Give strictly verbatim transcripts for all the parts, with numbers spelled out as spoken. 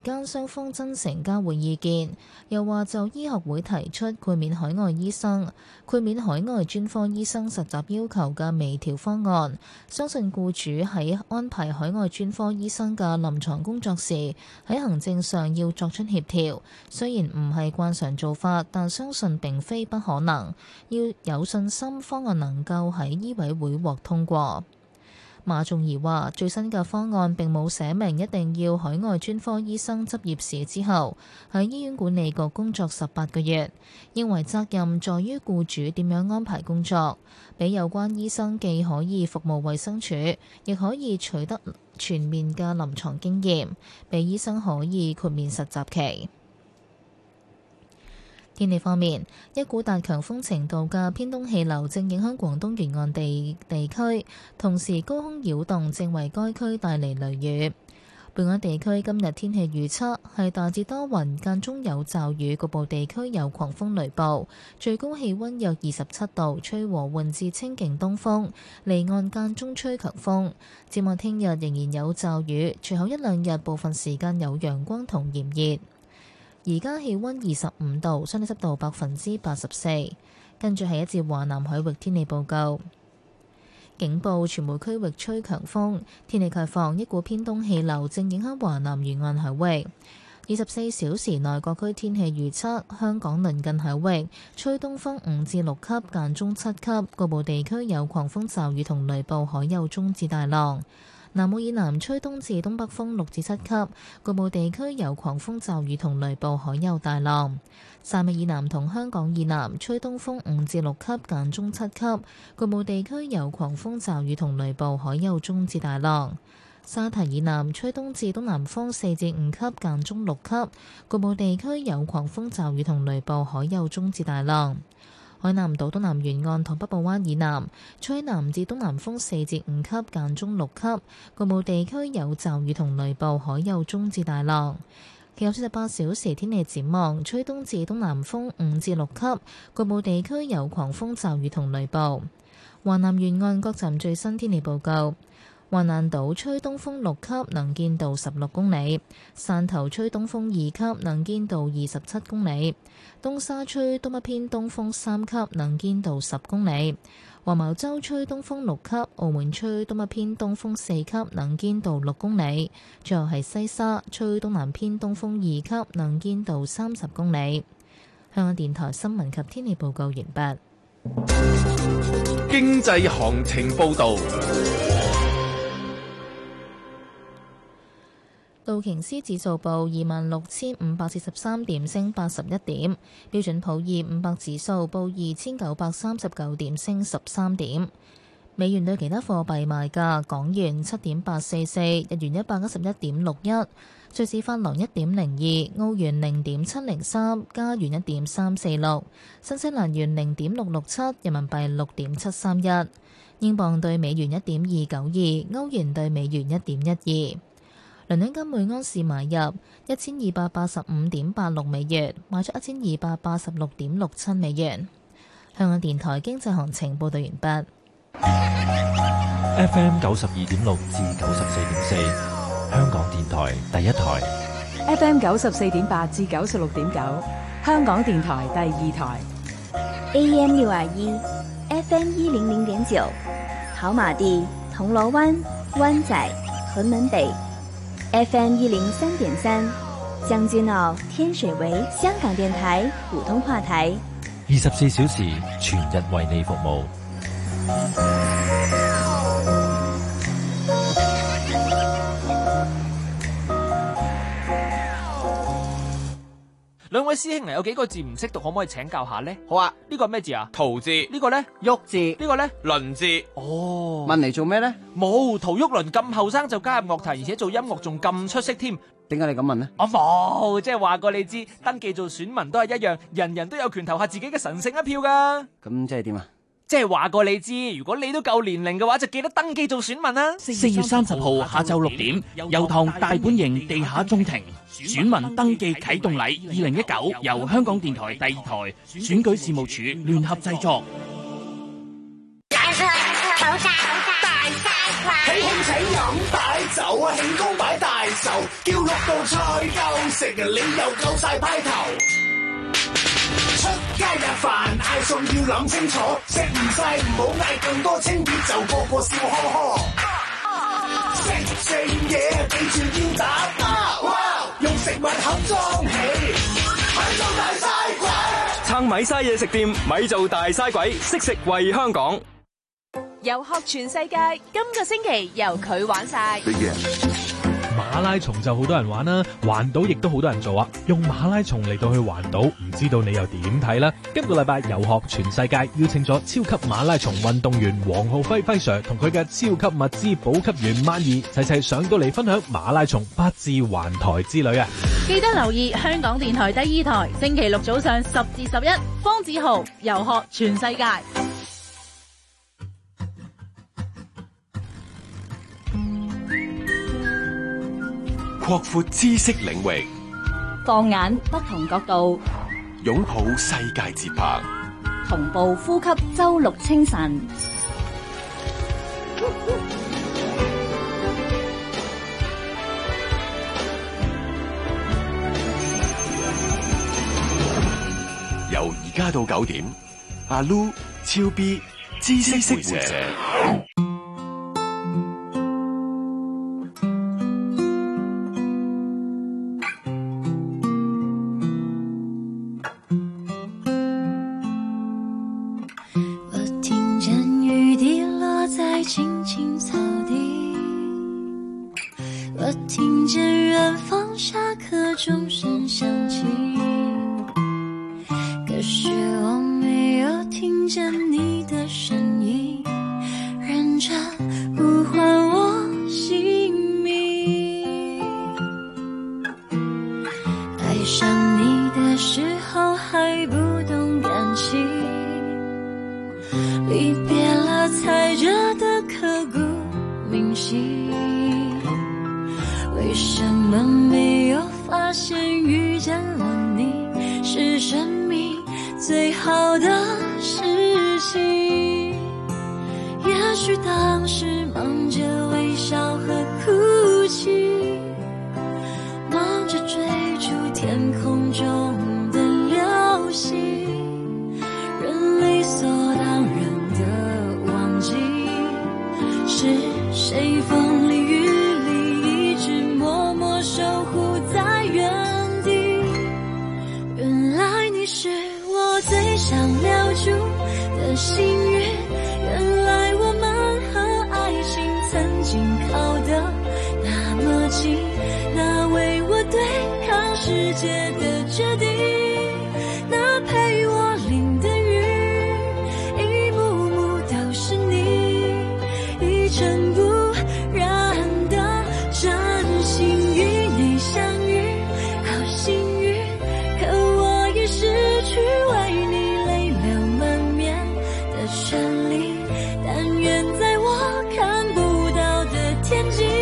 間雙方真誠交換意見，又話就醫學會提出豁免海外醫生、豁免海外專科醫生實習要求嘅微調方案，相信僱主喺安排海外專科醫生嘅臨床工作時，喺行政上要作出協調。雖然唔係慣常做法，但相信並非不可能，要有信心方案能夠喺醫委會獲通過。馬仲儀話：最新嘅方案並冇寫明一定要海外專科醫生執業試之後喺醫院管理局工作十八個月，認為責任在於僱主點樣安排工作，俾有關醫生既可以服務衛生署，亦可以取得全面嘅臨床經驗，俾醫生可以豁免實習期。天氣方面，一股達強風程度嘅偏東氣流正影響廣東沿岸地地區，同時高空擾動正為該區帶嚟雷雨。本港地區今日天氣預測係大致多雲，間中有驟雨，局部地區有狂風雷暴，最高氣溫約二十七度，吹和緩至清勁東風，離岸間中吹強風。展望聽日仍然有驟雨，隨後一兩日部分時間有陽光同炎熱。而家氣溫二十五度，相對濕度百分之八十四。跟住係一節華南海域天氣報告。警報：全部區域吹強風，天氣概況，一股偏東氣流正影響華南沿岸海域。二十四小時內各區天氣預測：香港鄰近海域吹東風五至六級，間中七級，局部地區有狂風驟雨同雷暴，海有中至大浪。南澳以南吹東至東北風六至七級，局部地區有狂風驟雨同雷暴，海有大浪。汕尾以南同香港以南吹東風五至六級，間中七級，局部地區有狂風驟雨同雷暴，海有中至大浪。沙堤以南吹東至東南風四至五級，間中六級，局部地區有狂風驟雨同雷暴，海有中至大浪。海南島東南沿岸同北部灣以南吹南至東南風四至五級，間中六級，局部地區有驟雨同雷暴，海有中至大浪。其後四十八小時天氣展望，吹東至東南風五至六級，局部地區有狂風驟雨同雷暴。華南沿岸各站最新天氣報告。橫瀾島吹東風六級，能見度十六公里；汕頭吹東風二級，能見度二十七公里；東沙吹東北偏東風三級，能見度十公里；黃茅洲吹東風六級，澳門吹東北偏東風四級，能見度六公里；最後係西沙吹東南偏東風二級，能見度三十公里。香港電台新聞及天氣報告完畢。 經濟行情報導。 道瓊斯指數報二萬六千五百四十三點，升八十一點。標準普爾五百指數報二千九百三十九點，升十三點。美元對其他貨幣賣價：港元七點八四四，日元一百一十一點六一，瑞士法郎一點零二，澳元零點七零三，加元一點三四六，新西蘭元零點六六七，人民幣六點七三一，英鎊對美元一點二九二，歐元對美元一點一二。倫敦金每安士買入一千二百八十五點八六美元，賣出一千二百八十六點六七美元。香港電台經濟行情報道完畢。 F M 九十二點六至九十四點四，香港電台第一台。 F M 九十四點八至九十六點九，香港電台第二台。 A M 六二一 ，F M 一零零點九，跑馬地、銅鑼灣、灣仔、屯門北。F M 一零三點三，將軍澳、天水圍香港電台普通話台， 二十四小時全日為你服務。 兩位師兄啊，有幾個字唔識讀，可唔可以請教下呢？ 好啊， 呢個係咩字啊？ 陶字。 呢個呢？ 玉字。 呢個呢？ 倫字。 哦。 問嚟做咩呢？ 冇，陶旭倫咁後生就加入樂壇，而且做音樂仲咁出色添。 點解你咁問呢？ 我冇，即係話過你知，登記做選民都係一樣，人人都有權投下自己嘅神聖一票噶。 咁即係點啊？ 即係話過你知，如果你都夠年齡嘅話，就記得登記做選民啦。 四月三十號下晝六點，油塘大本營地下中庭選民登記啟動禮二零一九，由香港電台第二台選舉事務處聯合製作。 大山喜慶請飲大酒啊，慶功擺大壽，叫六道菜夠食啊，你又夠晒派頭。出街日飯嗌餸要諗清楚，食唔晒唔好嗌咁多，清潔就個個笑呵呵。食剩嘢記住要打包，用食物盒裝起，咪做大嘥鬼。 撐咪嘥嘢食店，咪做大嘥鬼，識食為香港。 遊學全世界，今個星期由佢玩晒。 馬拉松就好多人玩啦，環島亦都好多人做啊。用馬拉松嚟到去環島，唔知道你又點睇呢？今個禮拜遊學全世界邀請咗超級馬拉松運動員黃浩輝輝 Sir 同佢嘅超級物資補給員萬兒齊齊上到嚟分享馬拉松八字環台之旅啊！ 記得留意香港電台第二台，星期六早上十至十一，方子豪遊學全世界。 擴闊知識領域， 放眼不同角度， 擁抱世界節拍， 同步呼吸周六清晨。 由而家到九點，阿 Lu 超 B 知識會者。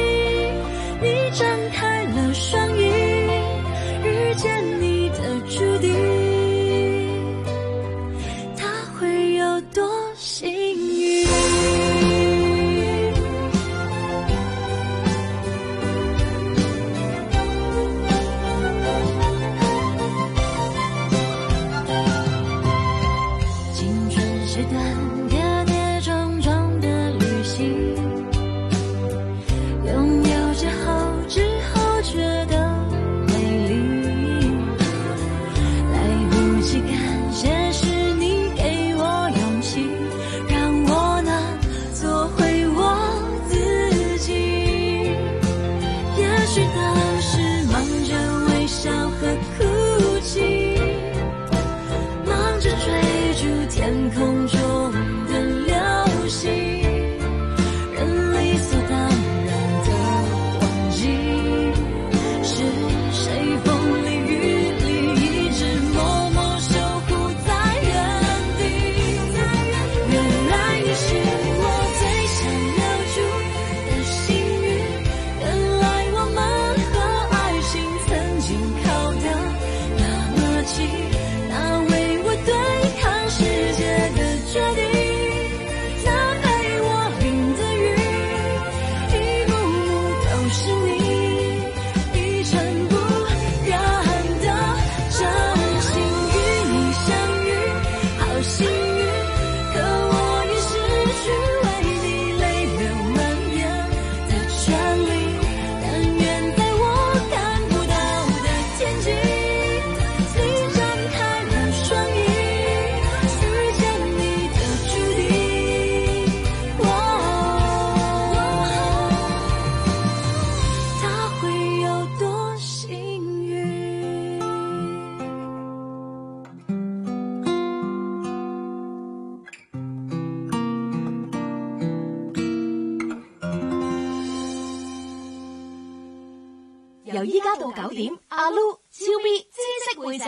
张开了双翼，遇见你的注由依家到九點，阿 Lu 超 B 知識會社。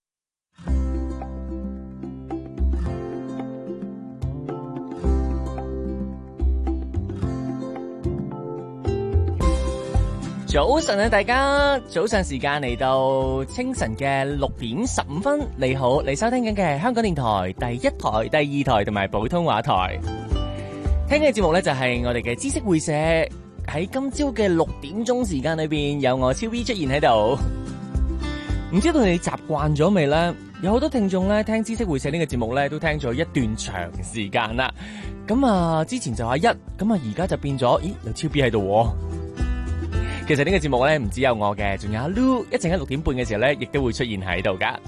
早晨啊，大家早上時間嚟到清晨嘅六點十五分，你好，你收聽緊嘅係香港電台第一台、第二台同埋普通話台。聽嘅節目呢，就係我哋嘅知識會社，喺今朝嘅六點鐘時間裏邊有我超 B 出現喺度。唔知道你習慣咗未呢？有好多聽眾呢，聽知識會社呢個節目呢，都聽咗一段長時間啦。咁啊，之前就話一，咁啊而家就變咗，咦有超 B 喺度。其實呢個節目咧唔只有我嘅，仲有阿 Lu， 一陣喺六點半嘅時候咧，亦都會出現喺度噶。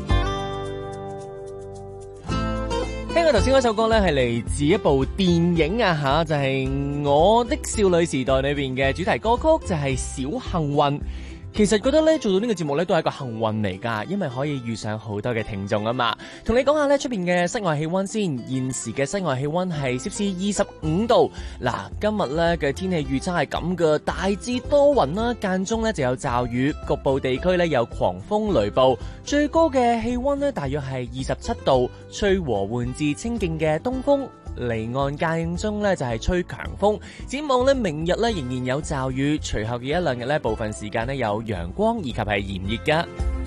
聽過頭先嗰首歌咧，係嚟自一部電影啊吓，就係《我的少女時代》裏邊嘅主題歌曲，就係《小幸運》。其實覺得咧做到呢個節目咧都係一個幸運嚟噶，因為可以遇上好多嘅聽眾啊嘛。同你講下咧出邊嘅室外氣溫先，現時嘅室外氣溫係攝氏二十五度。嗱，今日咧嘅天氣預測係咁嘅，大致多雲啦，間中咧就有驟雨，局部地區咧有狂風雷暴。最高嘅氣溫咧大約係二十七度，吹和緩至清勁嘅東風。離岸間中咧就係吹強風，展望咧明日咧仍然有驟雨，隨後嘅一兩日咧部分時間咧有陽光以及係炎熱噶。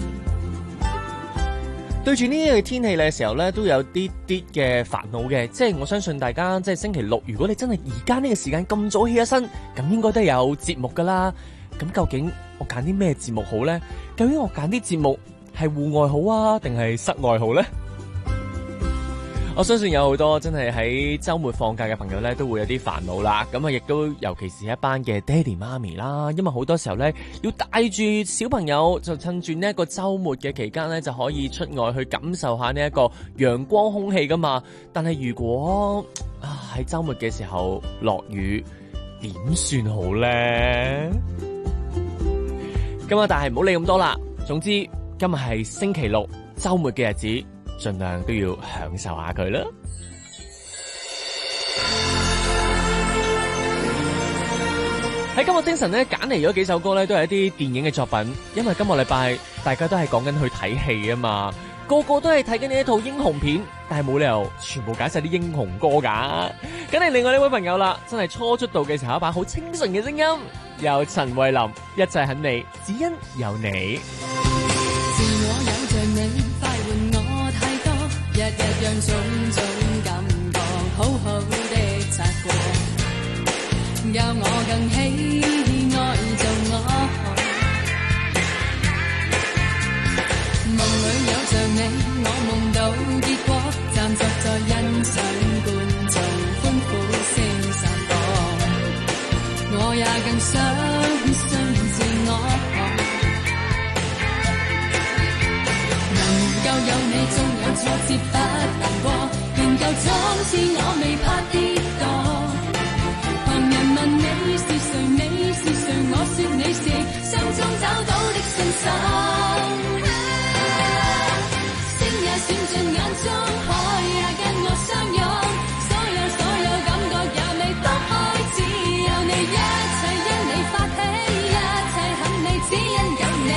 對住呢啲嘅天氣嘅時候咧，都有啲啲嘅煩惱嘅，即係我相信大家即係星期六，如果你真係而家呢個時間咁早起一身，咁應該都有節目噶啦。咁究竟我揀啲咩節目好呢？究竟我揀啲節目係戶外好啊，定係室外好呢？我相信有好多真係喺週末放假嘅朋友咧，都會有啲煩惱啦。咁啊，亦都尤其是一班嘅爹哋媽咪啦，因為好多時候咧要帶住小朋友，就趁住呢一個週末嘅期間咧，就可以出外去感受下呢一個陽光空氣噶嘛。但係如果啊喺週末嘅時候落雨，點算好咧？咁啊，但係唔好理咁多啦。總之今日係星期六週末嘅日子，盡量都要享受下佢啦。喺今日精神咧揀嚟咗幾首歌咧，都係一啲電影嘅作品。因為今個禮拜大家都係講緊去睇戲啊嘛，個個都係睇緊呢一套英雄片，但係冇理由全部揀晒啲英雄歌噶。梗係另外呢位朋友啦，真係初出道嘅時候一把好清純嘅聲音，由陳慧琳，一切很美，只因有你。 是我有着你，快換我太多，日日讓種種感覺好好的擦過，教我更喜愛做我。夢裏有着你，我夢到結果，站着在欣賞觀眾歡呼聲散播，我也更相信自我。能夠有你，縱有挫折不難過，仍舊裝似我未怕跌墮。旁人問你是誰，你是誰，我說你是心中找到的信心。星也閃進眼中，海也跟我相擁，所有所有感覺也未分開，只有你，一切因你發起，一切很美，只因有你。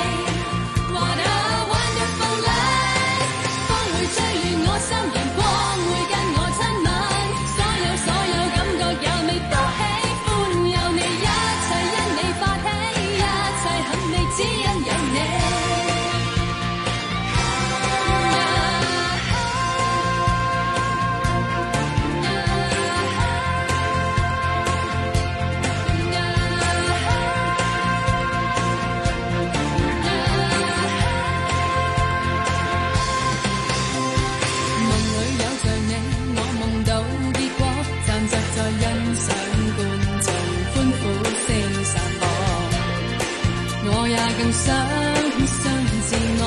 更相信自我，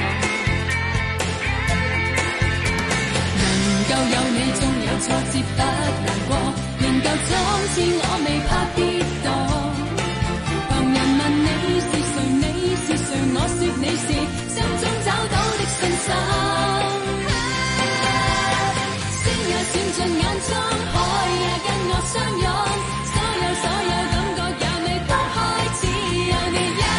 能夠有你，縱有挫折不難過，仍舊裝似我未怕跌墮。旁人問你是誰，你是誰，我說你是心中找到的信心。星也閃進眼中，海也跟我相擁，所有所有感覺也未分開，只有你一。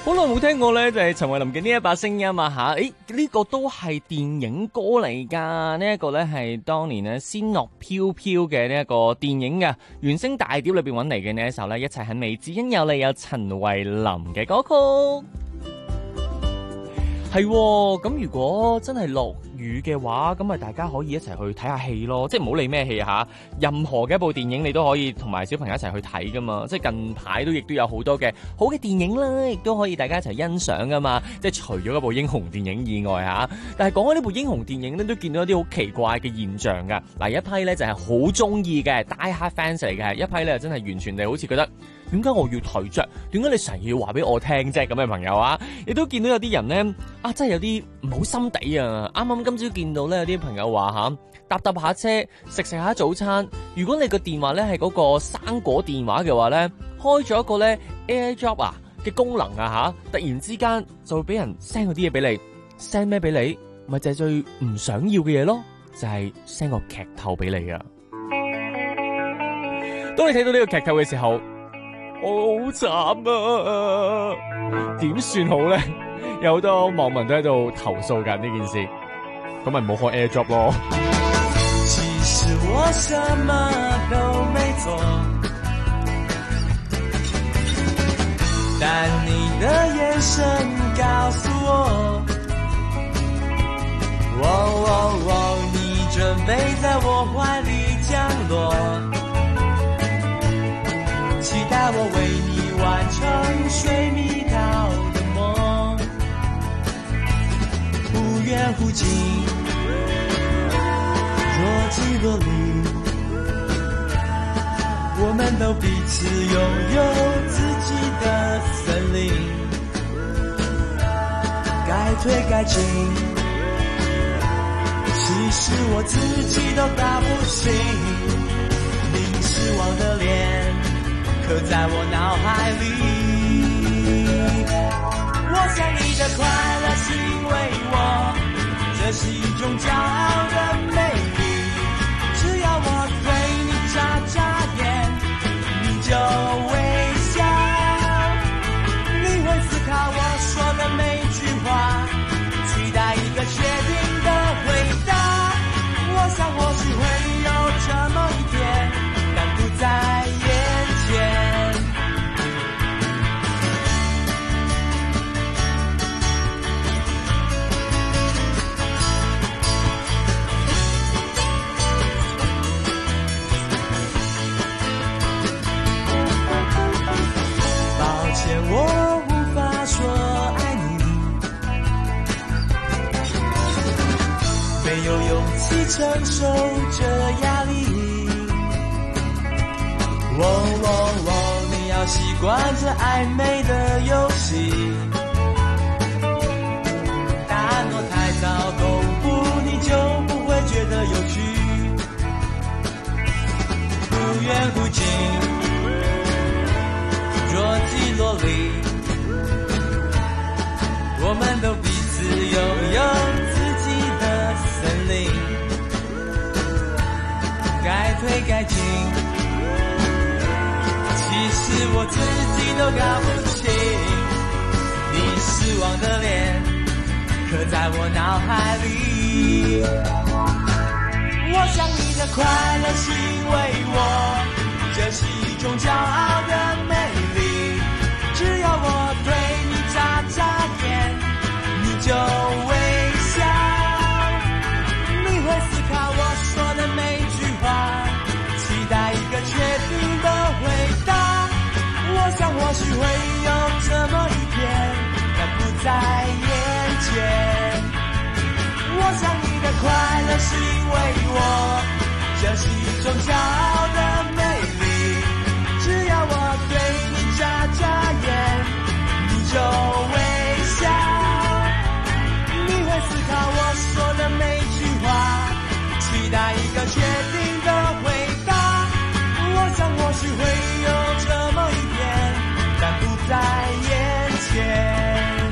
好耐冇聽過咧，就係陳慧琳嘅呢一把聲音啊吓，誒呢個都係電影歌嚟噶，呢一個咧係當年咧《仙樂飄飄》嘅呢一個電影嘅原聲大碟裏邊揾嚟嘅呢一首咧，一切很美，只因有你，有陳慧琳嘅歌曲。係咁，如果真係落雨嘅話，咁咪大家可以一齊去睇下戲咯，即係唔好理咩戲吓，任何嘅一部電影你都可以同埋小朋友一齊去睇噶嘛。即係近排都亦都有好多嘅好嘅電影啦，亦都可以大家一齊欣賞噶嘛。即係除咗一部英雄電影以外吓，但係講開呢部英雄電影咧，都見到一啲好奇怪嘅現象噶。嗱，一批咧就係好中意嘅 Die Hard fans 嚟嘅，一批咧真係完全地好似覺得，點解我要睇啫？點解你成日要話俾我聽啫？咁嘅朋友啊，亦都見到有啲人咧，啊真係有啲唔好心地啊！啱啱今朝見到咧，有啲朋友話吓，搭搭下車，食食下早餐。如果你個電話咧係嗰個生果電話嘅話咧，開咗一個咧 AirDrop 啊嘅功能啊吓，突然之間就會俾人 send 嗰啲嘢俾你 ，send 咩俾你？咪就係最唔想要嘅嘢咯，就係 send 個劇透俾你啊！當你睇到呢個劇透嘅時候，我好慘啊！點算好咧？有好多網民都喺度投訴緊呢件事，咁咪唔好開 AirDrop 咯。 其實我什麼都沒做，但你的眼神告訴我，哦哦哦，你準備在我懷裡降落，期待我為你完成水蜜桃的夢，忽遠忽近，若即若離，我們都彼此擁有自己的森林，該退該進，其實我自己都搞不清，你失望的臉刻在我腦海裡，我想你的快樂是因為我，這是一種驕傲的美麗，只要我對你眨眨眼，你就微笑，你會思考我說的每句話，期待一個確定的回答，我想或許會有這麼一天，但不在眼前。抱歉，我無法說愛你，沒有勇氣承受這壓力。哦哦哦，你要習慣這曖昧的遊戲，答案若太早公布，你就不會覺得有趣。忽遠忽近，若即若離，我們都彼此擁有自己的森林，該退該進，其實我自己都搞不清，你失望的臉刻在我腦海裡，我想你的快樂是因為我，這是一種驕傲的美麗，只要我對你眨眨眼，你就微笑，你會思考我說的每句話，期待一個確定的回答，我想或許會有這麼一天，但不在眼前。我想你的快樂是因為我，這是一種驕傲的美麗，只要我對你眨眨眼，你就微笑，你會思考我說的每句話，期待一個確定的回答，我想或許會有這麼一天，但不在眼前。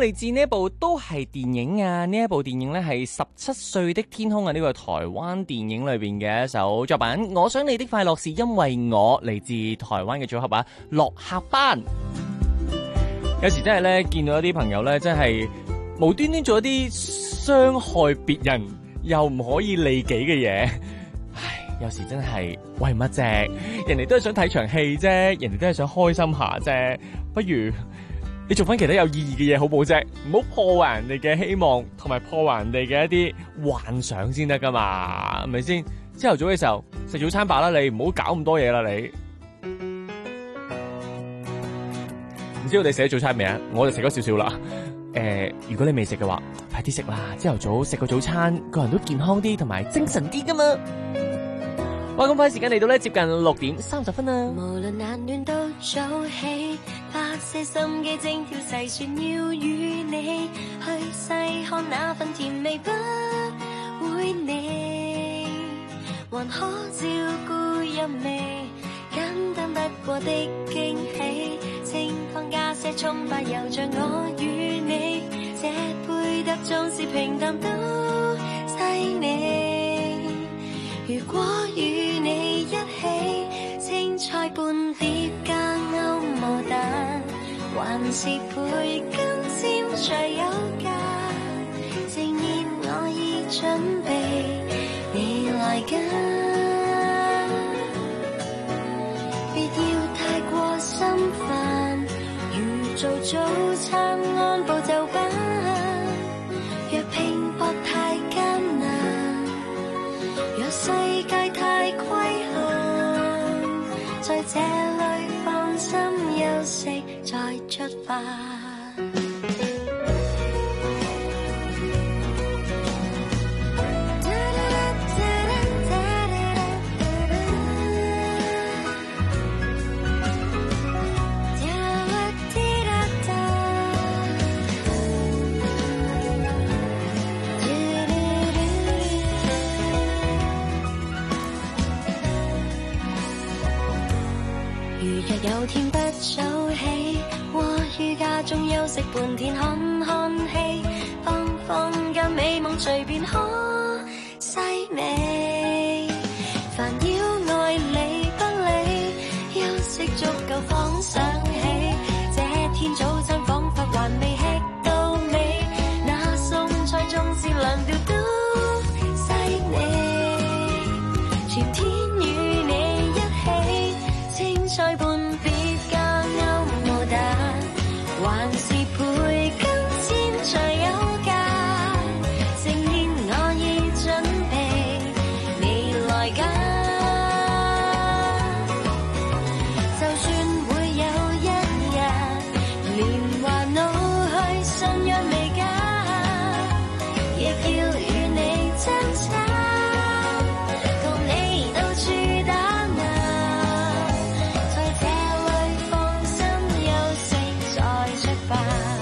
嚟自呢一部都係電影啊，呢一部電影呢係十七歲的天空啊，呢個係台灣電影裏邊嘅一首作品。我想你的快樂是因為我，嚟自台灣嘅組合啊，落客班。有時真係咧見到一啲朋友咧，真係無端端做一啲傷害別人又唔可以利己嘅嘢。唉，有時真係為乜啫？人哋都係想睇場戲啫，人哋都係想開心下啫。不如你做翻其他有意義嘅嘢好唔好啫？唔好破壞人哋嘅希望，同埋破壞人哋嘅一啲幻想先得噶嘛？係咪先？朝頭早嘅時候食早餐吧啦，你唔好搞咁多嘢啦，你。唔知道你食咗早餐未啊？我就食咗少少啦。誒、呃，如果你未食嘅話，快啲食啦！朝頭早食個早餐，個人都健康啲，同埋精神啲噶嘛。哇！咁快時間嚟到咧，接近六點三十分啦。 無論難亂到早起，花些心機精挑細算，要與你去細看那份甜味不會膩，還可照顧入味，簡單不過的驚喜。情況加些衝吧，又像我與你，這配搭縱是平淡都細膩。如果與你一起，青菜半碟加歐姆蛋，還是培根煎最有價。正熱我已準備，你來緊。心煩，如做早餐按部就班，若拼搏太艱難，若世界太規限，在這裏放心休息再出發。有天不早起，窩於家中休息半天，看看戲，放放假美夢隨便可細味。煩擾愛理不理，休息足夠方想起，這天早餐彷彿還未吃到尾，那餸菜縱是涼掉都細膩。全天與你一起，青菜半還是培根煎最有價，正念我已準備，你來緊。就算會有一日年華老去，信仰未假，亦要與你爭吵，共你到處打鬧，在這裏放心休息再出發，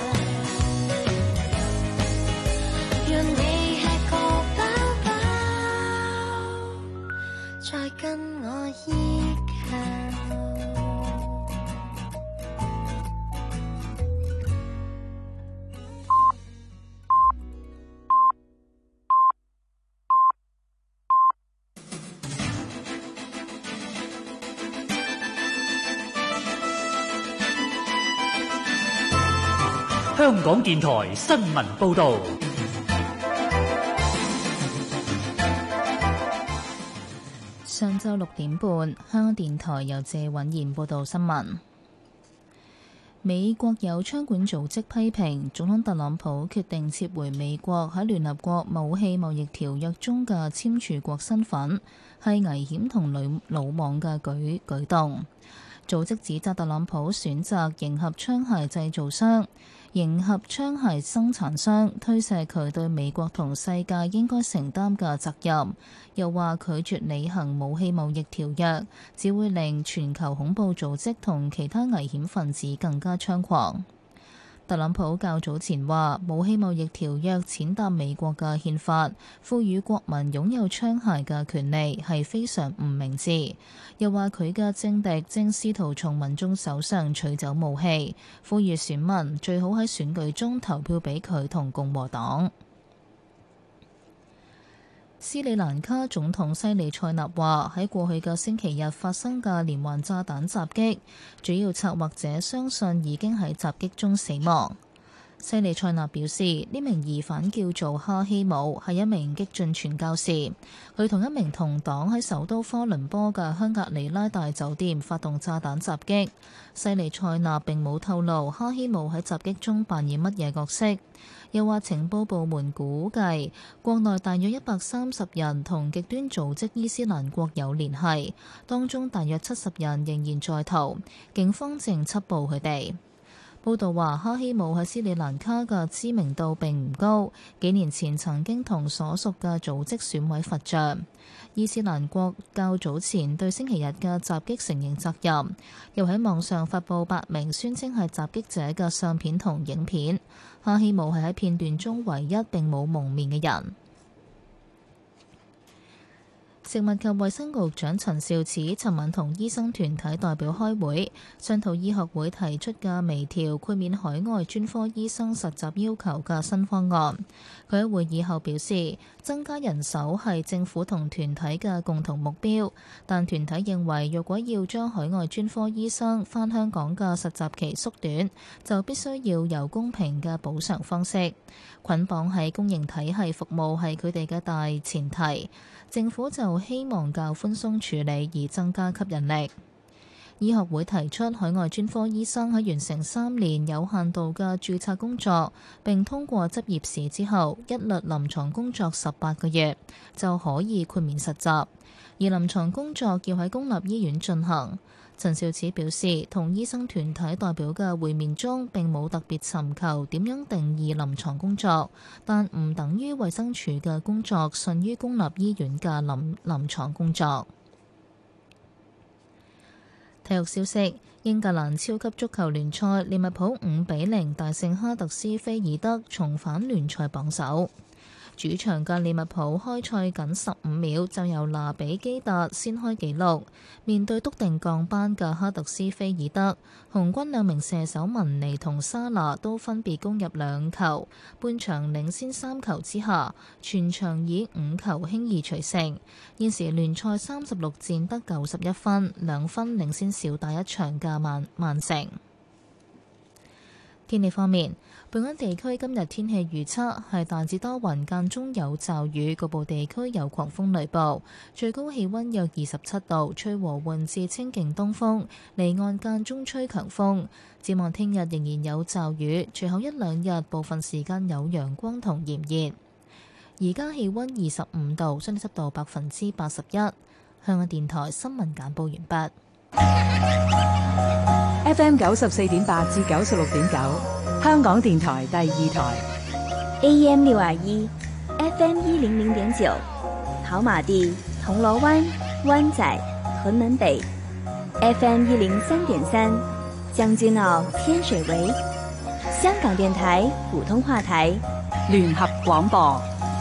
讓你吃個飽飽，再跟我依靠。 香港電台新聞報導。 上晝六點半，香港電台由謝允賢報導新聞。美國有槍管組織批評總統特朗普決定撤回美國喺聯合國武器貿易條約中嘅簽署國身份，係危險同魯莽嘅舉舉動。組織指責特朗普選擇迎合槍械製造商、迎合槍械生產商，推卸佢對美國同世界應該承擔嘅責任，又話拒絕履行武器貿易條約，只會令全球恐怖組織同其他危險分子更加猖狂。 特朗普較早前話，武器貿易條約踐踏美國嘅憲法，賦予國民擁有槍械嘅權利係非常唔明智。又話佢嘅政敵正試圖從民眾手上取走武器，呼籲選民最好喺選舉中投票俾佢同共和黨。斯里蘭卡總統西里塞納話：喺過去嘅星期日發生嘅連環炸彈襲擊，主要策劃者相信已經喺襲擊中死亡。西里塞納表示，呢名疑犯叫做哈希姆，係一名激進傳教士。佢同一名同黨喺首都科倫坡嘅香格里拉大酒店發動炸彈襲擊。西里塞納並冇透露哈希姆喺襲擊中扮演乜嘢角色。又話情報部門估計，國內大約一百三十人同極端組織伊斯蘭國有聯繫，當中大約七十人仍然在逃，警方正緝捕佢哋。報道話，哈希姆喺斯里蘭卡嘅知名度並唔高，幾年前曾經同所屬嘅組織損毀佛像。伊斯蘭國較早前對星期日嘅襲擊承認責任，又喺網上發布八名宣稱係襲擊者嘅相片同影片。哈希姆係喺片段中唯一並冇蒙面嘅人。食物及衛生局長陳肇始尋晚同醫生團體代表開會，商討醫學會提出嘅微調豁免海外專科醫生實習要求嘅新方案。佢喺會議後表示，增加人手係政府同團體嘅共同目標，但團體認為若果要將海外專科醫生返香港嘅實習期縮短，就必須要有公平嘅補償方式。捆綁喺公營體系服務係佢哋嘅大前提。政府就希望較寬鬆處理而增加吸引力。醫學會提出海外專科醫生喺完成三年有限度嘅註冊工作並通過執業試之後，一律臨床工作十八個月就可以豁免實習，而臨床工作要喺公立醫院進行。陳肇始表示，同醫生團體代表嘅會面中並冇特別尋求點樣定義臨床工作，但唔等於衛生署嘅工作遜於公立醫院嘅臨臨床工作。體育消息：英格蘭超級足球聯賽，利物浦五比零大勝哈特斯菲爾德，重返聯賽榜首。主場嘅利物浦開賽僅十五秒就由拿比基達先開紀錄，面對篤定降班嘅哈特斯菲爾德，紅軍兩名射手文尼同沙拿都分別攻入兩球，半場領先三球之下，全場以五球輕易取勝。現時聯賽三十六戰得九十一分，兩分領先少打一場嘅曼曼城。天氣方面，本港地區今日天氣預測係大致多雲，間中有驟雨，局部地區有狂風雷暴，最高氣溫約二十七度，吹和緩至清勁東風，離岸間中吹強風。展望聽日仍然有驟雨，隨後一兩日部分時間有陽光同炎熱。而家氣溫二十五度，相對濕度百分之八十一。香港電台新聞簡報完畢。 F M 九十四點八至九十六點九，香港電台第二台。 A M 六二一 ，F M 一零零點九，跑馬地、銅鑼灣、灣仔、屯門北 ，F M 一零三點三，將軍澳、天水圍，香港電台普通話台， 聯合廣播。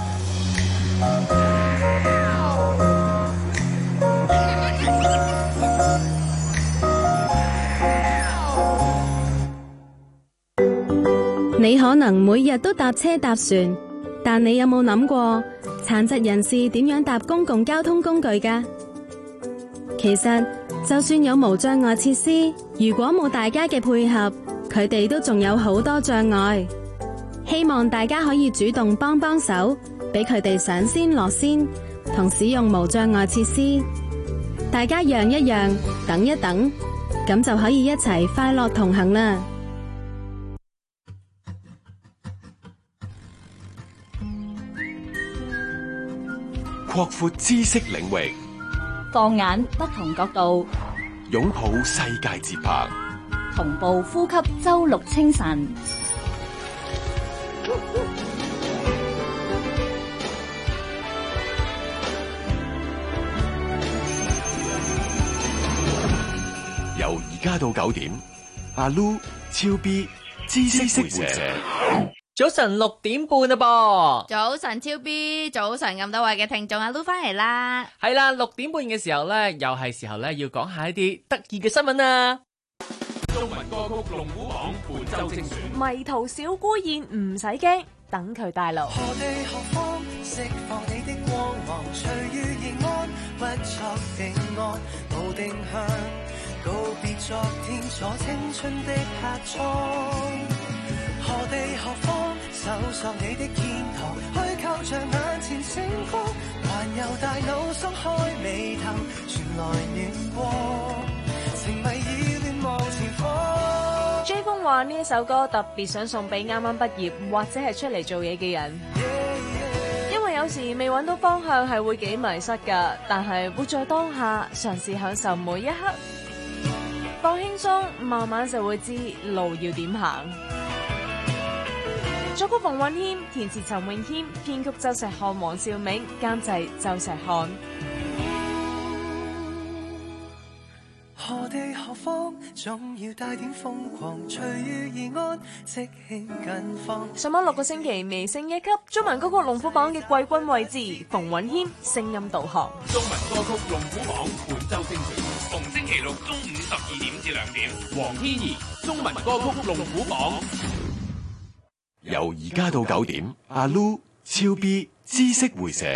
你可能每日都搭車搭船，但你有冇諗過殘疾人士點樣搭公共交通工具㗎？其實就算有無障礙設施，如果冇大家嘅配合，佢哋都仲有好多障礙。希望大家可以主動幫幫手，俾佢哋上先落先，同使用無障礙設施。大家讓一讓，等一等，咁就可以一齊快樂同行啦。 擴闊知識領域， 放眼不同角度， 擁抱世界節拍， 同步呼吸周六清晨。 由而家到九點，阿 Lu、超 B、 知識回社。 早晨六點半啦噃， 早晨超 B， 早晨咁多位嘅聽眾啊，都翻嚟啦。 係啦，六點半嘅時候呢，又係時候呢，要講下一啲得意嘅新聞啊。 中文歌曲龍虎榜本周精選， 迷途小孤燕唔使驚，等佢帶路。 何地何方釋放你的光芒，隨遇而安，不作定案，無定向，告別昨天，坐青春的客艙。何地何方搜索你的天堂，虛構着眼前星光，環遊大腦鬆開眉頭，傳來暖光，情迷意亂望前方。 J 風話呢一首歌特別想送俾啱啱畢業或者係出嚟做嘢嘅人， yeah, yeah. 因為有時未揾到方向係會幾迷失㗎，但係活在當下，嘗試享受每一刻，放輕鬆，慢慢就會知路要點行。作曲馮允謙，填詞陳詠謙，編曲周石漢、黃兆銘，監製周石漢。 何地何方，總要帶點瘋狂，隨遇而安，即興近況。 上網六個星期，微升一級，中文歌曲龍虎榜嘅季軍位置，馮允謙聲音導航。 中文歌曲龍虎榜本周精選，逢星期六中午十二點至兩點，黃天怡中文歌曲龍虎榜。 由而家到九點，阿 Lu、超 B 知識回社。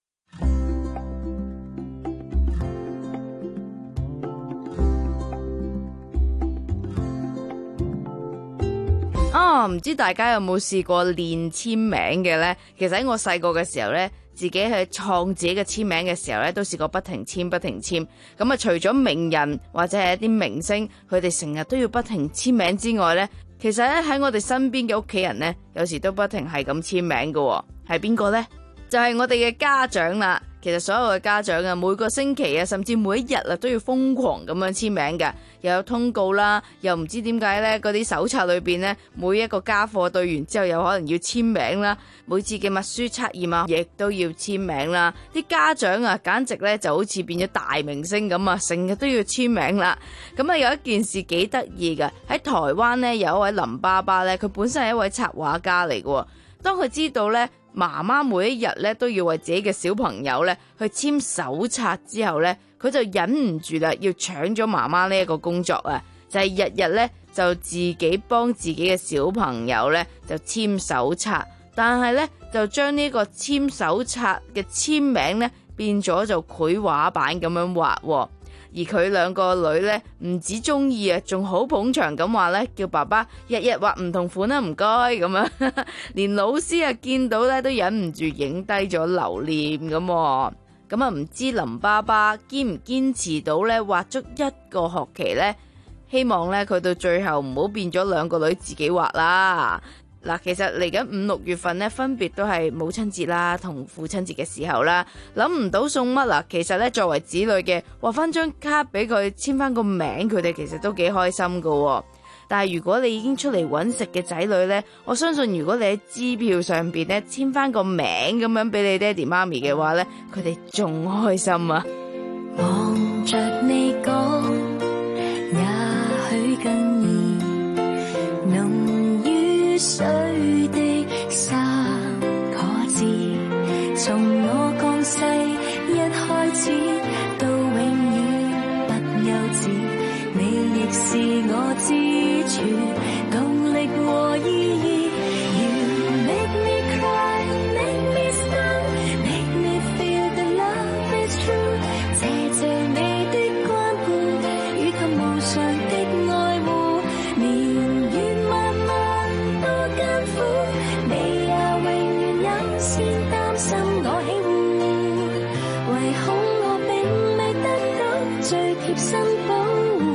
啊，唔知大家有冇試過練簽名嘅呢？其實喺我細個嘅時候呢，自己去創自己嘅簽名嘅時候呢，都試過不停簽不停簽。咁啊，除咗名人或者係一啲明星，佢哋成日都要不停簽名之外呢，其實咧喺我哋身邊嘅屋企人呢，有時都不停係咁簽名嘅。係邊個呢？就係我哋嘅家長啦。其實所有嘅家長啊，每個星期啊，甚至每一日啊，都要瘋狂咁樣簽名嘅，又有通告啦，又唔知點解呢，嗰啲手冊裏邊呢，每一個家課對完之後，有可能要簽名啦，每次嘅默書測驗啊，亦都要簽名啦。啲家長啊，簡直呢就好似變咗大明星咁啊，成日都要簽名啦。咁啊，有一件事幾得意嘅，喺台灣呢，有一位林爸爸呢，佢本身係一位插畫家嚟嘅。當佢知道呢，媽媽每一日咧都要為自己嘅小朋友咧去簽手冊之後咧，佢就忍唔住啦，要搶咗媽媽呢一個工作啊！就係日日咧就自己幫自己嘅小朋友咧就簽手冊，但係咧就將呢個簽手冊嘅簽名咧變咗做繪畫版咁樣畫。而佢兩個女呢，唔止中意啊，仲好捧場咁話呢，叫爸爸日日畫唔同款啦，唔該咁樣。連老師啊見到呢，都忍唔住影低咗留念咁。咁啊，唔知林爸爸堅唔堅持到呢，畫足一個學期呢？希望呢，佢到最後唔好變咗兩個女自己畫啦。嗱，其實嚟緊五六月份咧，分別都係母親節啦，同父親節嘅時候啦，諗唔到送乜啦。其實咧，作為子女嘅，畫翻張卡俾佢簽翻個名，佢哋其實都幾開心噶。但係如果你已經出嚟揾食嘅仔女咧，我相信如果你喺支票上邊咧簽翻個名咁樣俾你爹哋媽咪嘅話咧，佢哋仲開心啊！ 望着你講，也許更易濃於水的沙可知，從我降世一開始到永遠不休止，你亦是我支柱，動力和意義。You make me cry, make me stop, make me feel the love is true。謝謝你的關顧，與及無常的愛護，年月漫漫多艱苦，你也永遠優先擔心我喜惡，唯恐我並未得到最貼身保護。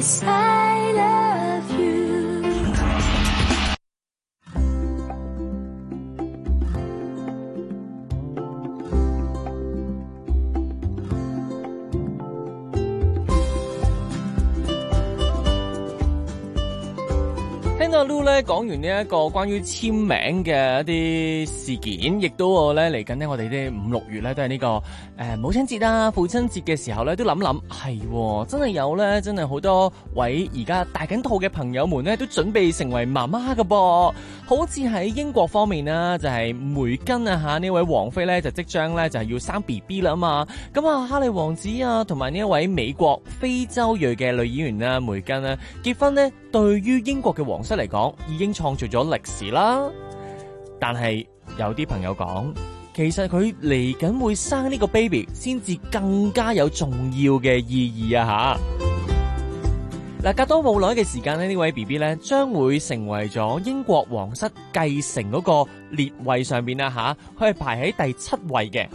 Yes, I love you。 聽到 Lu 咧講完呢一個關於簽名嘅一啲事件，亦都我咧嚟緊呢，我哋啲五六月咧都係呢、這個誒、呃、母親節啦、父親節嘅時候咧，都諗諗係真係有咧，真係好多位而家大緊肚嘅朋友們咧，都準備成為媽媽㗎噃。好似喺英國方面啦，就係、是、梅根啊嚇呢位王妃咧，就即將咧就係要生 B B 啦嘛。咁啊，哈利王子啊，同埋呢一位美國非洲裔嘅女演員啊，梅根啊，結婚呢，對於英國嘅皇室嚟講已經創造咗歷史啦，但係有啲朋友講，其實佢嚟緊會生呢個 baby 先至更加有重要嘅意義啊吓！嗱，隔多冇耐嘅時間呢，呢位 B B 咧將會成為咗英國皇室繼承嗰個列位上邊啊吓，佢係排喺第七位嘅。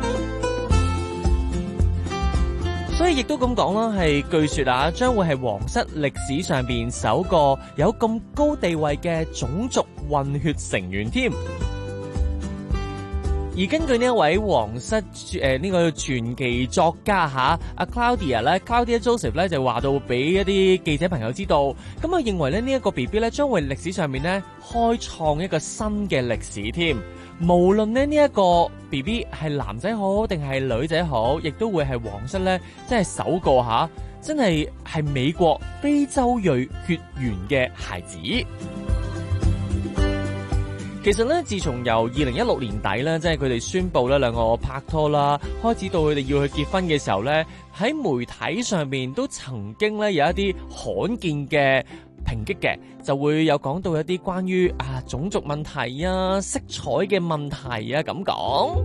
所以亦都咁講啦，係據說啊，將會係皇室歷史上邊首個有咁高地位嘅種族混血成員添。而根據呢一位皇室誒呢、呃這個傳奇作家吓阿 Claudia 咧 ，Claudia Joseph 咧就話到俾一啲記者朋友知道，咁啊認為咧呢一個 B B 咧將會歷史上面咧開創一個新嘅歷史添。無論咧呢一個 B B 係男仔好定係女仔好，亦都會係皇室咧真係首個吓，真係係美國非洲裔血緣嘅孩子。其實咧，自從由二零一六年底咧，即係佢哋宣布咧兩個拍拖啦，開始到佢哋要去結婚嘅時候咧，喺媒體上面都曾經咧有一啲罕見嘅抨擊嘅，就會有講到一啲關於啊種族問題啊、色彩嘅問題啊咁講。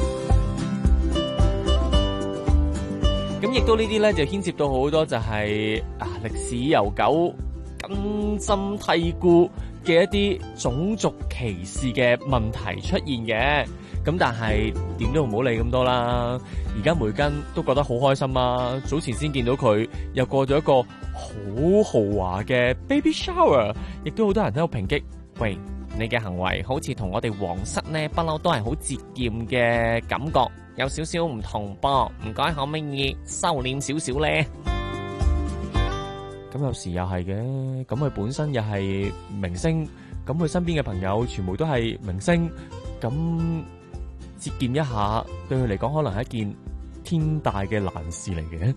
咁亦都呢啲咧就牽涉到好多就係、是、啊歷史悠久、根深蒂固嘅一啲種族歧視嘅問題出現嘅。咁但係點都唔好理咁多啦。而家梅根都覺得好開心啊！早前先見到佢又過咗一個好豪華嘅 baby shower， 亦都好多人喺度抨擊。喂，你嘅行為好似同我哋皇室呢不嬲都係好節儉嘅感覺，有少少唔同噃。唔該，可唔可以收斂少少咧？咁有時又係嘅，咁佢本身又係明星，咁佢身邊嘅朋友全部都係明星，咁節儉一下對佢嚟講可能係一件天大嘅難事嚟嘅。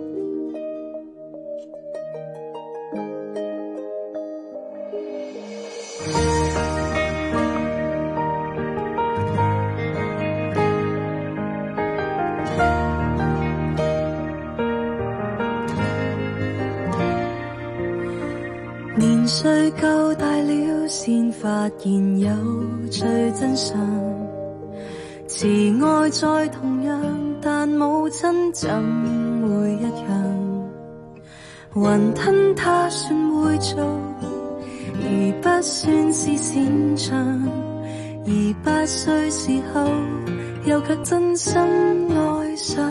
年歲夠大了，先發現有趣真相。慈愛再同樣，但母親怎會一樣？雲吞他算會做，而不算是擅長。而八歲時候，又卻真心愛上。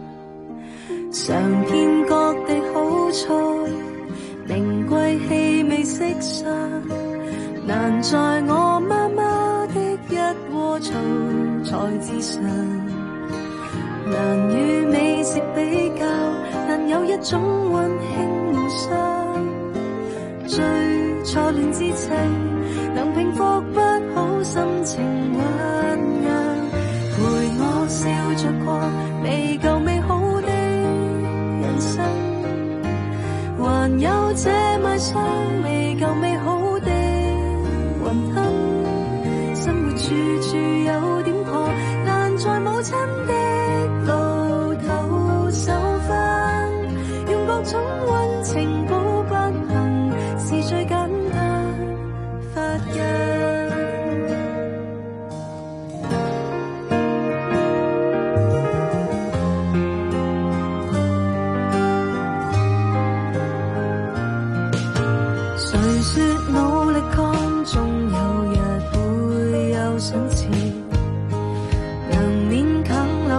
嘗遍各地好菜，名貴氣味色相，難在我媽媽的一鍋醋菜之上。難與美食比較，但有一種溫馨互相。最初戀之情，能平復不好心情醞釀。陪我笑着過未夠美好的人生，還有這賣相未夠美好的雲吞。生活處處有點破，難在母親的路頭受訓，用各種溫情補不幸，是最簡單發現。誰說努力抗，終有日會有賞賜，能勉強留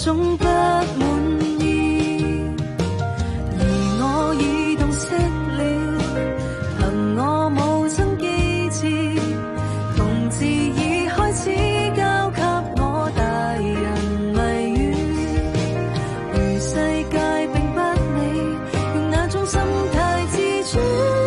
種不滿意，而我已洞悉了，憑我母親機智，同志已開始交給我大人迷語，如世界並不美，用那種心態自主。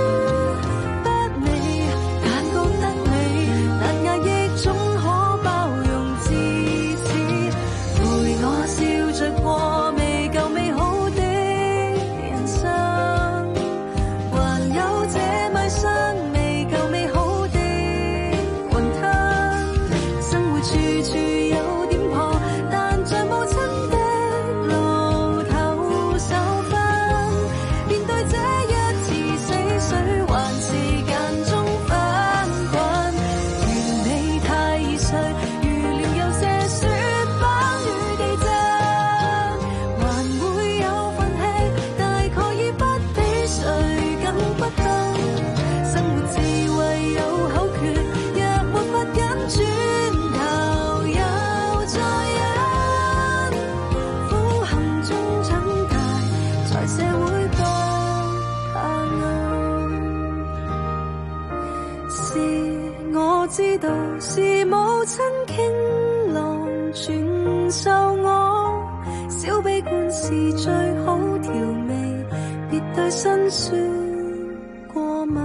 知道是母親傾囊傳授我，小悲觀是最好調味，別對辛酸過敏。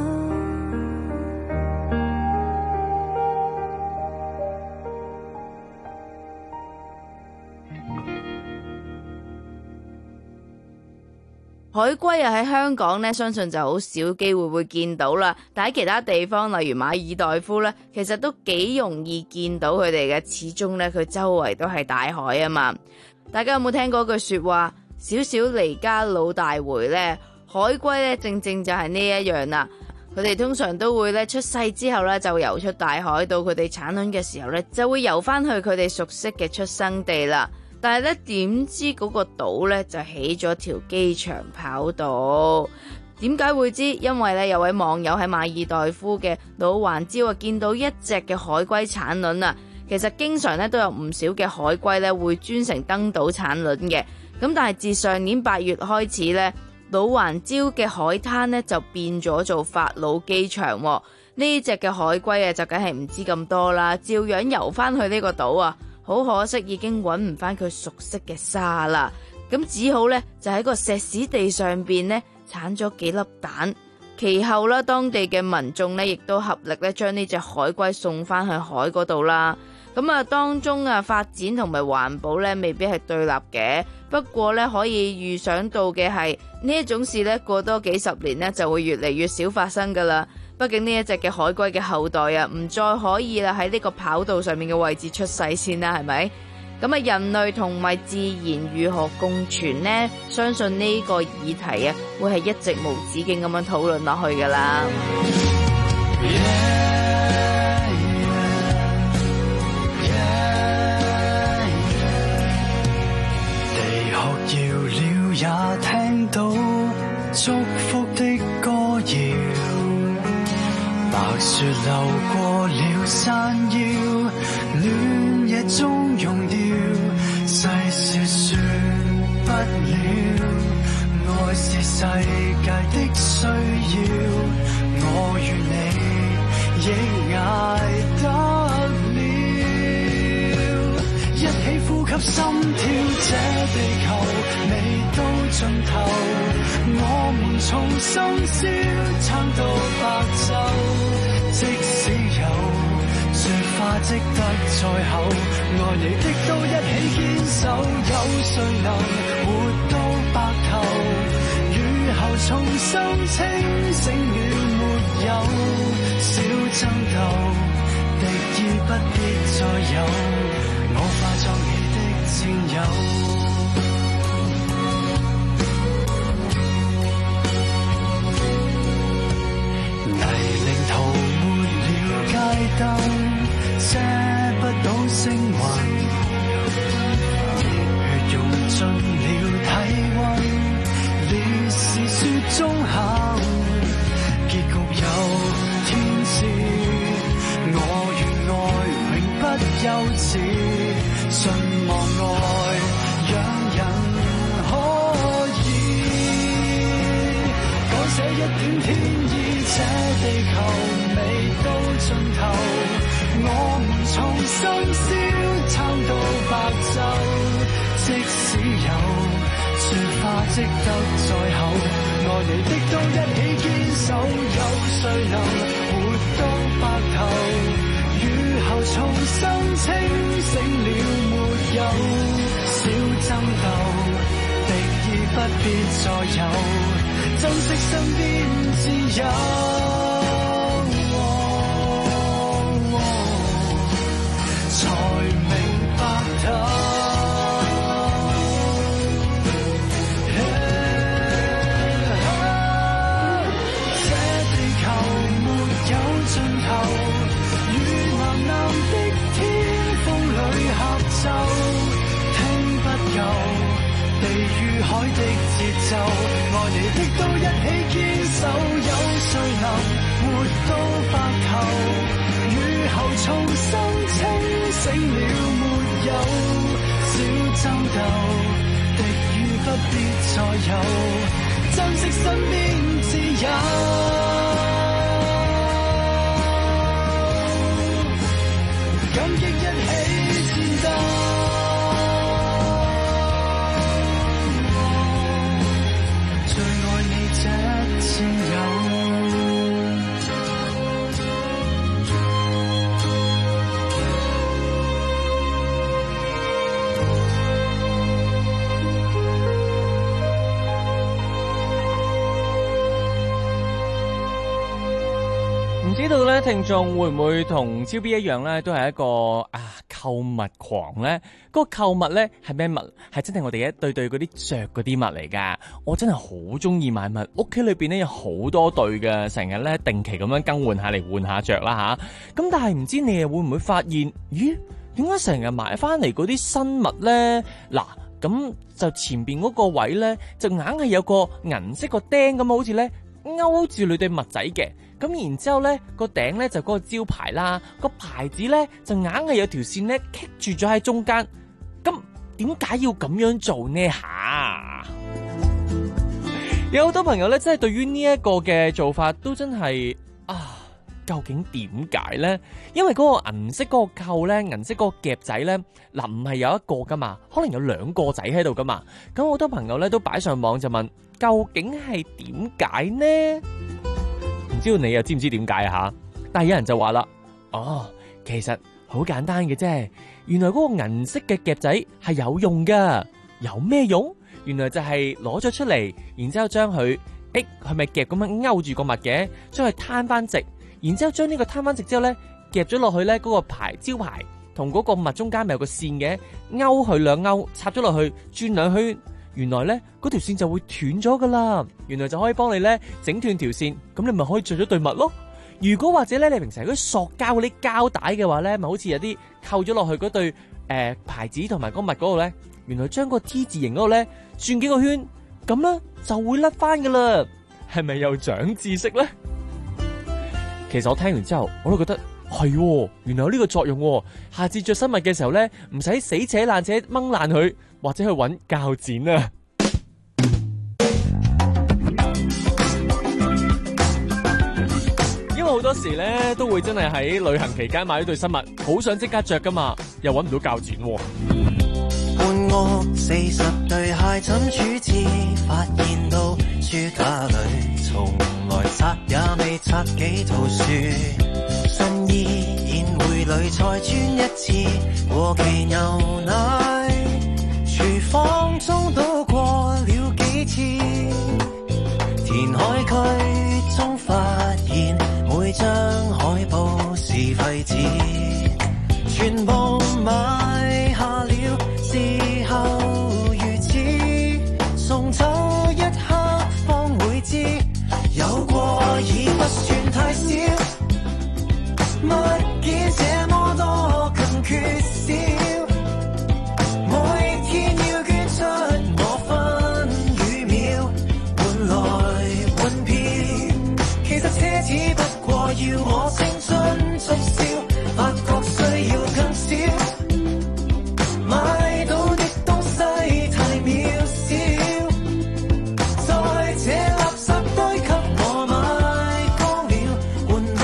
海龜啊喺香港咧，相信就好少機會會見到啦。但喺其他地方，例如馬爾代夫咧，其實都幾容易見到佢哋嘅。始終咧，佢周圍都係大海啊嘛。大家有冇聽過句說話？少少離家老大回咧，海龜咧正正就係呢一樣啦。佢哋通常都會咧出世之後咧就游出大海，到佢哋產卵嘅時候咧就會游翻去佢哋熟悉嘅出生地啦。但係咧，點知嗰個島咧就起咗條機場跑道？點解會知？因為咧有位網友喺馬爾代夫嘅老環礁啊，見到一隻嘅海龜產卵啊。其實經常咧都有唔少嘅海龜咧會專程登島產卵嘅。咁但係自上年八月開始咧，老環礁嘅海灘咧就變咗做法老機場。呢隻嘅海龜啊就梗係唔知咁多啦，照樣游翻去呢個島啊。好可惜，已經揾唔翻佢熟悉嘅沙啦，咁只好呢，就喺個石屎地上邊呢產咗幾粒蛋。其後啦，當地嘅民眾呢亦都合力咧將呢隻海龜送翻去海嗰度啦。咁啊，當中啊發展同埋環保呢未必係對立嘅，不過呢，可以預想到嘅係呢一種事呢過多幾十年呢就會越嚟越少發生噶啦。畢竟呢一隻嘅海龜嘅後代啊，唔再可以啦喺呢個跑道上面嘅位置出世先啦，係咪？咁啊，人類同埋自然如何共存呢？相信呢個議題啊，會係一直無止境咁樣討論落去噶啦。 Yeah, yeah, yeah. 地殼搖了也聽到祝福的歌謠，白雪流過了山腰，暖夜中溶掉，細說說不了，愛是世界的需要，我與你亦捱得了，一起呼吸心跳，這地球未到盡頭，我們從深宵撐到白晝。即使有雪花積得再厚，愛你的都一起堅守，有誰能活到白頭？雨後重新清醒了沒有？小爭鬥，敵意不必再有，我化作你的戰友。街燈遮不到星雲，血用盡了體溫，烈士雪中行，結局有天知，我願愛永不休止，信望愛積得再厚，愛你的都一起堅守，有誰能活到白頭？雨後重新清醒了沒有？小爭鬥，敵意不必再有，珍惜身邊自由。才明白透，這地球沒有盡頭，與藍藍的天風裏合奏，聽不夠地與海的節奏，愛你的都一起堅守，有誰能活到白頭？雨後重新清醒了沒有？小爭鬥，敵與不必再有，珍惜身邊自由。感激一起戰鬥，最愛你這戰友。 唔知道咧，聽眾會唔會同超 B 一樣咧，都係一個啊購物狂咧？嗰、嗰個購物咧係咩物？係真係我哋一對對嗰啲着嗰啲物嚟噶。我真係好中意買物，屋企裏邊咧有好多對嘅，成日咧定期咁樣更換下嚟換下着啦吓。咁但係唔知你又會唔會發現，咦？點解成日買翻嚟嗰啲新物咧？嗱，咁就前邊嗰個位咧，就硬係有個銀色個釘咁，好似咧勾住你對襪仔嘅。咁然之後咧，個頂咧就嗰個招牌啦，個牌子咧就硬係有條線咧棘住咗喺中間。咁點解要咁樣做呢？吓，有好多朋友咧，真係對於呢一個嘅做法都真係啊，究竟點解咧？因為嗰個銀色嗰個扣咧，銀色嗰個夾仔咧，嗱唔係有一個噶嘛，可能有兩個仔喺度噶嘛。咁好多朋友咧都擺上網就問，究竟係點解呢？唔知道你又知唔知點解啊吓？但係有人就話啦，哦，其實好簡單嘅啫。原來嗰個銀色嘅夾仔係有用噶，有咩用？原來就係攞咗出嚟，然之後將佢，誒，係咪夾咁樣勾住個襪嘅？將佢攤翻直，然之後將呢個攤翻直之後咧，夾咗落去咧，嗰個牌招牌同嗰個襪中間咪有個線嘅，勾佢兩勾，插咗落去，轉兩圈。原來咧嗰條線就會斷咗噶啦，原來就可以幫你咧整斷條線，咁你咪可以着咗對襪咯。如果或者咧你平時嗰啲塑膠嗰啲膠帶嘅話咧，咪好似有啲扣咗落去嗰對誒、呃、牌子同埋嗰襪嗰度咧，原來將個 T 字形嗰度咧轉幾個圈，咁咧就會甩翻噶啦。係咪又長知識咧？其實我聽完之後我都覺得係喎，原來有呢個作用喎。下次着新襪嘅時候咧，唔使死扯爛扯掹爛佢，或者去揾鉸剪啊！因為好多時咧都會真係喺旅行期間買咗對新襪，好想即刻着噶嘛，又揾唔到鉸剪喎。 半屋四十對鞋怎處置？發現到書架裏從來拆也未拆幾套書，新衣宴會裏再穿一次過期牛奶，廚房中倒過了幾次，填海區中發現每張海報是廢紙，全部買下了，事後如此，送走一刻方會知，有過已不算太少，物件這麼多更缺少，每天要捐出我分與秒，換來換票，其實奢侈不過要我青春速笑，發覺需要更少，買到的東西太渺小，在這垃圾堆給我買光了，換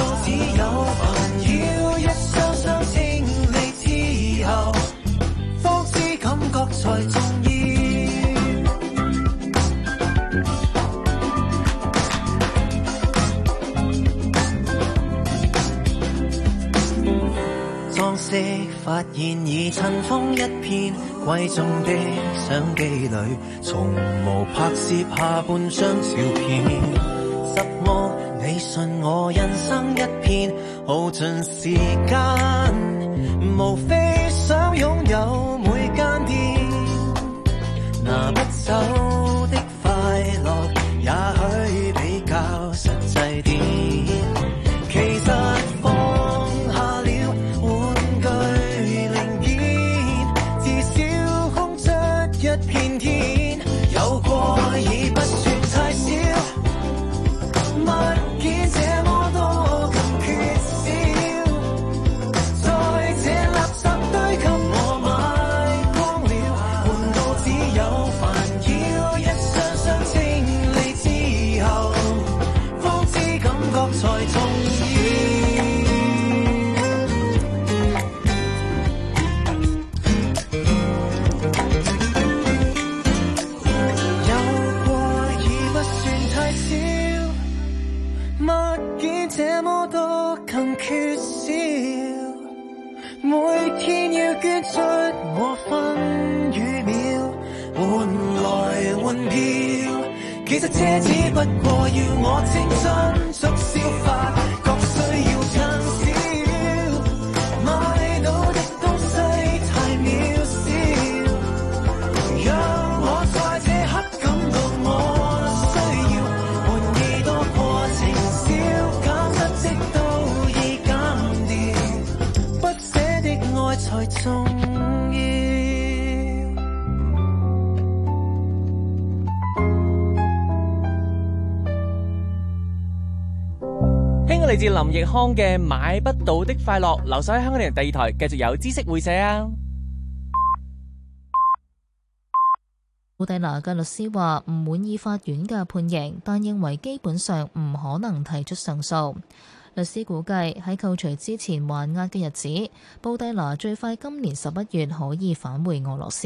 發現已塵封一片，貴重的相機裏從無拍攝下半張照片。失望，你信我人生一片，耗盡時間，無非想擁有每間店，拿不走的快樂，也許比較實際點。其實放下了玩具零件，至少空出一片天。有過已不算太少，物件這麼多更缺少，在這垃圾堆給我買光了，換到只有煩擾，一箱箱清理之後，方知感覺才重要。物件這麼多更缺少，每天要捐出我分與秒，換來換票。其實這只不過要我青春速消化，各需要趁少，買到的東西太渺小，讓我在這刻感覺我需要換幾多過程少，減失積都已減掉，不捨的愛才重要。 嚟自林奕匡嘅買不到的快樂，留守喺香港電台第二台，繼續有知識會社啊！ 布蒂拿嘅律師話唔滿意法院嘅判刑，但認為基本上唔可能提出上訴。律師估計喺扣除之前還押嘅日子，布蒂拿最快今年十一月可以返回俄羅斯。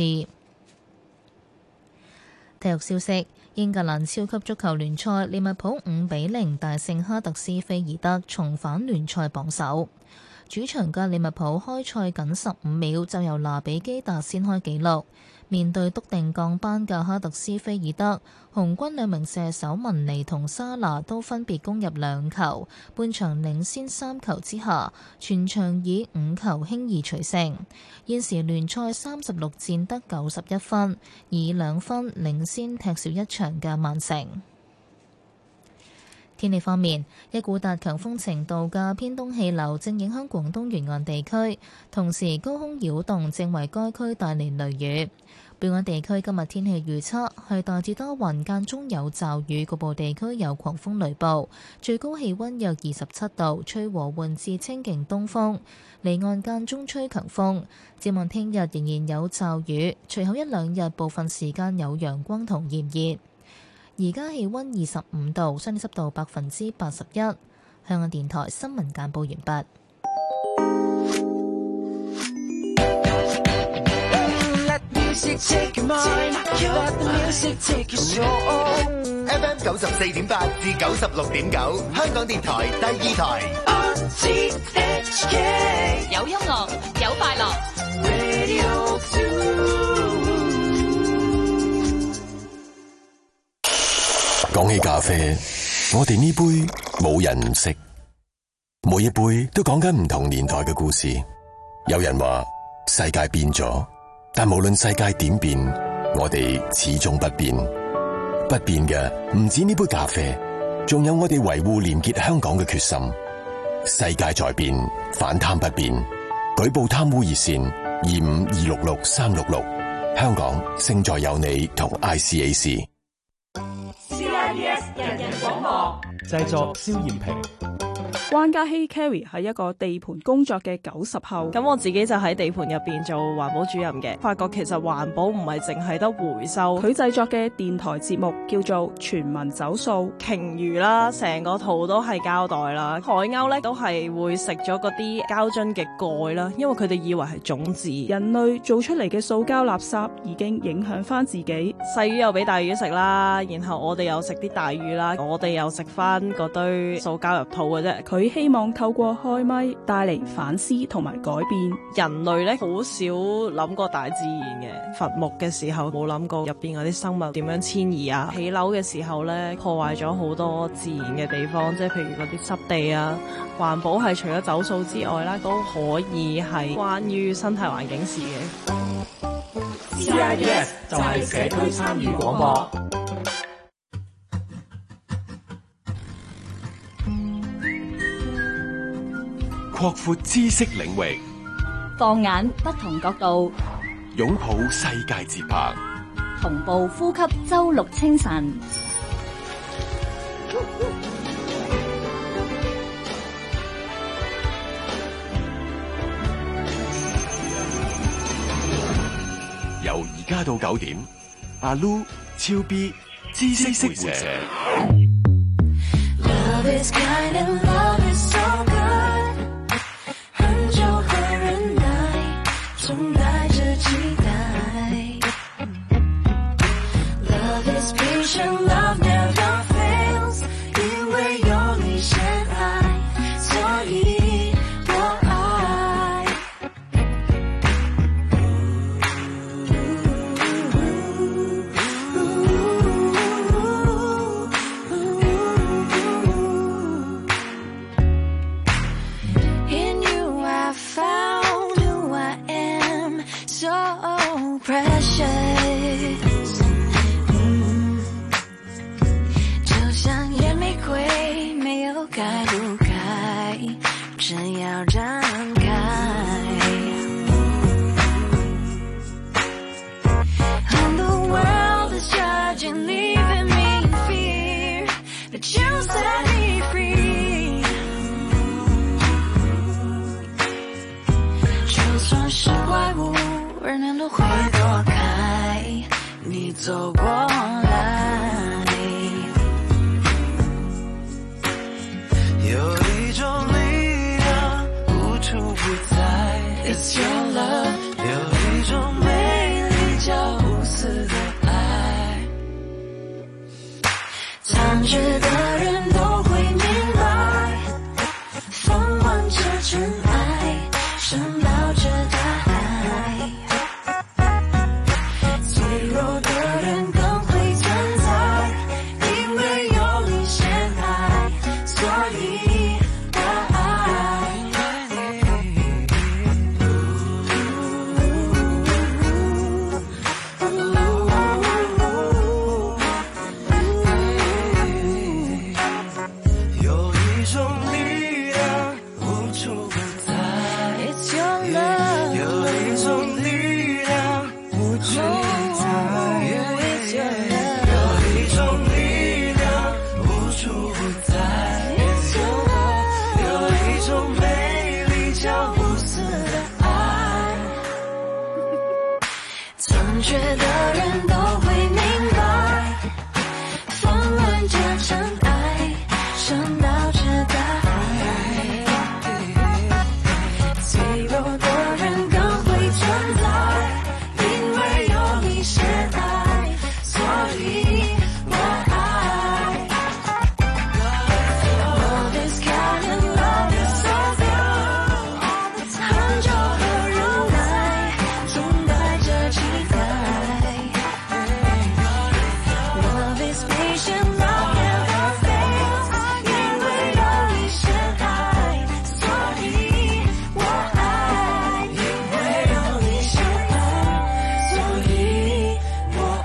體育消息：英格蘭超級足球聯賽，利物浦五比零大勝哈特斯菲爾德，重返聯賽榜首。主場嘅利物浦開賽僅十五秒就由拿比基達先開紀錄，面對篤定降班嘅哈特斯菲爾德，紅軍兩名射手文尼同沙拿都分別攻入兩球，半場領先三球之下，全場以五球輕易取勝。現時聯賽三十六戰得九十一分，以兩分領先踢少一場嘅曼城。天氣方面，一股達強風程度嘅偏東氣流正影響廣東沿岸地區，同時高空擾動正為該區帶嚟雷雨。本港地區今日天氣預測係大致多雲，間中有驟雨，局部地區有狂風雷暴，最高氣溫約二十七度，吹和緩至清勁東風，離岸間中吹強風。展望聽日仍然有驟雨，隨後一兩日部分時間有陽光同炎熱。而家氣溫二十五度，相對濕度百分之八十一。香港電台新聞簡報完畢。 F M 九十四點八至九十六點九，香港電台第二台。 有音樂，有快樂。 講起咖啡，我哋呢杯冇人唔識，每一杯都講緊唔同年代嘅故事。有人話世界變咗，但無論世界點變，我哋始終不變。不變嘅唔止呢杯咖啡，仲有我哋維護廉潔香港嘅決心。世界在變，反貪不變。舉報貪污熱線二五二六六三六六。香港勝在有你同 I C A C。C I B S 人人廣播製作蕭艷平。 關嘉希 Carrie 係一個地盤工作嘅九十後， 咁我自己就喺地盤入邊做環保主任嘅，發覺其實環保唔係淨係得回收。 佢製作嘅電台節目叫做全民走塑， 鯨魚啦，成個肚都係膠袋啦，海鷗咧都係會食咗嗰啲膠樽嘅蓋啦，因為佢哋以為係種子。 人類做出嚟嘅塑膠垃圾已經影響翻自己， 細魚又俾大魚食啦，然後我哋又食啲大魚啦，我哋又食翻嗰堆塑膠入肚嘅啫。 ，佢希望透過開咪帶嚟反思同埋改變。 人類咧好少諗過大自然嘅，伐木嘅時候冇諗過入邊嗰啲生物點樣遷移啊，起樓嘅時候咧破壞咗好多自然嘅地方，即係譬如嗰啲濕地啊。環保係除咗走數之外啦，都可以係關於生態環境事嘅。 C I B S 就係社區參與廣播。 擴闊知識領域， 放眼不同角度， 擁抱世界節拍， 同步呼吸周六清晨。 由而家到九點，阿 Lu、超 B、知識識活社。 总带着期待 Love is patient, love never fails 因为有你先爱所以我爱In you I found who I am so precious 就像野玫瑰没有该不该真要张开 And the world is judging leaving me in fear But you set me free 就算是怪物人人都会躲开你走过来有一种力量无处不在 It's your love 有一种美丽叫无私的爱参觉的人都会明白放完这尘埃深抱着大海脆弱的人更会存在因为有你先爱所以我爱有一种力量无处不在 It's your love 有一种力量无处不在 It's your love 有一种力量无处不在 It's your love 有一种美丽叫无私的爱曾觉得人都会明白放完这尘埃深抱着大海脆弱的人更会存在因为有你先爱所以我爱 Love is kind and love is so good 很久和忍耐总带着期待 Love is patient love never fails 因为有你先爱所以我爱因为有你先爱所以我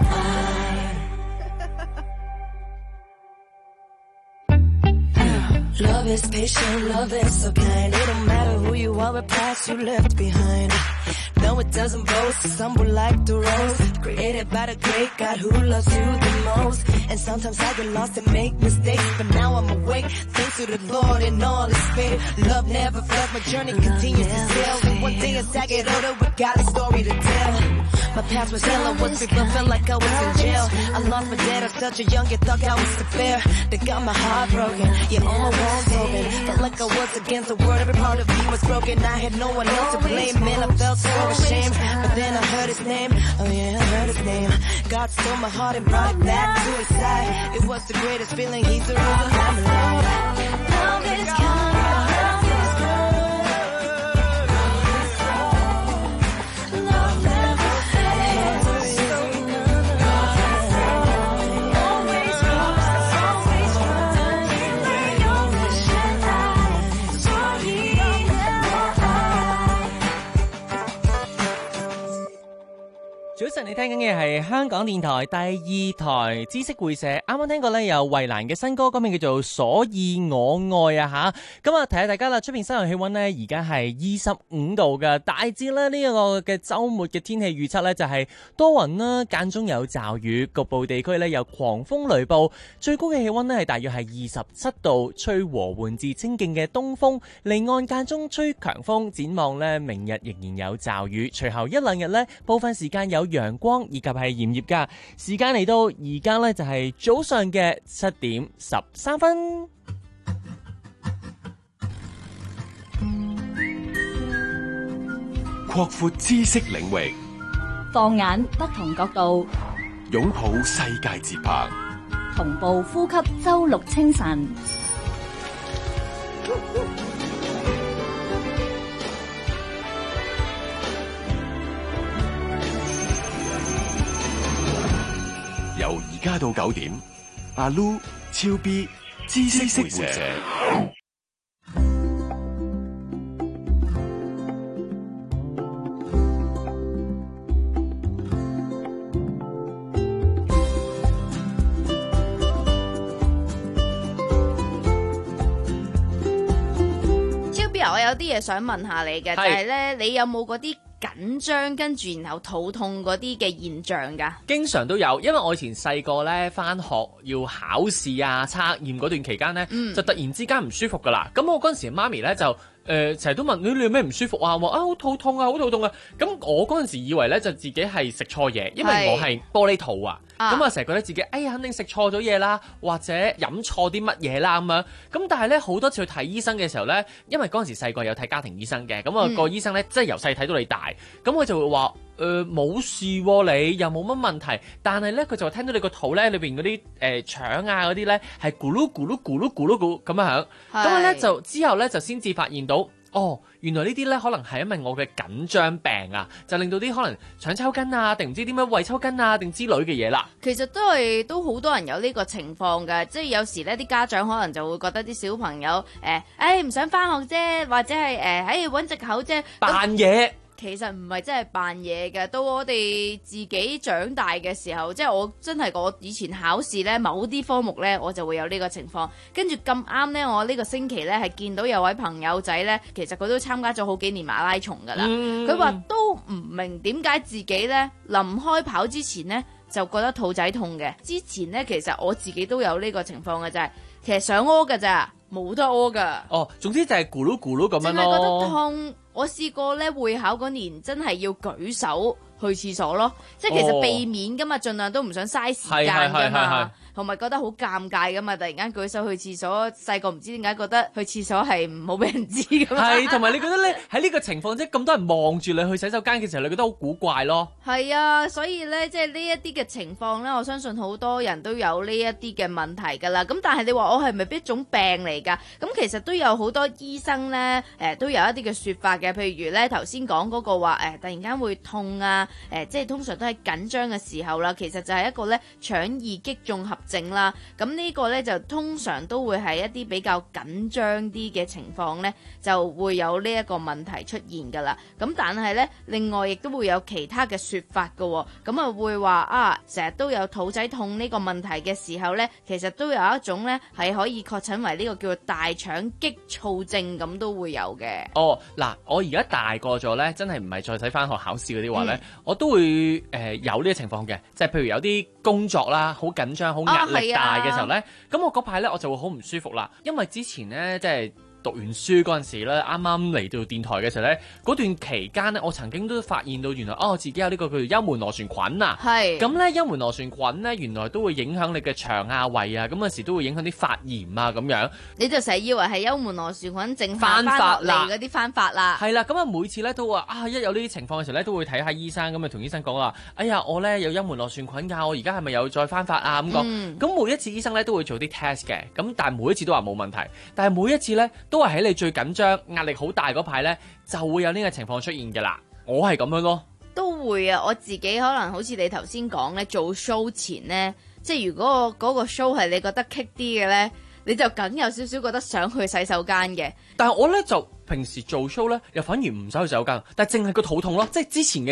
爱 Love is patient, love is so kind It don't matter who you are, what past you left behind No, it doesn't boast, stumble like the rose Created by the great God who loves you the most And sometimes I get lost and make mistakes But now I'm awake, thanks to the Lord and all His faith Love never fails, my journey continues to sail And one day as I get older, we got a story to tell My past was hell, I was big, but felt like I was in jail I lost my dad at such a young age, thought I was the fair They got my heart broken, yeah, all my walls open Felt like I was against the world, every part of me was broken I had no one else to blame, man, I felt so ashamed But then I heard his name, oh yeah, I heard his name God stole my heart and brought it back to his side It was the greatest feeling, he's the reason I'm alive Love is kind 你聽緊嘅係香港電台第二台知識會社，啱啱聽過咧有衛蘭嘅新歌，歌名叫做《所以我愛》啊吓。咁啊提下大家啦，出邊室外氣溫呢而家係二十五度嘅，大致咧呢一個嘅周末嘅天氣預測呢就係多雲啦，間中有驟雨，局部地區呢有狂風雷暴，最高嘅氣溫呢係大約係二十七度，吹和緩至清勁嘅東風，離岸間中吹強風。展望呢明日仍然有驟雨，隨後一兩日呢部分時間有陽光以及係炎熱噶。時間嚟到而家呢就係早上嘅七點十三分。 擴闊知識領域， 放眼不同角度， 擁抱世界節拍， 同步呼吸周六清晨。 由而家到九點，阿 Lu、超 B、知識會社。 超 B 啊，我有啲嘢想問下你嘅，就係咧，你有冇嗰啲緊張跟住然後肚痛嗰啲嘅現象㗎？ 經常都有，因為我以前細個咧返學要考試啊、測驗嗰段期間咧，嗯、就突然之間唔舒服㗎啦。咁我嗰陣時媽咪咧就誒成日都問你你有咩唔舒服啊？話啊好肚痛啊，好肚痛啊！咁我嗰陣時以為咧就自己係食錯嘢，因為我係玻璃肚啊。咁啊成日覺得自己哎呀肯定食錯咗嘢啦，或者飲錯啲乜嘢啦咁樣。咁但係咧好多次去睇醫生嘅時候咧，因為嗰陣時細個有睇家庭醫生嘅，咁、那、啊個醫生咧即係由細睇到你大，咁佢就會話誒冇事喎、啊，你又冇乜問題。但係咧佢就話聽到你個肚咧裏邊嗰啲誒腸啊嗰啲咧係咕嚕咕嚕咕嚕咕嚕咕咁樣響，咁啊咧就之後咧就先至發現到。哦，原來呢啲咧可能係因為我嘅緊張病啊，就令到啲可能腸抽筋啊，定唔知點樣胃抽筋啊，定之類嘅嘢啦。 其實都係都好多人有呢個情況㗎，即係有時咧啲家長可能就會覺得啲小朋友誒，誒唔想返學啫，或者係誒誒揾藉口啫， 扮嘢。 其實唔係真係扮嘢嘅，到我哋自己長大嘅時候，即係我真係我以前考試呢，某啲科目呢，我就會有呢個情況。跟住咁啱呢，我呢個星期呢，係見到有位朋友仔呢，其實佢都參加咗好幾年馬拉松噶啦。佢話、嗯、都唔明點解自己呢，臨開跑之前呢，就覺得肚仔痛嘅。之前呢，其實我自己都有呢個情況嘅，就係其實想屙㗎咋，冇得屙噶。 哦，總之就係咕嚕咕嚕咁樣咯。淨係覺得痛。 我試過咧會考嗰年真係要舉手去廁所咯，即係其實避免噶嘛，盡量都唔想嘥時間噶嘛，同埋覺得好尷尬噶嘛，突然間舉手去廁所，細個唔知點解覺得去廁所係唔好俾人知噶嘛。 係，同埋你覺得咧喺呢個情況即係咁多人望住你去洗手間嘅時候，你覺得好古怪咯。 係啊，所以咧即係呢一啲嘅情況咧，我相信好多人都有呢一啲嘅問題噶啦。咁但係你話我係咪一種病嚟㗎？咁其實都有好多醫生咧誒、呃、都有一啲嘅説法嘅，譬如咧頭先講嗰個話誒、呃、突然間會痛啊。誒、呃，即係通常都係緊張嘅時候啦，其實就係一個咧腸易激綜合症啦。咁呢個咧就通常都會係一啲比較緊張啲嘅情況咧，就會有呢一個問題出現噶啦。咁但係咧，另外亦都會有其他嘅說法噶。咁啊會話啊，成日都有肚仔痛呢個問題嘅時候咧，其實都有一種咧係可以確診為呢個叫做大腸激躁症，咁都會有嘅。 哦，嗱，我而家大個咗咧，真係唔係再睇翻學考試嗰啲話咧，嗯、我都會誒、呃、有呢個情況嘅，即係譬如有啲工作啦，好緊張、好壓力大嘅時候咧，咁、啊、我嗰排咧我就會好唔舒服啦，因為之前咧即係讀完書嗰陣時咧，啱啱嚟到電台嘅時候咧，嗰段期間咧，我曾經都發現到原來哦，自己有呢個叫做幽門螺旋菌啊。係。咁咧，幽門螺旋菌咧，原來都會影響你嘅腸啊、胃啊，咁有時都會影響啲發炎啊咁樣。你就成日以為係幽門螺旋菌症翻發嚟嗰啲翻發啦。係啦，咁啊每次咧都話啊，一有呢啲情況嘅時候咧，都會睇下醫生，咁啊同醫生講話，哎呀，我咧有幽門螺旋菌㗎，我而家係咪有再翻發啊咁講。咁、嗯、每一次醫生咧都會做啲 test 嘅，咁但係每一次都話冇問題，但係每一次咧都係喺你最緊張、壓力好大嗰排咧，就會有呢個情況出現嘅啦。我係咁樣咯，都會啊。我自己可能好似你頭先講咧，做 show 前咧，即係如果嗰個 show 係你覺得棘啲嘅咧，你就梗有少少覺得想去洗手間嘅。但係我咧就平時做 show 咧，又反而唔使去洗手間，但係淨係個肚痛咯。即係之前嘅時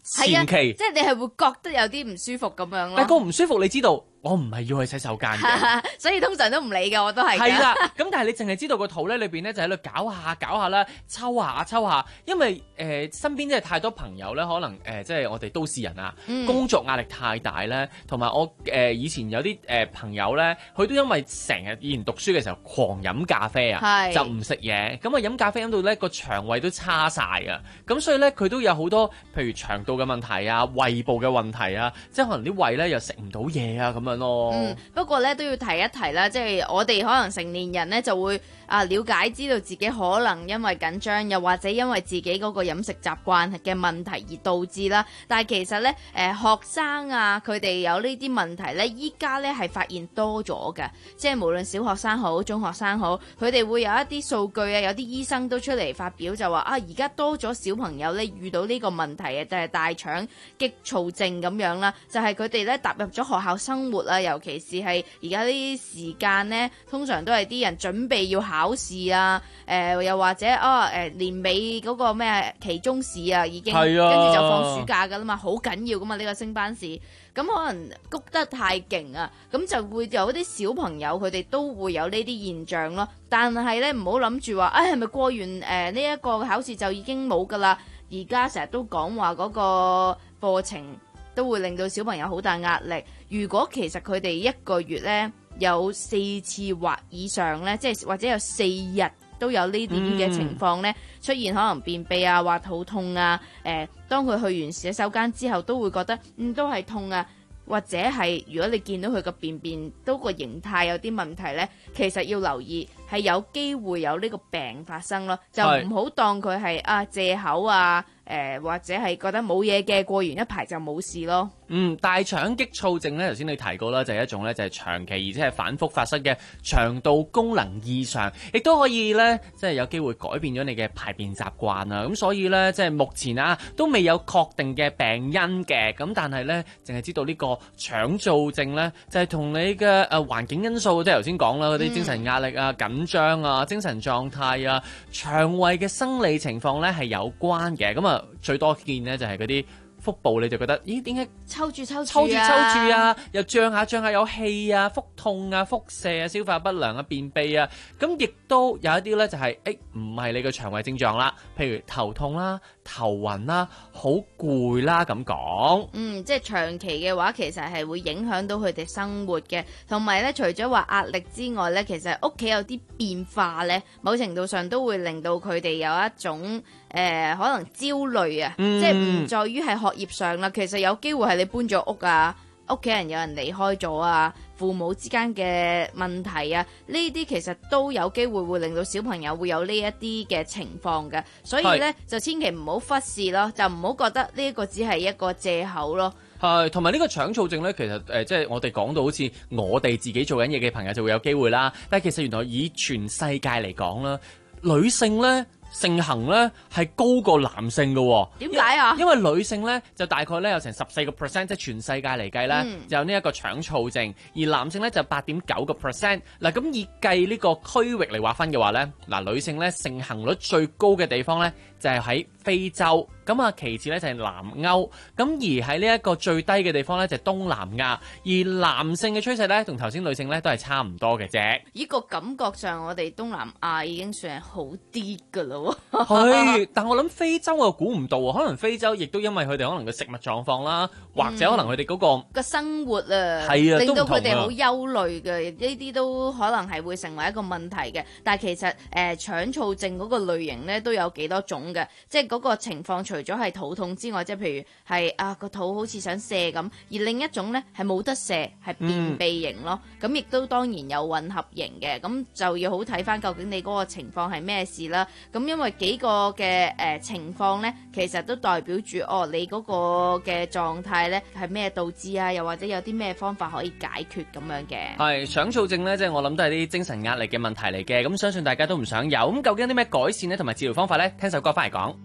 前期，即係你係會覺得有啲唔舒服咁樣咯。 但個唔舒服，你知道我唔係要去洗手間嘅， 所以通常都唔理嘅，我都係。 係啦，咁但係你淨係知道個肚咧裏邊咧就喺度搞下搞下啦，抽下抽下，因為誒、呃、身邊真係太多朋友咧，可能誒、呃、即係我哋都市人啊，嗯、工作壓力太大咧，同埋我誒、呃、以前有啲誒、呃、朋友咧，佢都因為成日以前讀書嘅時候狂飲咖啡啊，就唔食嘢，咁啊飲咖啡飲到咧個腸胃都差晒啊，咁所以咧佢都有好多譬如腸道嘅問題啊、胃部嘅問題啊，即係可能啲胃咧又食唔到嘢啊咁樣咯。 嗯，不過咧都要提一提啦，即係我哋可能成年人咧就會啊了解知道自己可能因為緊張，又或者因為自己嗰個飲食習慣嘅問題而導致啦。但係其實咧誒、呃、學生啊，佢哋有呢啲問題咧，依家咧係發現多咗嘅，即係無論小學生好、中學生好，佢哋會有一啲數據啊，有啲醫生都出嚟發表就話啊，而家多咗小朋友咧遇到呢個問題啊，就係大腸激躁症咁樣啦，就係佢哋咧踏入咗學校生活啊，尤其是係而家呢啲時間咧，通常都係啲人準備要考試啊，誒、呃、又或者啊誒、呃、年尾嗰個咩期中試啊，已經跟住、啊、就放暑假噶啦嘛，好緊要噶嘛呢、呢個升班試，咁可能谷得太勁啊，咁就會有啲小朋友佢哋都會有呢啲現象咯。但係咧唔好諗住話，誒係咪過完誒呢一個考試就已經冇噶啦？而家成日都講話嗰個課程都會令到小朋友好大壓力。如果其實佢哋一個月咧有四次或以上咧，即係或者有四日都有呢啲嘅情況咧、嗯、出現，可能便秘啊、或肚痛啊，誒、呃，當佢去完洗手間之後都會覺得嗯都係痛啊，或者係如果你見到佢個便便都個形態有啲問題咧，其實要留意係有機會有呢個病發生咯，就唔好當佢係啊藉口啊。誒、呃、或者係覺得冇嘢嘅，過完一排就冇事咯。 嗯，大腸激躁症咧，頭先你提過啦，就係、是、一種咧就係、是、長期而且係反覆發生嘅腸道功能異常，亦都可以咧即係有機會改變咗你嘅排便習慣啊。咁所以咧即係目前啊都未有確定嘅病因嘅，咁但係咧淨係知道呢個腸躁症咧就係、是、同你嘅誒、呃、環境因素，即係頭先講啦嗰啲精神壓力啊、緊張啊、精神狀態啊、腸胃嘅生理情況咧係有關嘅。咁啊最多見咧就係嗰啲腹部，你就覺得咦點解抽住抽住抽住抽住啊，又脹下脹下有氣啊，腹痛啊、腹瀉啊、消化不良啊、便秘啊，咁亦都有一啲咧就係誒唔係你嘅腸胃症狀啦，譬如頭痛啦、頭暈啦、好攰啦咁講。 嗯，即係長期嘅話，其實係會影響到佢哋生活嘅，同埋咧除咗話壓力之外咧，其實屋企有啲變化咧，某程度上都會令到佢哋有一種誒、呃、可能焦慮啊，嗯、即係唔在於係學業上啦，其實有機會係你搬咗屋啊，屋企人有人離開咗啊，父母之間嘅問題啊，呢啲其實都有機會會令到小朋友會有呢一啲嘅情況嘅，所以呢，就千祈唔好忽視咯，就唔好覺得呢一個只係一個藉口咯。 係，同埋呢個腸躁症呢，其實誒、呃、即係我哋講到好似我哋自己做緊嘢嘅朋友就會有機會啦，但係其實原來以全世界嚟講啦，女性呢。盛行咧係高過男性嘅喎， 點解啊？ 因為女性咧就大概咧有成十四個 percent， 即係全世界嚟計咧、嗯、就有呢一個腸躁症，而男性咧就八點九個 percent。嗱咁以計呢個區域嚟劃分嘅話咧，嗱女性咧盛行率最高嘅地方咧就係喺非洲，咁啊其次咧就係南歐，咁而喺呢一個最低嘅地方咧就係東南亞，而男性嘅趨勢咧同頭先女性咧都係差唔多嘅啫。 呢個感覺上我哋東南亞已經算係好啲㗎啦。 係，但我諗非洲我估唔到喎，可能非洲亦都因為佢哋可能個食物狀況啦，或者可能佢哋嗰個個生活啊， 係啊， 令到佢哋好憂慮嘅，呢啲都可能係會成為一個問題嘅。但係其實誒腸躁症嗰個類型咧都有幾多種嘅，即係嗰個情況除咗係肚痛之外，即係譬如係啊個肚好似想瀉咁，而另一種咧係冇得瀉，係便秘型咯。咁亦、嗯、都當然有混合型嘅，咁就要好睇翻究竟你嗰個情況係咩事啦。咁因為幾個嘅誒、呃、情況咧，其實都代表住哦，你嗰個嘅狀態咧係咩導致啊？又或者有啲咩方法可以解決咁樣嘅？ 係腸躁症咧，即係我諗都係啲精神壓力嘅問題嚟嘅。咁相信大家都唔想有。咁究竟有啲咩改善咧，同埋治療方法咧？聽首歌翻嚟講。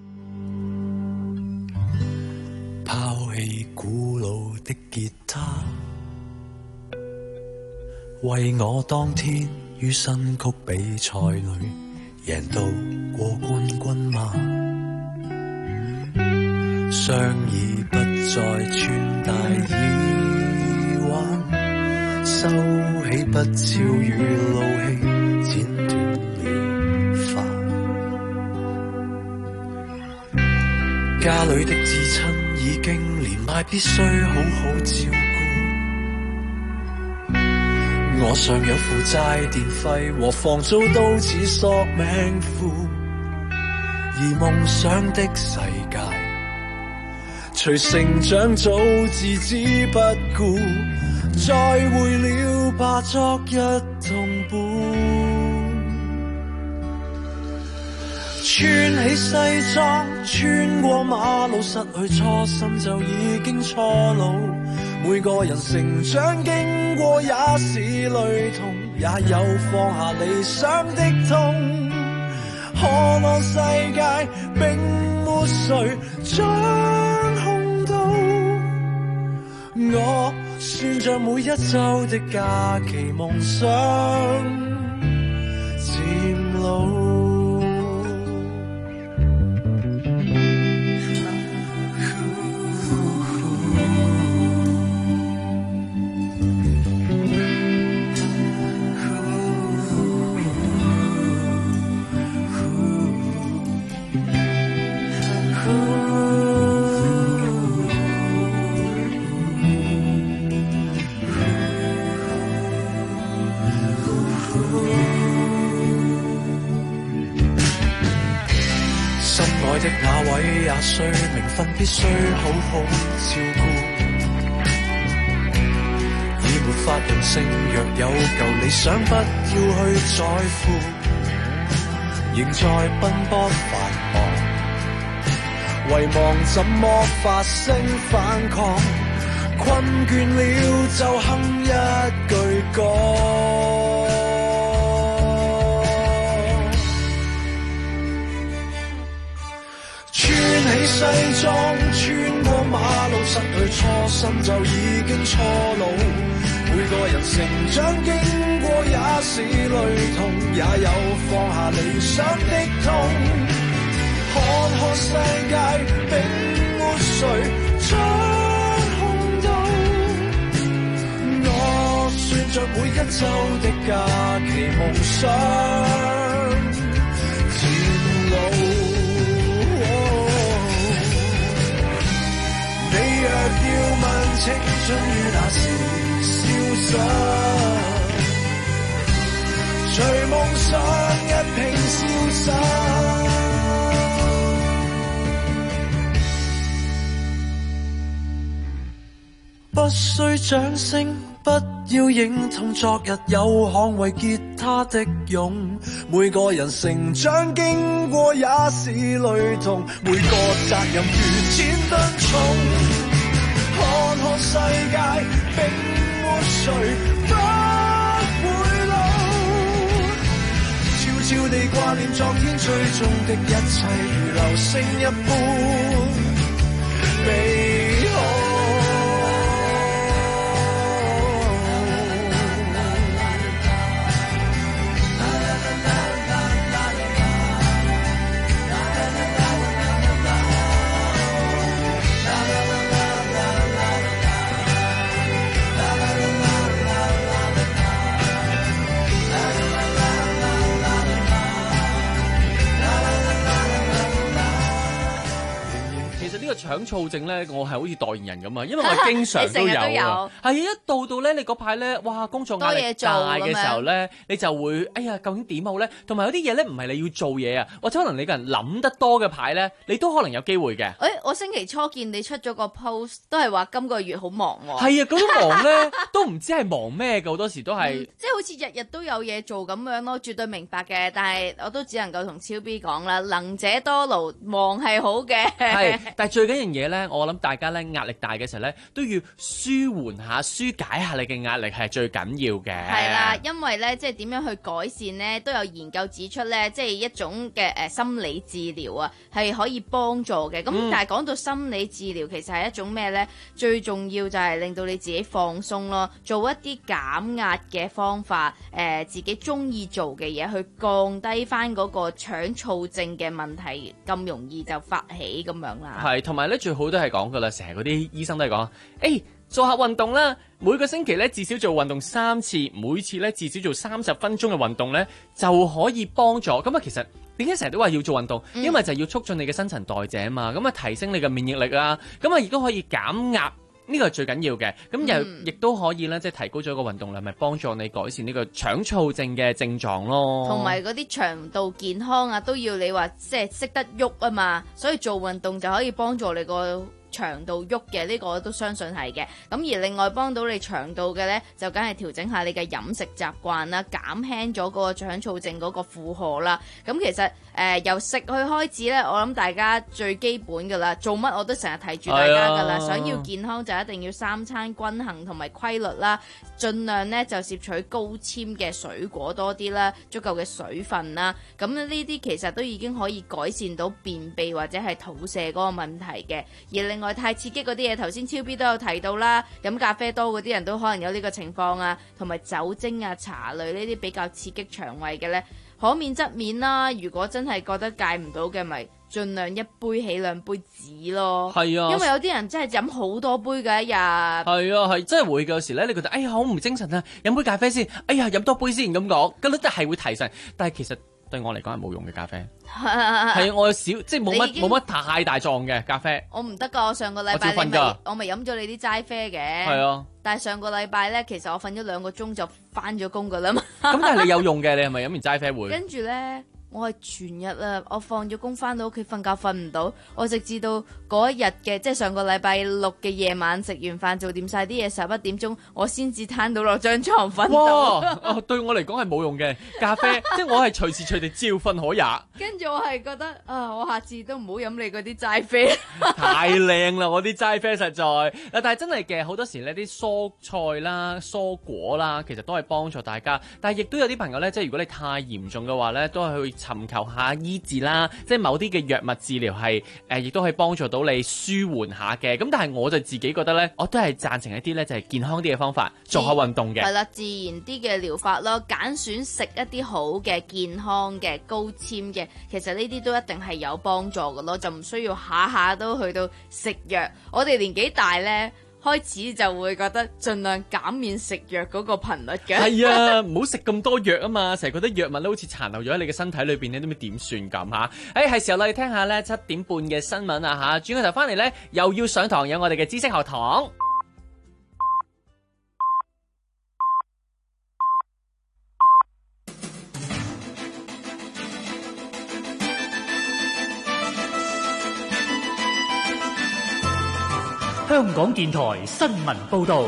拋棄古老的吉他，為我當天於新曲比賽裏贏到過冠軍嗎？ 雙已不再穿戴耳環，收起不超與怒氣，剪斷了髮。家裏的至親已經連埋，必須好好照顧。我上有負債電費和房租都似索命符，而夢想的世界隨成長早置之不顧，再會了吧昨日同伴。穿起西裝穿過馬路，失去初心就已經錯路。每個人成長經過也是累痛，也有放下理想的痛。看看世界並沒誰掌控到，我算着每一周的假期，夢想漸老。的那位廿歲，名分必須好好照顧，已沒法任性，若有舊理想不要去在乎，仍在奔波繁忙，遺忘怎麼發聲反抗，困倦了就哼一句歌。穿起西裝穿過馬路，失去初心就已經錯路。每個人成長經過也是累痛，也有放下理想的痛。看看世界並沒誰掌控到，我算着每一週的假期，夢想漸老。你若要問青春於那時消失，隨夢想一併消失。不需掌聲，不要認同昨日有捍衛吉他的勇。每個人成長經過也是累痛，每個責任如千噸重。看看世界並沒誰不會老，悄悄地掛念昨天追蹤的一切，如流星一般美好。 呢個腸躁症咧，我係好似代言人咁啊，因為我經常都有啊。係一到到咧，你嗰排咧，哇，工作壓力大嘅時候咧，你就會，哎呀，究竟點好咧？同埋有啲嘢咧，唔係你要做嘢啊，或者可能你個人諗得多嘅排咧，你都可能有機會嘅。 誒，我星期初見你出咗個 post， 都係話今個月好忙喎。 係啊，嗰種忙咧，都唔知係忙咩嘅，好多時都係、嗯， 即係好似日日都有嘢做咁樣咯，絕對明白嘅。但係我都只能夠同超 B 講啦，能者多勞，忙係好嘅。 係，但係最緊要嘢咧，我諗大家咧壓力大嘅時候咧，都要舒緩下、舒解下你嘅壓力係最緊要嘅。 係啦，因為咧，即係點樣去改善咧，都有研究指出咧，即係一種嘅誒心理治療啊，係可以幫助嘅。咁、嗯、但係講到心理治療，其實係一種咩咧？最重要就係令到你自己放鬆咯，做一啲減壓嘅方法，誒、呃、自己中意做嘅嘢，去降低翻嗰個腸躁症嘅問題，咁容易就發起咁樣啦。 係，同埋埋咧最好都係講噶啦，成日嗰啲醫生都係講，誒、欸、做下運動啦，每個星期咧至少做運動三次，每次咧至少做三十分鐘嘅運動咧就可以幫助。咁啊，其實點解成日都話要做運動？因為就係要促進你嘅新陳代謝啊嘛，咁啊提升你嘅免疫力啦，咁啊亦都可以減壓。呢個係最緊要嘅，咁又亦都可以咧，即係提高咗個運動量，咪幫助你改善呢個腸燥症嘅症狀咯。 同埋嗰啲腸道健康啊，都要你話即係識得喐啊嘛，所以做運動就可以幫助你個腸道喐嘅，呢個我都相信係嘅。咁而另外幫到你腸道嘅呢，就梗係調整下你嘅飲食習慣啦，減輕咗嗰個腸燥症嗰個負荷啦。咁其實誒、呃、由食去開始呢，我諗大家最基本噶啦，做乜我都成日提住大家噶啦。想要健康就一定要三餐均衡同埋規律啦，盡量呢就攝取高纖嘅水果多啲啦，足夠嘅水分啦。咁呢啲其實都已經可以改善到便秘或者係肚瀉嗰個問題嘅。而另外太刺激嗰啲嘢，頭先超 B 都有提到啦，飲咖啡多嗰啲人都可能有呢個情況啊，同埋酒精啊、茶類呢啲比較刺激腸胃嘅呢，可免則免啦。如果真係覺得戒唔到嘅，咪盡量一杯起兩杯止咯。係啊，因為有啲人真係飲好多杯嘅一日。係啊，係真係會嘅。有時咧，你覺得哎呀好唔精神啊，飲杯咖啡先，哎呀飲多杯先咁講，咁都係會提神，但係其實對我嚟講係冇用嘅咖啡。係我有少即係冇乜冇乜太大狀嘅咖啡。我唔得噶，我上個禮拜你咪我咪飲咗你啲齋啡嘅。係啊，但係上個禮拜咧，其實我瞓咗兩個鐘就翻咗工噶啦嘛。咁但係你有用嘅，你係咪飲完齋啡會？跟住咧，我係全日啊，我放咗工翻到屋企瞓覺瞓唔到，我直至到嗰一日嘅即係上個禮拜六嘅夜晚食完飯做掂晒啲嘢，十一點鐘我先至攤到落張床瞓到。哇！哦，對我嚟講係冇用嘅咖啡，即係我係隨時隨地照瞓可也。跟住我係覺得啊，我下次都唔好飲你嗰啲齋啡。太靚啦！我啲齋啡實在，但係真係嘅，好多時呢啲蔬菜啦、蔬果啦，其實都係幫助大家。但係亦都有啲朋友呢，即係如果你太嚴重嘅話呢，都係去尋求下醫治啦，即係某啲嘅藥物治療係誒，亦都可以幫助到你舒緩下嘅。咁但係我就自己覺得呢，我都係贊成一啲呢，就係健康啲嘅方法，做下運動嘅。係啦，自然啲嘅療法咯，揀選食一啲好嘅、健康嘅、高纖嘅，其實呢啲都一定係有幫助嘅咯，就唔需要下下都去到食藥。我哋年紀大呢，開始就會覺得盡量減免食藥嗰個頻率嘅。係啊，唔好食咁多藥啊嘛，成日覺得藥物咧好似殘留咗喺你嘅身體裏邊，你都唔知點算咁嚇。誒係時候啦，你聽下咧七點半嘅新聞啊嚇，轉個頭翻嚟咧又要上堂，有我哋嘅知識學堂。 香港電台新聞報導。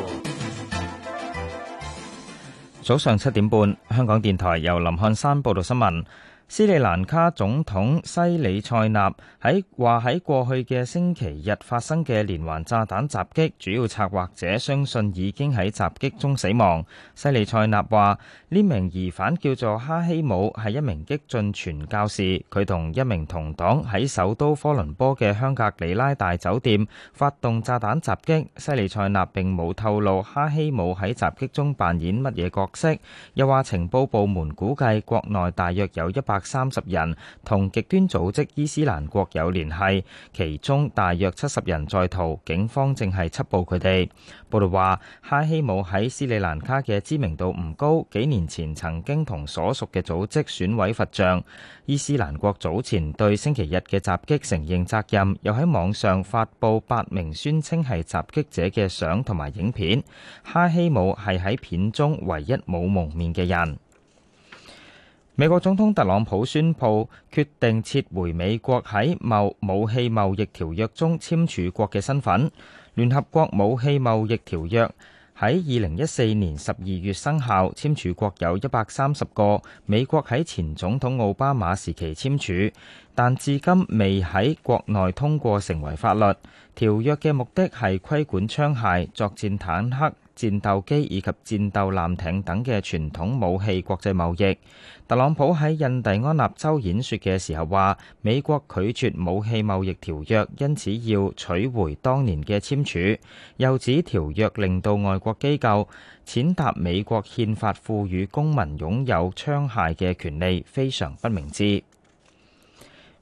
早上七點半，香港電台由林漢山報道新聞。斯里蘭卡總統西里塞納喺話喺過去嘅星期日發生嘅連環炸彈襲擊，主要策劃者相信已經喺襲擊中死亡。西里塞納話呢名疑犯叫做哈希姆，係一名激進傳教士，佢同一名同黨喺首都科倫坡嘅香格里拉大酒店發動炸彈襲擊。西里塞納並冇透露哈希姆喺襲擊中扮演乜嘢角色，又話情報部門估計國內大約有一百三十人同極端組織伊斯蘭國有聯繫，其中大約七十人在逃，警方正係緝捕佢哋。報道話，哈希姆喺斯里蘭卡嘅知名度唔高，幾年前曾經同所屬嘅組織損毀佛像。伊斯蘭國早前對星期日嘅襲擊承認責任，又喺網上發布八名宣稱係襲擊者嘅相同埋影片。哈希姆係喺片中唯一冇蒙面嘅人。美國總統特朗普宣布決定撤回美國喺貿武器貿易條約中簽署國嘅身份。聯合國武器貿易條約喺二零一四年十二月生效，簽署國有一百三十個，美國喺前總統奧巴馬時期簽署，但至今未喺國內通過成為法律。條約嘅目的係規管槍械、作戰坦克、戰鬥機以及戰鬥艦艇等嘅傳統武器國際貿易。特朗普喺印第安納州演說嘅時候話，美國拒絕武器貿易條約，因此要取回當年嘅簽署。又指條約令到外國機構踐踏美國憲法賦予公民擁有槍械嘅權利，非常不明智。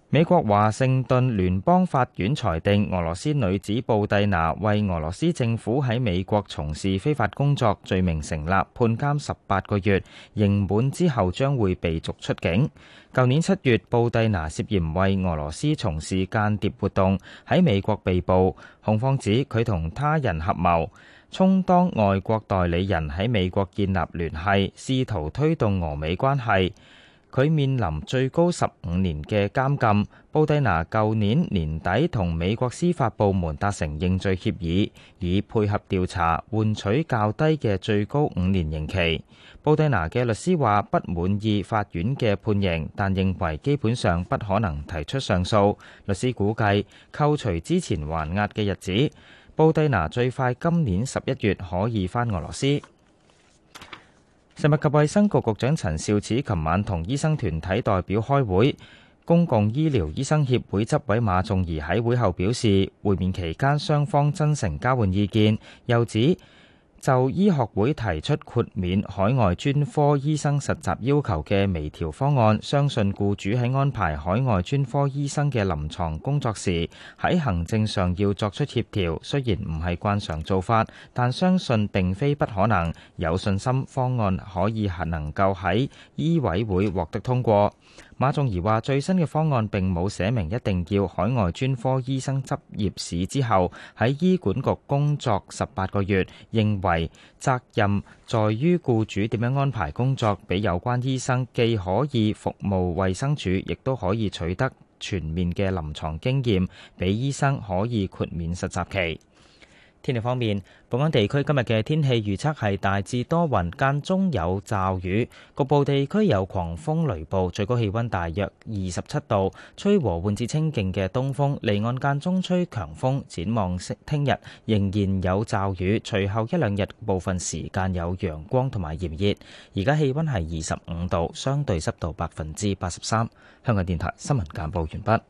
美國華盛頓聯邦法院裁定俄羅斯女子布蒂娜為俄羅斯政府喺美國從事非法工作罪名成立，判監十八個月，刑滿之後將會被逐出境。舊年七月，布蒂娜涉嫌為俄羅斯從事間諜活動，喺美國被捕。控方指佢同他人合謀，充當外國代理人喺美國建立聯繫，試圖推動俄美關係。佢面臨最高十五年嘅監禁。布蒂娜舊年年底同美國司法部門達成認罪協議，以配合調查換取較低嘅最高五年刑期。布蒂娜嘅律師話不滿意法院嘅判刑，但認為基本上不可能提出上訴。律師估計扣除之前還押嘅日子，布蒂娜最快今年十一月可以返俄羅斯。食物及衛生局局長陳肇始琴晚同醫生團體代表開會，公共醫療醫生協會執委馬仲儀喺會後表示，會面期間雙方真誠交換意見，又指就醫學會提出豁免海外專科醫生實習要求嘅微調方案，相信僱主喺安排海外專科醫生嘅臨床工作時，喺行政上要作出協調，雖然唔係慣常做法，但相信並非不可能，有信心方案可以能夠喺醫委會獲得通過。馬仲儀話：最新嘅方案並冇寫明一定要海外專科醫生執業試之後喺醫管局工作十八個月，認為責任在於僱主點樣安排工作，俾有關醫生既可以服務衛生署，亦都可以取得全面嘅臨床經驗，俾醫生可以豁免實習期。天氣方面，本港地區今日嘅天氣預測係大致多雲，間中有驟雨，局部地區有狂風雷暴，最高氣溫大約二十七度，吹和緩至清勁嘅東風，離岸間中吹強風。展望聽日仍然有驟雨，隨後一兩日部分時間有陽光同埋炎熱。而家氣溫係二十五度，相對濕度百分之八十三。香港電台新聞簡報完畢。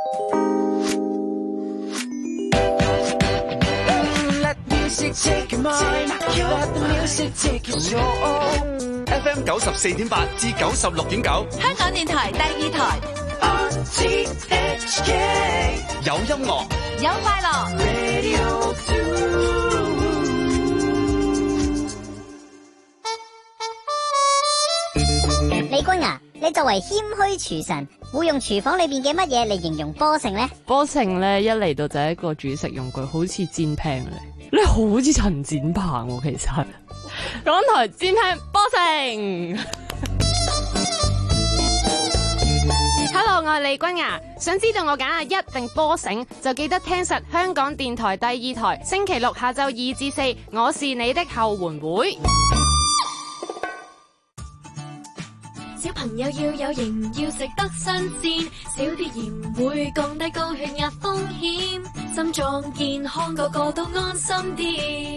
F M 九十四點八至九十六點九， 香港電台第二台。 有音樂， 有快樂。 李君啊，你作為謙虛廚神，會用廚房裏邊嘅乜嘢嚟形容波城呢？ 波城咧，一嚟到就係一個煮食用具，好似煎 pan 咧。你好似陳展鵬喎，其實港台煎 pan 波城。Hello， 我係李君雅，想知道我揀阿一定波城，就記得聽實香港電台第二台，星期六下晝二至四，我是你的後援會。 小朋友要有型，要食得新鮮，少啲鹽會降低高血壓風險，心臟健康個個都安心啲。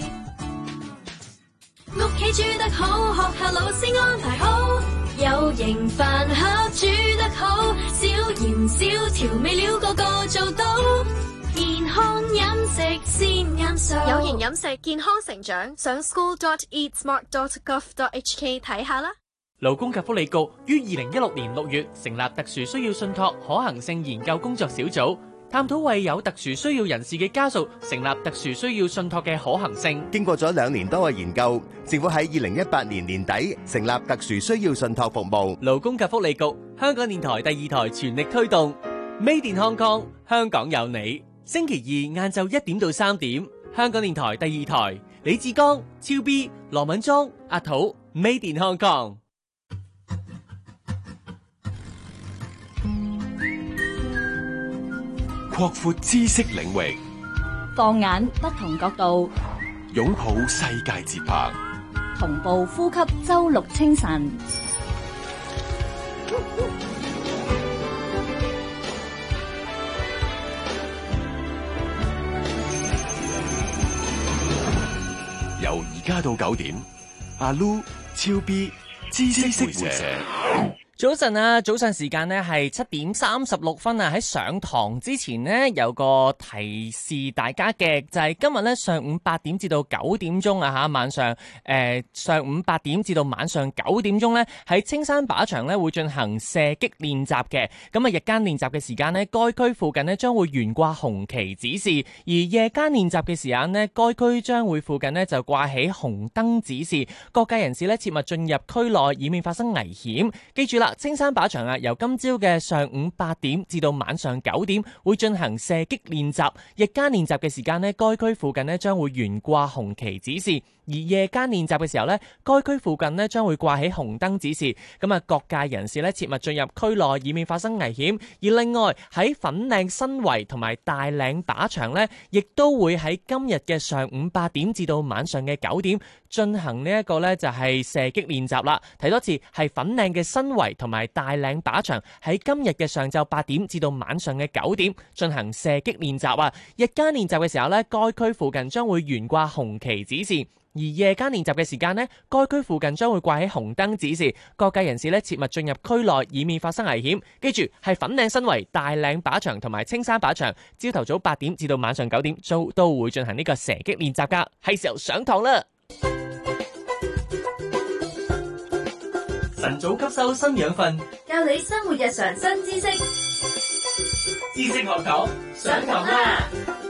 屋企煮得好，學校老師安排好，有型飯盒煮得好，少鹽少調味料個個做到，健康飲食先啱數。 有型飲食，健康成長，上 school dot eat smart dot gov dot h k 睇下啦。 勞工及福利局於二零一六年六月成立特殊需要信託可行性研究工作小組，探討為有特殊需要人士嘅家屬成立特殊需要信託嘅可行性。 經過咗兩年多嘅研究，政府喺二零一八年年底成立特殊需要信託服務。 勞工及福利局、香港電台第二台全力推動 Made in Hong Kong， 香港有你。星期二晏晝一點到三點，香港電台第二台，李志剛、超 B、羅敏莊、阿土 Made in Hong Kong。 擴闊知識領域， 放眼不同角度， 擁抱世界節拍， 同步呼吸周六清晨。 由而家到九點，阿 Lu、超 B、知識會社， 早晨啊，早上時間呢係七點三十六分啊！喺上堂之前呢，有個提示大家嘅，就係、是、今日呢上午八點至到九點鐘啊吓，晚上誒、呃、上午八點至到晚上九點鐘呢，喺青山靶場呢會進行射擊練習嘅。咁啊，日間練習嘅時間呢，該區附近呢將會懸掛紅旗指示；而夜間練習嘅時間呢，該區將會附近呢就掛起紅燈指示，各界人士呢切勿進入區內，以免發生危險。記住啦！青山靶場啊，由今朝嘅上午八點至到晚上九點會進行射擊練習。日間練習嘅時間呢，該區附近呢將會懸掛紅旗指示；而夜間練習嘅時候呢，該區附近呢將會掛起紅燈指示。咁啊，各界人士呢切勿進入區內，以免發生危險。而另外喺粉嶺新圍同埋大嶺靶場呢，亦都會喺今日嘅上午八點至到晚上嘅九點進行呢一個呢就係射擊練習啦。睇多次係粉嶺嘅新圍同埋大嶺靶場喺今日嘅上晝八點至到晚上嘅九點進行射擊練習啊！日間練習嘅時候呢，該區附近將會懸掛紅旗指示；而夜間練習嘅時間呢，該區附近將會掛起紅燈指示。各界人士呢切勿進入區內，以免發生危險。記住係粉嶺新圍、大嶺靶場同埋青山靶場，朝頭早八點至到晚上九點都都會進行呢個射擊練習噶。係時候上堂啦！ 晨早吸收新養分， 教你生活日常新知識。 知識學堂上堂啦！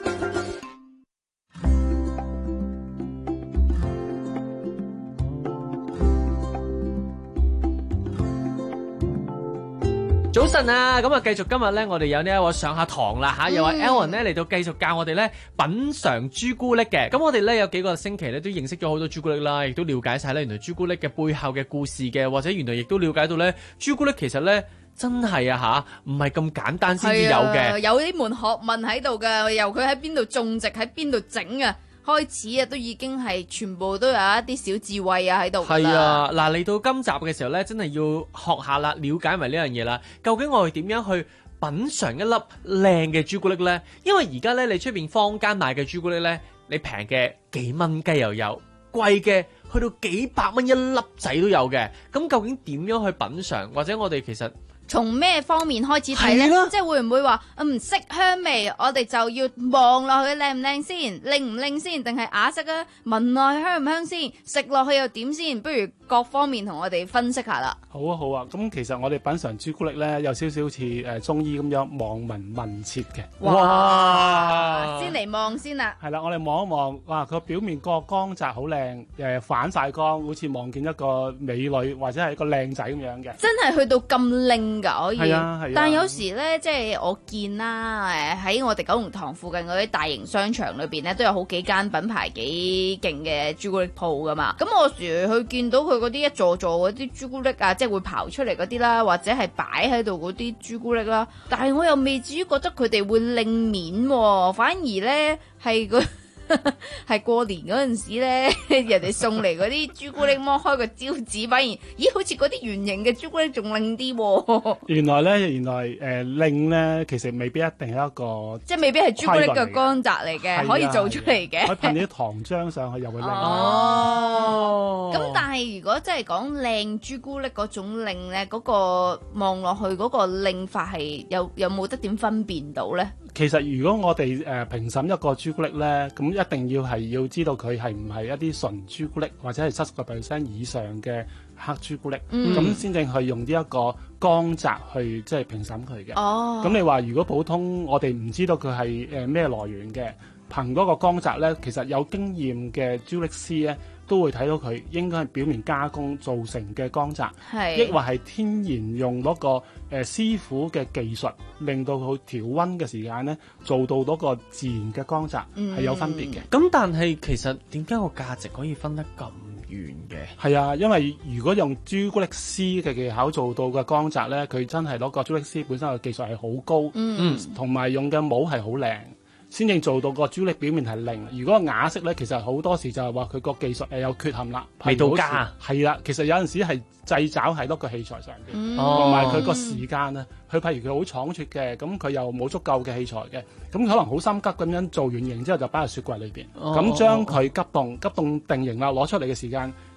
早晨啊，咁啊繼續今日咧，我哋有呢一個上下堂啦吓，又話 Ellen 咧嚟到繼續教我哋咧品嘗朱古力嘅。咁我哋咧有幾個星期咧都認識咗好多朱古力啦，亦都了解晒咧原來朱古力嘅背後嘅故事嘅，或者原來亦都了解到咧朱古力其實咧真係啊吓，唔係咁簡單先至有嘅， 有啲門學問喺度噶，由佢喺邊度種植，喺邊度整啊。開始啊，都已經係全部都有一啲小智慧啊喺度。 係啊，嗱嚟到今集嘅時候呢，真係要學下啦，了解埋呢樣嘢啦。究竟我哋點樣去品嘗一粒靚嘅朱古力呢？因為而家呢，你出邊坊間買嘅朱古力呢，你平嘅幾蚊雞又有，貴嘅去到幾百蚊一粒仔都有嘅。咁究竟點樣去品嘗？或者我哋其實從咩方面開始睇呢？即係會唔會話唔色香味，我哋就要望落去靚唔靚先，靚唔靚先，定係雅色啊？聞落去香唔香先，食落去又點先？不如各方面同我哋分析下啦。 好啊好啊，咁其實我哋品嘗朱古力咧，有少少似誒中醫咁樣望聞問切嘅。 哇！先嚟望先啦。 係啦，我哋望一望，哇！佢表面個光澤好靚，誒反晒光，好似望見一個美女或者係一個靚仔咁樣嘅。 真係去到咁靚㗎，可以。 係啊係啊。 但係有時咧，即係我見啦，誒喺我哋九龍塘附近嗰啲大型商場裏邊咧，都有好幾間品牌幾勁嘅朱古力鋪㗎嘛。咁我時去見到佢嗰啲一座座嗰啲朱古力啊，即係會刨出嚟嗰啲啦，或者係擺喺度嗰啲朱古力啦，但係我又未至於覺得佢哋會令面喎，反而咧係個。係過年嗰陣時咧，人哋送嚟嗰啲朱古力剝開個招紙，反而咦好似嗰啲圓形嘅朱古力仲靚啲喎。原來咧，原來誒靚咧，其實未必一定係一個，即係未必係朱古力嘅光澤嚟嘅，可以做出嚟嘅。可以噴啲糖漿上去又會靚。哦，咁但係如果真係講靚朱古力嗰種靚咧，嗰個望落去嗰個靚法係有有冇得點分辨到咧？其實如果我哋誒評審一個朱古力咧，咁一定要係要知道佢係唔係一啲純朱古力，或者係七十個 percent 以上嘅黑朱古力，咁先正去用呢一個光澤去即係評審佢嘅。哦，咁你話如果普通我哋唔知道佢係誒咩來源嘅，憑嗰個光澤咧，其實有經驗嘅朱古力師咧，都會睇到佢應該係表面加工造成嘅光澤，抑或係天然用嗰、那個誒、呃、師傅嘅技術，令到佢調溫嘅時間咧，做到嗰個自然嘅光澤係、嗯、有分別嘅。咁但係其實點解個價值可以分得咁遠嘅？係啊，因為如果用朱古力師嘅技巧做到嘅光澤咧，佢真係攞個朱古力師本身嘅技術係好高，嗯，同埋用嘅模係好靚。先正做到個朱古力表面係靚。如果啞色咧，其實好多時就係話佢個技術係有缺陷啦，未到家。係啦，其實有陣時係製爪喺多個器材上邊，同埋佢個時間咧。佢譬如佢好倉促嘅，咁佢又冇足夠嘅器材嘅，咁可能好心急咁樣做完型之後就擺喺雪櫃裏邊，咁將佢急凍，急凍定型啦，攞出嚟嘅時間。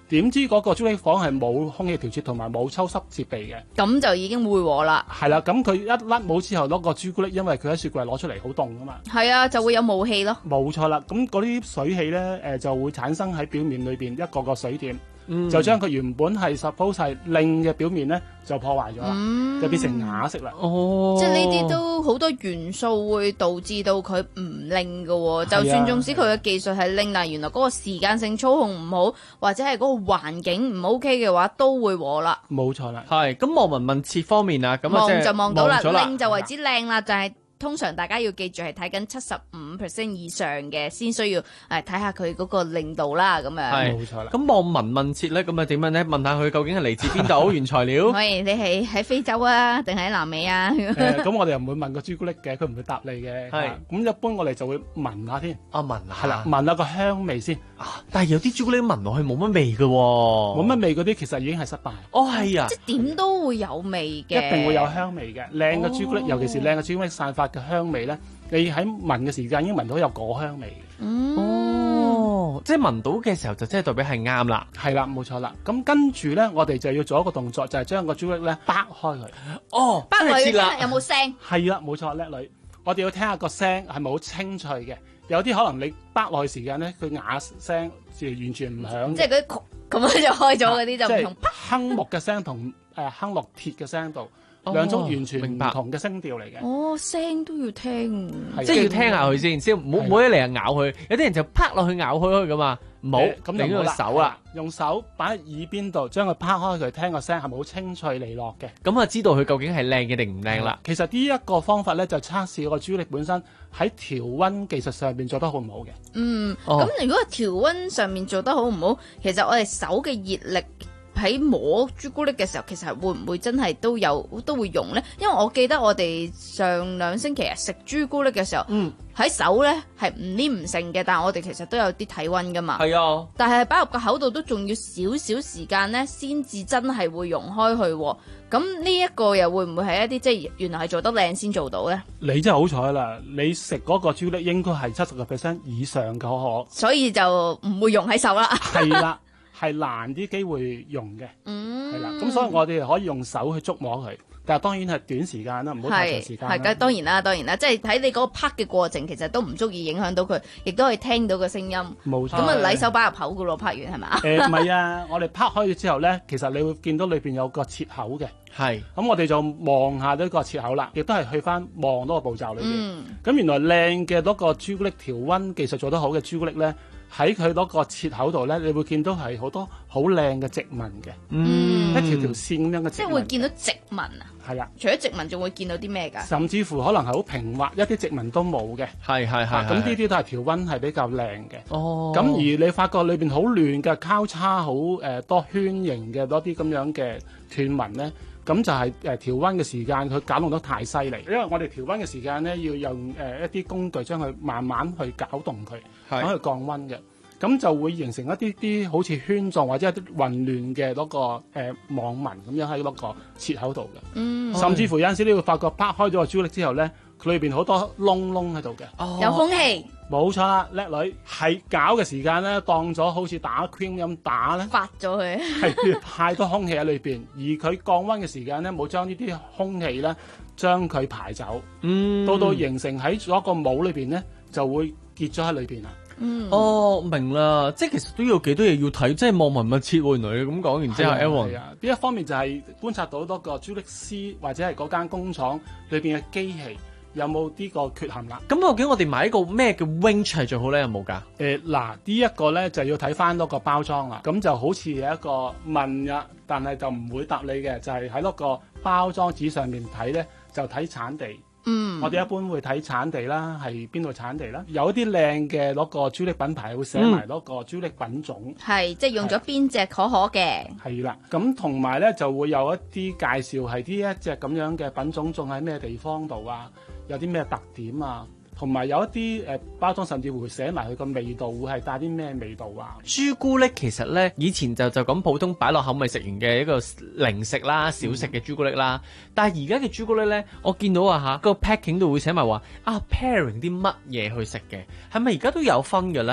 點知嗰個朱古力房係冇空氣調節同埋冇抽濕設備嘅， 咁就已經會和啦。 係啦，咁佢一甩帽之後攞個朱古力，因為佢喺雪櫃攞出嚟好凍噶嘛。 係啊，就會有霧氣咯。 冇錯啦，咁嗰啲水氣咧誒、呃、就會產生喺表面裏邊一個個水點。 嗯、 就將佢原本係 suppose 係靚嘅表面咧，就破壞咗啦，嗯、就變成啞色啦。 哦，即係呢啲都好多元素會導致到佢唔靚嘅喎。就算縱使佢嘅技術係靚，但係原來嗰個時間性操控唔好，或者係嗰個環境唔 OK 嘅話，都會和啦。 冇錯啦。 係咁望聞問切方面啊，咁啊望就望到啦，靚就為之靚啦，就係、是。通常大家要記住係睇緊七十五 percent 以上嘅，先需要誒睇下佢嗰個令度啦，咁樣。 係冇錯啦。咁望聞問切咧，咁啊點樣咧？問下佢究竟係嚟自邊度原材料？ 喂，你係喺非洲啊，定喺南美啊？ 誒、呃，咁我哋又唔會問個朱古力嘅，佢唔會答你嘅。係。咁一般我哋就會聞下先。 啊，聞下。 係啦，聞下個香味先。 啊，但係有啲朱古力聞落去冇乜味嘅喎。 冇乜味嗰啲其實已經係失敗。 哦，係啊。 即係點都會有味嘅。 一定會有香味嘅，靚嘅朱古力，尤其是靚嘅朱古力散發嘅香味咧。你喺聞嘅時間已經聞到有果香味。 嗯、 哦，即係聞到嘅時候就即係代表係啱啦。 係啦，冇錯啦。咁跟住咧，我哋就要做一個動作，就係、是、將個朱古力咧掰開佢。 哦， 掰開佢有冇聲？ 係啦，冇錯，叻女。我哋要聽下個聲係咪好清脆嘅？有啲可能你掰落去時間咧，佢啞聲就完全唔響。 即係嗰啲咁樣就開咗嗰啲就唔同。 鏗木嘅聲同誒鏗落鐵嘅聲度。兩種完全唔同嘅聲調嚟嘅。 哦，聲都要聽， 即係要聽下佢先，先唔好唔好一嚟就咬佢。有啲人就啪落去咬開佢噶嘛，唔好咁就用手啦， 用手擺喺耳邊度，將佢啪開佢，聽個聲係咪好清脆利落嘅？ 咁啊，知道佢究竟係靚嘅定唔靚啦。 其實呢一個方法咧，就測試個朱古力本身喺調溫技術上邊做得好唔好嘅。 嗯，咁、哦、如果調溫上面做得好唔好，其實我哋手嘅熱力。喺摸朱古力嘅時候，其實會唔會真係都有都會溶咧？因為我記得我哋上兩星期啊食朱古力嘅時候，喺、嗯、手咧係唔黏唔成嘅，但係我哋其實都有啲體溫噶嘛。 係啊， 但係擺入個口度都仲要少少時間咧，先至真係會溶開去。咁呢一個又會唔會係一啲即係原來係做得靚先做到咧？ 你真係好彩啦！你食嗰個朱古力應該係七十個 percent 以上嘅可可， 所以就唔會溶喺手啦。 係啦。係難啲機會用嘅，係、嗯、啦，咁所以我哋可以用手去觸摸佢，但係當然係短時間啦，唔好太長時間。 係，係，當然啦，當然啦，即係睇你嗰個拍嘅過程，其實都唔足以影響到佢，亦都可以聽到個聲音。 冇錯。咁啊，禮手擺入口噶咯，拍完係嘛？ 誒唔係啊，我哋拍開咗之後咧，其實你會見到裏邊有個切口嘅。 係。咁我哋就望下呢個切口啦，亦都係去翻望嗰個步驟裏邊。咁、嗯、原來靚嘅嗰個朱古力調溫技術做得好嘅朱古力咧。喺佢嗰個切口度咧，你會見到係好多好靚嘅直紋嘅，嗯，一條條線咁樣嘅。 即係會見到直紋啊！ 係啊， 除咗直紋，仲會見到啲咩㗎？ 甚至乎可能係好平滑，一啲直紋都冇嘅。 係係係。 咁呢啲都係調溫係比較靚嘅。 哦。 咁而你發覺裏邊好亂嘅交叉，好誒、呃、多圈形嘅多啲咁樣嘅斷紋咧。咁就係誒調溫嘅時間，佢攪動得太犀利。因為我哋調溫嘅時間咧，要用誒、呃、一啲工具將佢慢慢去攪動佢，等佢降溫嘅。咁就會形成一啲啲好似圈狀或者一啲混亂嘅嗰、那個誒、呃、網紋咁樣喺嗰個切口度嘅。嗯。甚至乎有陣時你會發覺拍開咗個朱古力之後咧，佢裏邊好多窿窿喺度嘅。 哦。有空氣。冇錯啦，叻女係攪嘅時間咧，當咗好似打 cream 咁打咧， 發咗佢係太多空氣喺裏邊，而佢降溫嘅時間咧，冇將呢啲空氣咧將佢排走，嗯，到到形成喺嗰個帽裏邊咧，就會結咗喺裏邊啦。 嗯，哦，明啦，即係其實都有幾多嘢要睇，即係望聞問切喎。原來你咁講完之後 Aaron 係啊，呢一方面就係觀察到多個朱古力師或者係嗰間工廠裏邊嘅機器。有冇呢個缺陷啦？ 咁究竟我哋買一個咩嘅 range 係最好咧？有冇㗎？誒、 呃、嗱，呢一個咧就要睇翻嗰個包裝啦。咁就好似有一個問呀，但係就唔會答你嘅，就係喺嗰個包裝紙上面睇咧，就睇產地。嗯，我哋一般會睇產地啦，係邊度產地啦。有一啲靚嘅嗰個朱古力品牌會寫埋嗰個朱古力品種， 係、嗯、即係用咗邊隻可可嘅。 係啦，咁同埋咧就會有一啲介紹係呢一隻咁樣嘅品種種喺咩地方度啊。有啲咩特點啊？同埋有一啲誒、呃、包裝，甚至會寫埋佢個味道，會係帶啲咩味道啊？ 朱古力其實咧，以前就就咁普通擺落口咪食完嘅一個零食啦、小食嘅朱古力啦。嗯、但係而家嘅朱古力咧，我見到啊嚇，個 packing 度會寫埋話啊 pairing 啲乜嘢去食嘅，係咪而家都有分嘅咧？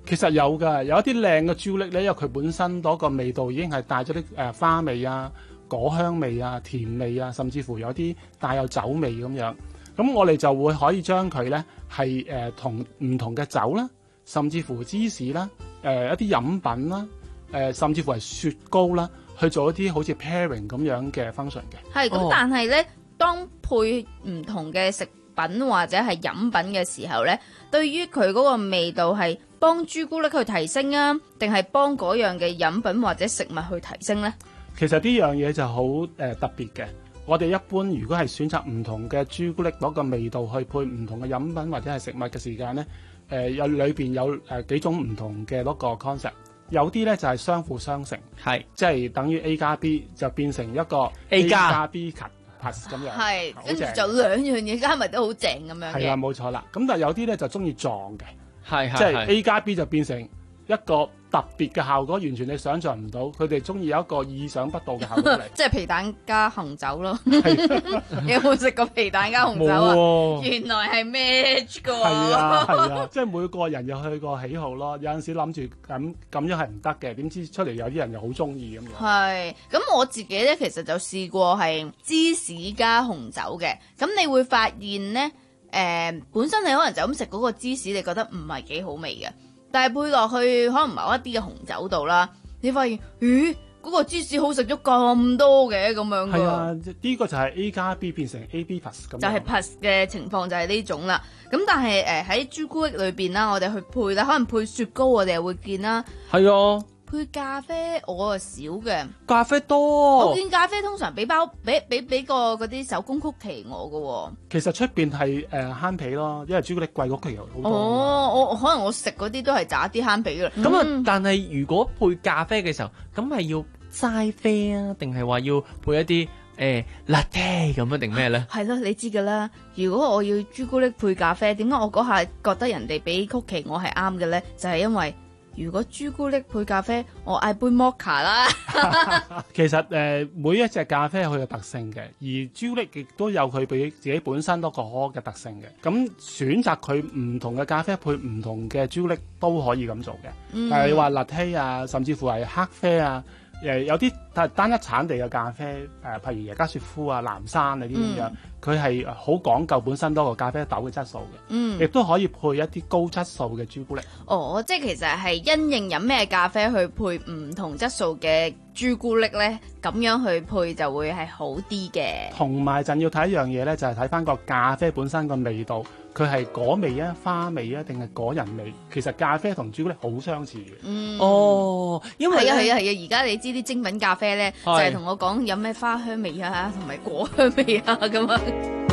其實有㗎，有一啲靚嘅朱古力咧，因為佢本身嗰個味道已經係帶咗啲誒花味啊、果香味啊、甜味啊，甚至乎有啲帶有酒味咁樣。咁我哋就會可以將佢咧係誒同唔同嘅酒啦，甚至乎芝士啦、誒、呃、一啲飲品啦、誒、呃、甚至乎係雪糕啦，去做一啲好似 pairing 咁樣嘅 function 嘅。 係咁， 哦但係咧，當配唔同嘅食品或者係飲品嘅時候咧，對於佢嗰個味道係幫朱古力去提升啊，定係幫嗰樣嘅飲品或者食物去提升咧？ 其實呢樣嘢就好誒、呃、特別嘅。我哋一般如果係選擇唔同嘅朱古力攞個味道去配唔同嘅飲品或者係食物嘅時間咧，誒有裏邊有誒、呃、幾種唔同嘅嗰個 concept。有啲咧就係、是、相輔相成， 係即係等於 A 加 B 就變成一個 A 加加 B 及 plus 咁樣， 係跟住正就兩樣嘢加埋都好正咁樣係啦， 嘅。 冇錯啦。咁但係有啲咧就中意撞嘅， 係係即係係 A 加 B 就變成一個特別嘅效果，完全你想象唔到。佢哋中意有一個意想不到嘅效果嚟。 即係皮蛋加紅酒咯。你有冇食過皮蛋加紅酒啊？ 冇喎原來係 match 㗎喎。 係啊係啊，即係每個人有佢個喜好咯。有陣時諗住咁咁樣係唔得嘅，點知出嚟有啲人又好中意咁樣。 係，咁我自己咧其實就試過係芝士加紅酒嘅，咁你會發現咧，誒、本身你可能就咁食嗰個芝士，你覺得唔係幾好味嘅，但係配落去可能某一啲嘅紅酒度啦，你發現，咦，嗰、個芝士好食咗咁多嘅咁樣㗎。 係啊，呢、個就係 A 加 B 變成 A B plus 咁樣。 就係 plus 嘅情況就係呢種啦，咁但係誒喺朱古力裏邊啦，我哋去配啦，可能配雪糕我哋又會見啦， 係啊， 配咖啡我啊少嘅。 咖啡多。 我見咖啡通常俾包俾俾俾個嗰啲手工曲奇我嘅喎。 其實出邊係誒慳皮咯，因為朱古力貴過曲奇好多。 哦，我可能我食嗰啲都係渣啲慳皮嘅啦。 咁啊、 嗯但係如果配咖啡嘅時候，咁係要齋啡啊，定係話要配一啲誒 latte 咁啊，定咩咧？ 係咯，你知㗎啦。如果我要朱古力配咖啡，點解我嗰下覺得人哋俾曲奇我係啱嘅咧？就係、因為如果朱古力配咖啡，我嗌杯 mocha 啦。 其實誒、呃、每一隻咖啡有佢嘅特性嘅，而朱古力亦都有佢俾自己本身嗰個嘅特性嘅。咁選擇佢唔同嘅咖啡配唔同嘅朱古力都可以咁做嘅。 嗯但係你話 latte 啊，甚至乎係黑啡啊，誒有啲係單一產地嘅咖啡，誒、呃、譬如耶加雪夫啊、藍山啊啲咁樣，佢係好講究本身多個咖啡豆嘅質素嘅。 嗯亦都可以配一啲高質素嘅朱古力。 哦，即係其實係因應飲咩咖啡去配唔同質素嘅朱古力咧，咁樣去配就會係好啲嘅。 同埋就要睇一樣嘢咧，就係睇翻個咖啡本身個味道，佢係果味啊、花味啊，定係果仁味？其實咖啡同朱古力好相似嘅。 嗯， 哦，因為係啊係啊係啊！而家你知啲精品咖啡咧，就係係同我講有咩花香味啊，同埋果香味啊咁啊。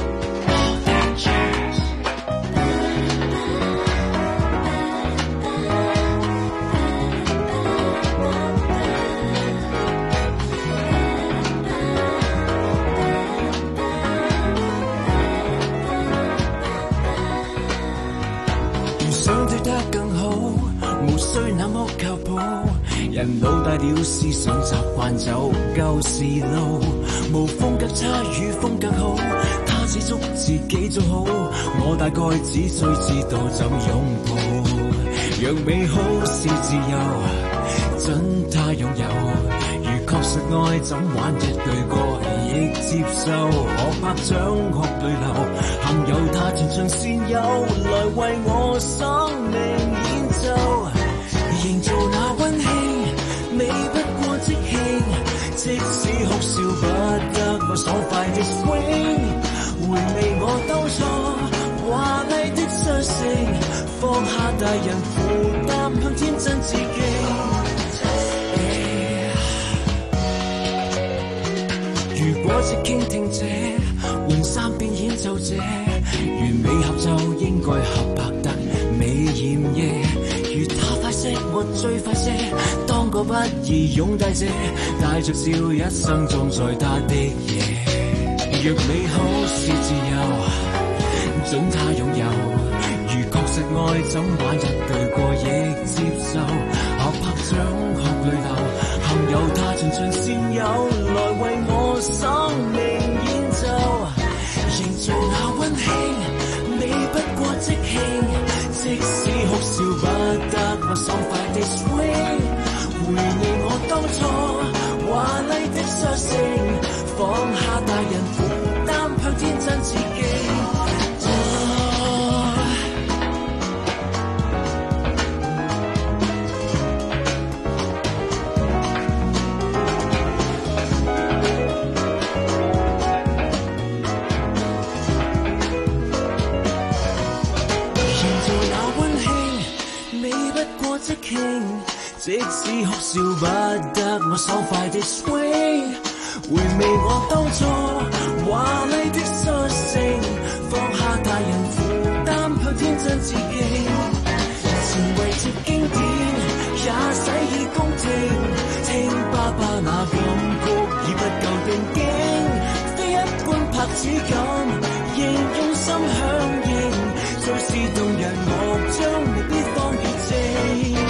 如想對得更好，無需那麼靠譜。人老大了，思想習慣走舊時路，無風格差與風格好，他只祝自己做好。我大概只需知道怎擁抱，讓美好是自由，准他擁有。如確實愛，怎玩一對歌亦接受。我拍掌學對流，幸有他全場善友來為我生命演奏，營造那溫馨，美不過即興。即使哭笑不得，我爽快的 swing， 回味我當初華麗的率性，放下大人負擔，向天真致敬。如果只傾聽者，換三遍演奏者，完美合奏應該合拍得美豔夜。如他快些，我最快些，當個不易擁戴者，帶着笑一生中在他的夜。若美好是自由，准他擁有。如確實愛，怎玩一句過亦接受。合拍掌學淚流，幸有他循循善友來為我生命演奏，營造那溫馨，美不過即興。即使哭笑不得， 我爽快地 swing， 回味我當初華麗的率性，放下大人負擔，向天真致敬。即使哭笑不得，我爽快的 swing， 回味我當初華麗的率性，放下大人負擔，向天真致敬。前為接經典，也洗耳恭聽，聽爸爸那感覺已不夠定境，非一般拍子咁，應用心響應，最是動人樂章，未必放熱情。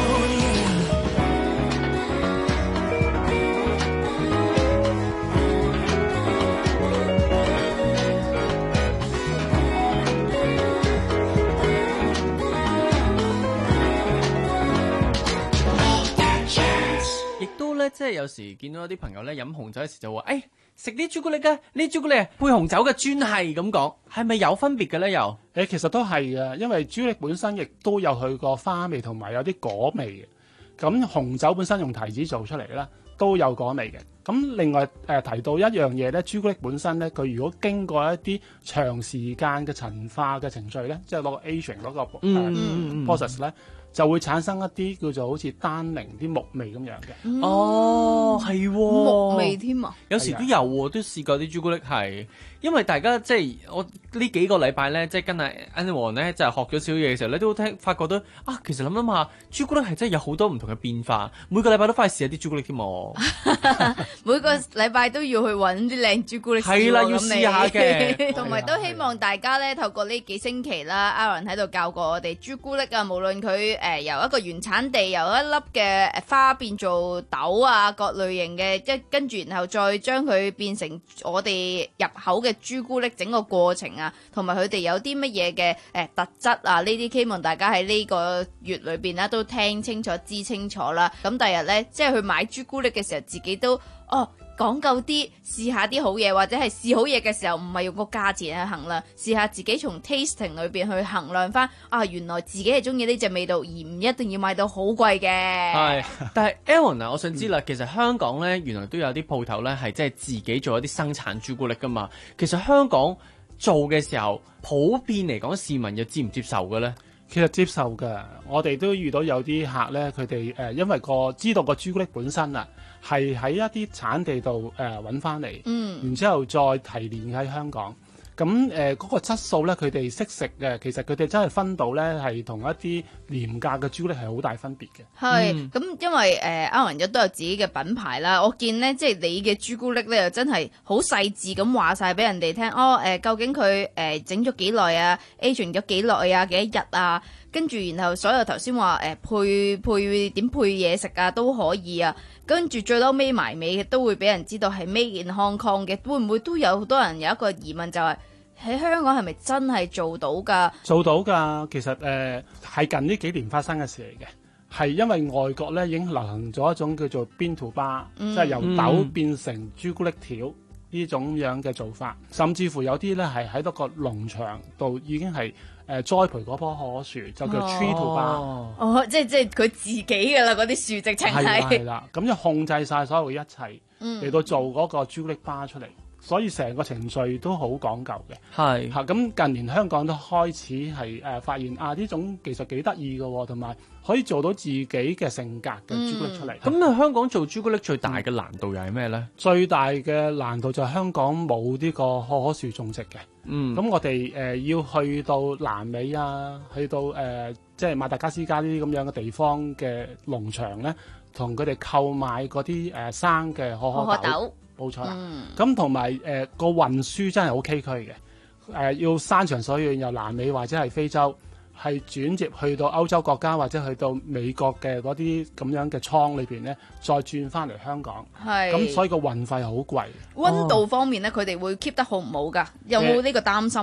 即係有時見到啲朋友咧飲紅酒嘅時就話，誒食啲朱古力啊，呢朱古力配紅酒嘅專係咁講，係咪有分別嘅咧？又誒，其實都係嘅，因為朱古力本身亦都有佢個花味同埋有啲果味嘅。咁紅酒本身用提子做出嚟啦，都有果味嘅。咁另外誒、呃、提到一樣嘢咧，朱古力本身咧，佢如果經過一啲長時間嘅陳化嘅程序咧，即係攞個 aging 嗰個誒、 嗯 uh, process 咧。就會產生一啲叫做好似單寧啲木味咁樣嘅。 嗯、哦，係木味添啊！ 有時都有喎，都試過啲朱古力係，因為大家即係我呢幾個禮拜咧，即係跟阿 Annie 王咧就係學咗少嘢嘅時候咧，都聽發覺到啊，其實諗諗下，朱古力係真係有好多唔同嘅變化，每個禮拜都翻去試下啲朱古力添喎。 每個禮拜都要去揾啲靚朱古力試喎， 係啦，要試下嘅。 同埋都希望大家咧透過呢幾星期啦，Aaron 喺度教過我哋朱古力啊，無論佢。誒、呃、由一個原產地由一粒嘅花變做豆啊，各類型嘅，一跟住然後再將佢變成我哋入口嘅朱古力整個過程啊，同埋佢哋有啲乜嘢嘅誒特質啊，呢啲希望大家喺呢個月裏邊咧都聽清楚知清楚啦。咁第日咧即係去買朱古力嘅時候，自己都哦。講究啲，試下啲好嘢，或者係試好嘢嘅時候，唔係用個價錢去衡量，試下自己從 tasting 裏邊去衡量翻啊，原來自己係中意呢隻味道，而唔一定要買到好貴嘅。 係，但係 Aaron 啊，我想知啦，其實香港咧原來都有啲鋪頭咧係即係自己做一啲生產朱古力噶嘛。其實香港做嘅時候，普遍嚟講，市民又接唔接受嘅咧？ 其實接受㗎，我哋都遇到有啲客咧，佢哋誒因為個知道個朱古力本身啊，係喺一啲產地度誒揾翻嚟， 嗯， 然之後再提煉喺香港。咁誒嗰個質素咧，佢哋識食嘅，其實佢哋真係分到咧，係同一啲廉價嘅朱古力係好大分別嘅。 係，咁、嗯、因為誒歐文一都有自己嘅品牌啦，我見咧即係你嘅朱古力咧又真係好細緻咁話晒俾人哋聽，哦誒、呃、究竟佢誒整咗幾耐啊 aging 咗幾耐啊，幾多日啊，跟住然後所有頭先話誒配配點配嘢食啊都可以啊，跟住最嬲尾埋尾都會俾人知道係 made in Hong Kong 嘅，會唔會都有好多人有一個疑問就係、是？喺香港係咪真係做到㗎？做到㗎，其實誒係、呃、近呢幾年發生嘅事嚟嘅，係因為外國咧已經流行咗一種叫做 bean to bar，、嗯、即係由豆變成朱古力條呢種樣嘅做法，甚至乎有啲咧係喺多個農場度已經係誒、呃、栽培嗰棵可可樹，就叫 tree to bar。哦，哦即係即係佢自己㗎啦，嗰啲樹直情係。係啦，咁就控制晒所有嘅一切嚟、嗯、到做嗰個朱古力巴出嚟。所以成個程序都好講究嘅，係嚇咁近年香港都開始係誒、呃、發現啊呢種技術幾得意嘅喎，同埋可以做到自己嘅性格嘅朱古力出嚟。咁、嗯、啊，香港做朱古力最大嘅難度又係咩咧？最大嘅難度就係香港冇呢個可可樹種植嘅。嗯，咁我哋誒、呃、要去到南美啊，去到誒、呃、即係馬達加斯加呢啲咁樣嘅地方嘅農場咧，同佢哋購買嗰啲誒生嘅可可豆。可可豆冇錯啦，咁同埋誒個運輸真係好崎嶇嘅，誒、呃、要山長水遠由南美或者係非洲係轉接去到歐洲國家或者去到美國嘅嗰啲咁樣嘅倉裏邊咧，再轉翻嚟香港，係咁所以個運費好貴。溫度方面咧，佢哋會 keep 得好唔好㗎？有冇呢個擔心㗎？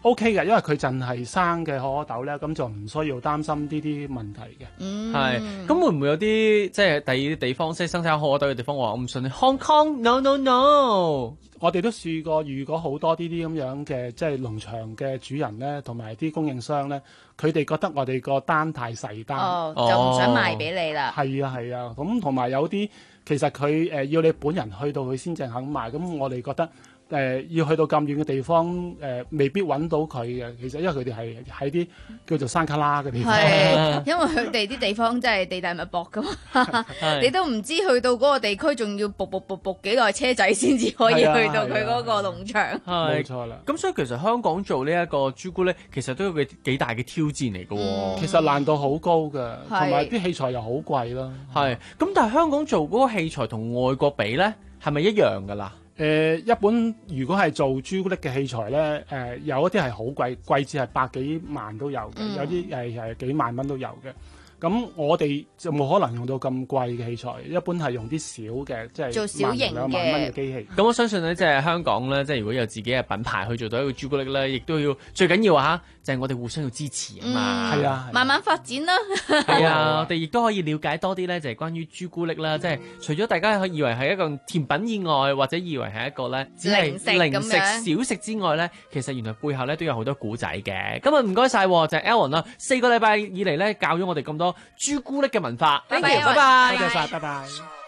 OK 嘅，因為佢淨係生嘅可可豆咧，咁就唔需要擔心呢啲問題嘅。 嗯， 係。咁會唔會有啲即係第二啲地方即係生產可可豆嘅地方話我唔信你 Hong Kong no no no？ 我哋都試過遇過好多呢啲咁樣嘅即係農場嘅主人咧，同埋啲供應商咧，佢哋覺得我哋個單太細單， 哦，就唔想賣俾你啦。 係啊係啊，咁同埋有啲其實佢誒、呃、要你本人去到佢先正肯賣，咁我哋覺得。誒、呃、要去到咁遠嘅地方，誒、呃、未必揾到佢嘅。其實因為佢哋係喺啲叫做山卡拉嘅地方， 因為佢哋啲地方真係地大物博噶嘛，你都唔知去到嗰個地區仲要步步步步幾耐車仔先至可以去到佢嗰個農場。 冇錯啦。 咁所以其實香港做呢一個朱古力，其實都有個幾大嘅挑戰嚟嘅喎。 嗯、其實難度好高嘅，同埋啲器材又好貴啦。 係。咁但係香港做嗰個器材同外國比咧，係咪一樣㗎啦？ 誒、呃、一般如果係做朱古力嘅器材咧，誒、呃、有一啲係好貴，貴至係百幾萬都有嘅，嗯、有啲誒係幾萬蚊都有嘅。咁我哋就冇可能用到咁貴嘅器材，一般係用啲小嘅，即係做小型兩萬蚊嘅機器。 咁我相信咧，即係香港咧，即係如果有自己嘅品牌去做到一個朱古力咧，亦都要最緊要嚇，就係我哋互相要支持啊嘛。係、 嗯、啊，慢慢發展啦。 係啊，我哋亦都可以了解多啲咧，就係關於朱古力啦。即係除咗大家以為係一個甜品以外，或者以為係一個咧只係零食小食之外咧，其實原來背後咧都有好多古仔嘅。今日唔該晒，就係 Aaron 啦，四個禮拜以嚟咧教咗我哋咁多朱古力嘅文化。Thank you，拜拜。 多謝晒，拜拜。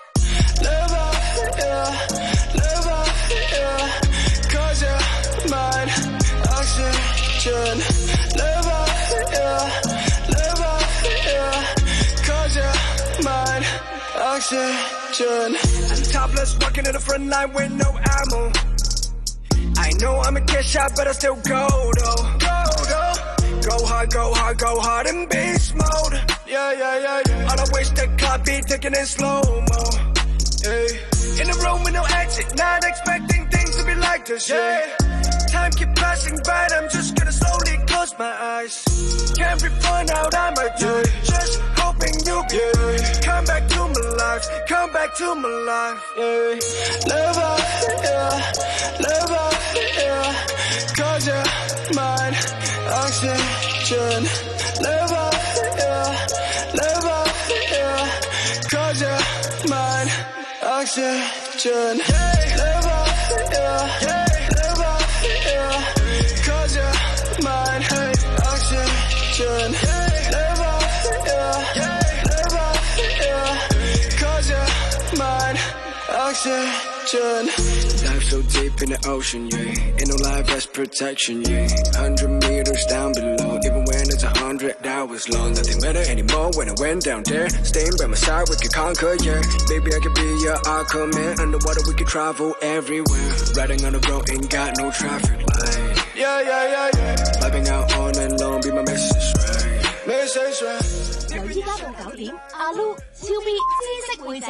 Go hard, go hard, go hard in beast mode. Yeah, yeah, yeah, yeah. On a wasted car, be taking it slow-mo. Yeah. In a room with no exit, not expecting things to be like this. Yeah. Time keep passing by, I'm just gonna slowly close my eyes. Can't be fun out, I might do it. Just hoping you'll be yeah. Come back to my life, come back to my life. Yeah. Live up, yeah. Live up, yeah. Cause you're mine. Oxygen, live up, yeah, live up, yeah, cause you're mine. Oxygen, yeah, live up, yeah, yeah, live up, yeah, cause you're mine. Hey, oxygen, yeah, live up, yeah, yeah, live up, yeah, cause you're mine. Oxygen. Dive so deep in the ocean, yeah. Ain't no life as protection, yeah. Hundred meters down below, even when it's a hundred hours long. Nothing matter anymore when I went down there. Staying by my side, we can conquer, yeah. Baby, I can be your Aquaman. Underwater, we can travel everywhere. Riding on the road, ain't got no traffic light. Yeah, yeah, yeah, yeah. Vibing out on and on, be my message, right? Message, right? 由依家到九點，阿 Lu 超 B 知識會者。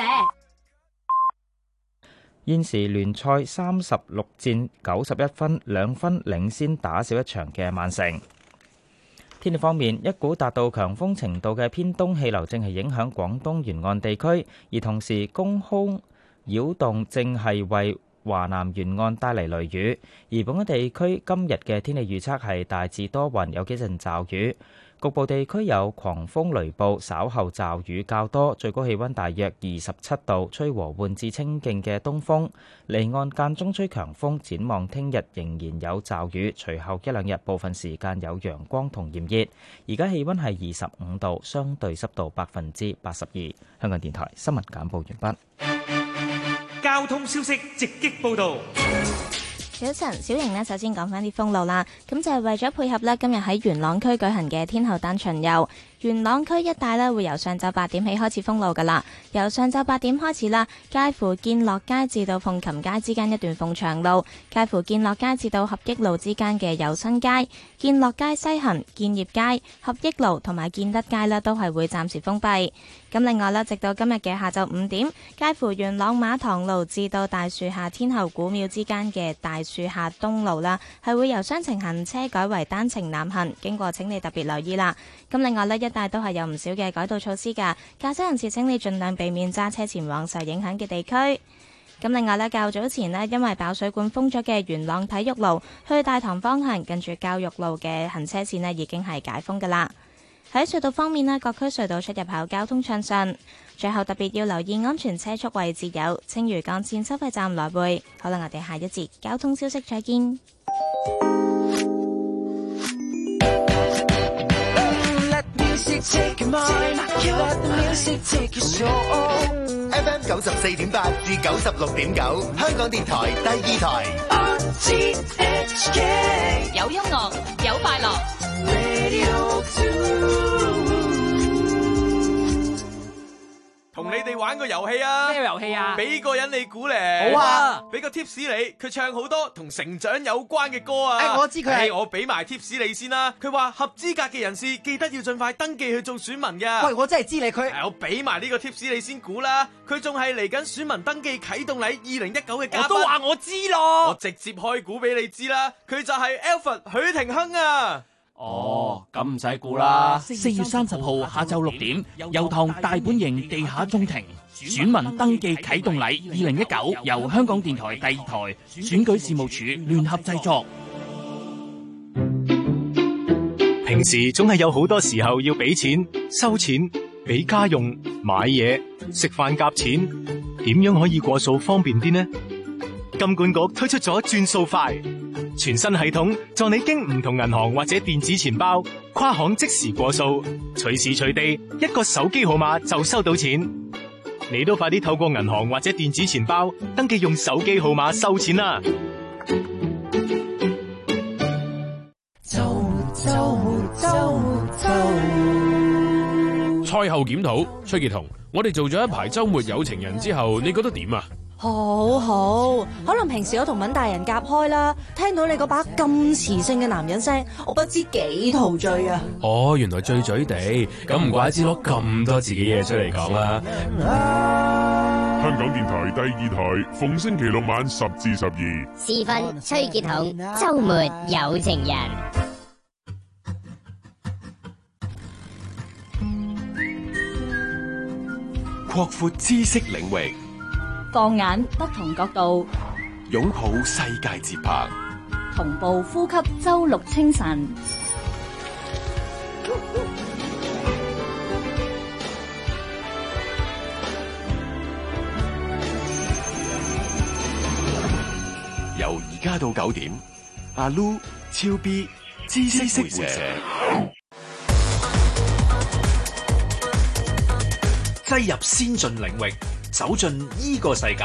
現時聯賽三十六戰九十一分，兩分領先打少一場嘅曼城。天氣方面，一股達到強風程度嘅偏東氣流正係影響廣東沿岸地區，而同時高空擾動正係為華南沿岸帶嚟雷雨。而本港地區今日嘅天氣預測係大致多雲，有幾陣驟雨。局部地區有狂風雷暴，稍後驟雨較多，最高氣溫大約二十七度，吹和緩至清勁嘅東風，離岸間中吹強風。展望聽日仍然有驟雨，隨後一兩日部分時間有陽光同炎熱。而家氣溫係二十五度，相對濕度百分之八十二。香港電台新聞簡報完畢。 交通消息直擊報導。 早晨，小瑩呢，首先講返啲封路啦。咁就係為咗配合呢今日喺元朗區舉行嘅天后誕巡遊，元朗區一帶呢會由上晝八點起開始封路噶啦。由上晝八點開始啦，介乎建樂街至到鳳琴街之間一段鳳翔路，介乎建樂街至到合益路之間嘅友新街、建樂街西行、建業街、合益路同埋建德街呢都係會暫時封閉。咁另外呢，直到今日嘅下晝五點，介乎元朗馬塘路至到大樹下天后古廟之間嘅大樹下東路啦，係會由雙程行車改為單程南行，經過請你特別留意啦。咁另外呢，一帶都係有唔少嘅改道措施㗎，駕駛人士請你盡量避免揸車前往受影響嘅地區。 咁另外呢，較早前呢，因為爆水管封咗嘅元朗體育路去大棠方向，近住教育路嘅行車線呢已經係解封㗎喇。喺隧道方面呢，各區隧道出入口交通暢順。最後特別要留意安全車速位置有青嶼幹線收費站來回。好啦，我哋下一節交通消息再見。 F M 九十四點八至九十六點九，香港電台第二台。 有音樂，有快樂。 同你哋玩個遊戲啊！ 咩遊戲啊？ 俾個人你估咧。 好啊！ 俾個 tips 你，佢唱好多同成長有關嘅歌啊！ 誒，我知佢係。 誒，我俾埋 tips 你先啦。佢話合資格嘅人士記得要盡快登記去做選民㗎。 喂，我真係知你佢。 誒，我俾埋呢個 tips 你先估啦。佢仲係嚟緊選民登記啟動禮二零一九嘅嘉賓。 我都話我知咯。 我直接開估俾你知啦。佢就係 Alfred 許廷鏗啊！ 哦，咁唔使估啦。四月三十號下晝六點，油塘大本營地下中庭選民登記啟動禮二零一九，由香港電台第二台選舉事務處聯合製作。 平時總係有好多時候要俾錢、收錢、俾家用、買嘢、食飯夾錢，點樣可以過數方便啲呢？金管局推出咗轉數快全新系統，助你經唔同銀行或者電子錢包跨行即時過數，隨時隨地一個手機號碼就收到錢。你都快啲透過銀行或者電子錢包登記用手機號碼收錢啦！ 周周周周賽後檢討，崔潔彤，我哋做咗一排周末有情人之後，你覺得點啊？ 好好，可能平時我同敏大人夾開啦，聽到你嗰把咁磁性嘅男人聲，我不知幾陶醉啊！ 哦，原來醉醉地，咁唔怪之攞咁多自己嘢出嚟講啦。 香港電台第二台，逢星期六晚十至十二時分，崔潔彤，周末有情人。 擴闊知識領域， 放眼不同角度， 擁抱世界節拍， 同步呼吸周六清晨。 由而家到九點，阿 Lu、超 B、知識會社， 擠入先進領域，走進依個世界。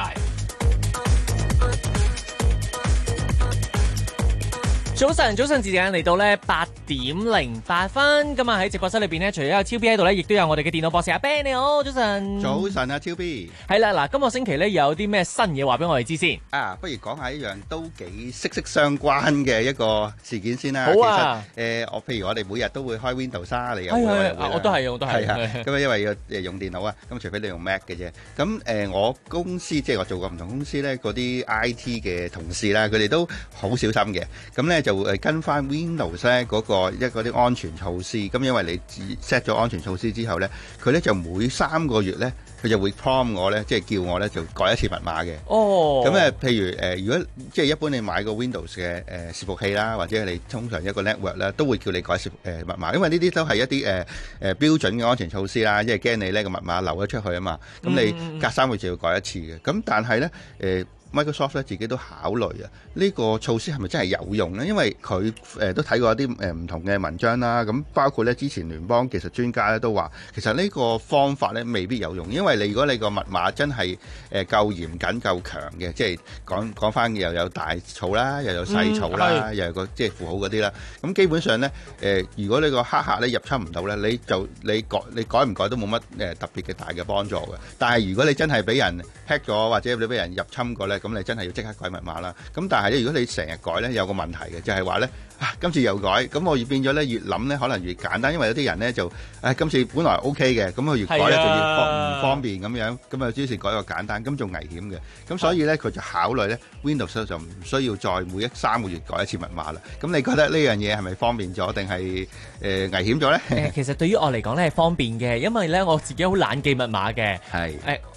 早晨，早晨時間嚟到咧八點零八分。今日喺直播室裏邊咧，除咗有超 B 喺度咧，亦都有我哋嘅電腦博士阿 Ben。你好，早晨。 早晨啊，超 B。 係啦，嗱，今個星期咧有啲咩新嘢話俾我哋知先？ 啊，不如講下一樣都幾息息相關嘅一個事件先啦。 好啊。 其實誒，我譬如我哋每日都會開 Windows 啦，你又會會我都係，我都係。 係啊。咁啊，因為要誒用電腦啊，咁除非你用 Mac 嘅啫。咁誒，我公司即係我做過唔同公司咧，嗰啲 I T 嘅同事啦，佢哋都好小心嘅。咁咧就誒跟翻 Windows 咧嗰個一嗰啲安全措施，咁因為你 set 咗安全措施之後咧，佢咧就每三個月咧，佢就會 prompt 我咧，即係叫我咧就改一次密碼嘅。 哦。咁誒，譬如誒，如果即係一般你買個 Windows 嘅誒伺服器啦，或者你通常一個 network 咧，都會叫你改誒密碼，因為呢啲都係一啲誒誒標準嘅安全措施啦，因為驚你咧個密碼流咗出去啊嘛。咁你隔三個月就要改一次嘅。咁但係咧誒。Microsoft 咧自己都考慮啊，呢個措施係咪真係有用呢？因為佢誒都睇過一啲誒唔同嘅文章啦，咁包括咧之前聯邦技術專家咧都話，其實呢個方法咧未必有用，因為你如果你個密碼真係誒夠嚴謹夠強嘅，即係講講翻又有大草啦，又有細草啦，嗯、又有個即係符號嗰啲啦，咁基本上咧誒，如果你個黑客咧入侵唔到咧，你就你改你改唔改都冇乜誒特別嘅大嘅幫助嘅。但係如果你真係俾人 hack 咗或者你俾人入侵過咧，咁你真係要即刻改密碼啦。咁但係咧，如果你成日改咧，有個問題嘅，就係話咧，啊今次又改，咁我越變咗咧越諗咧，可能越簡單，因為有啲人咧就，誒、啊、今次本來 O K 嘅，咁佢越改咧就越方唔方便咁樣，咁啊於是改個簡單，咁仲危險嘅。咁所以咧佢就考慮咧 Windows 就唔需要再每一三個月改一次密碼啦。咁你覺得呢樣嘢係咪方便咗，定係誒危險咗咧？ 誒，其實對於我嚟講咧係方便嘅，因為咧我自己好懶記密碼嘅。 係誒。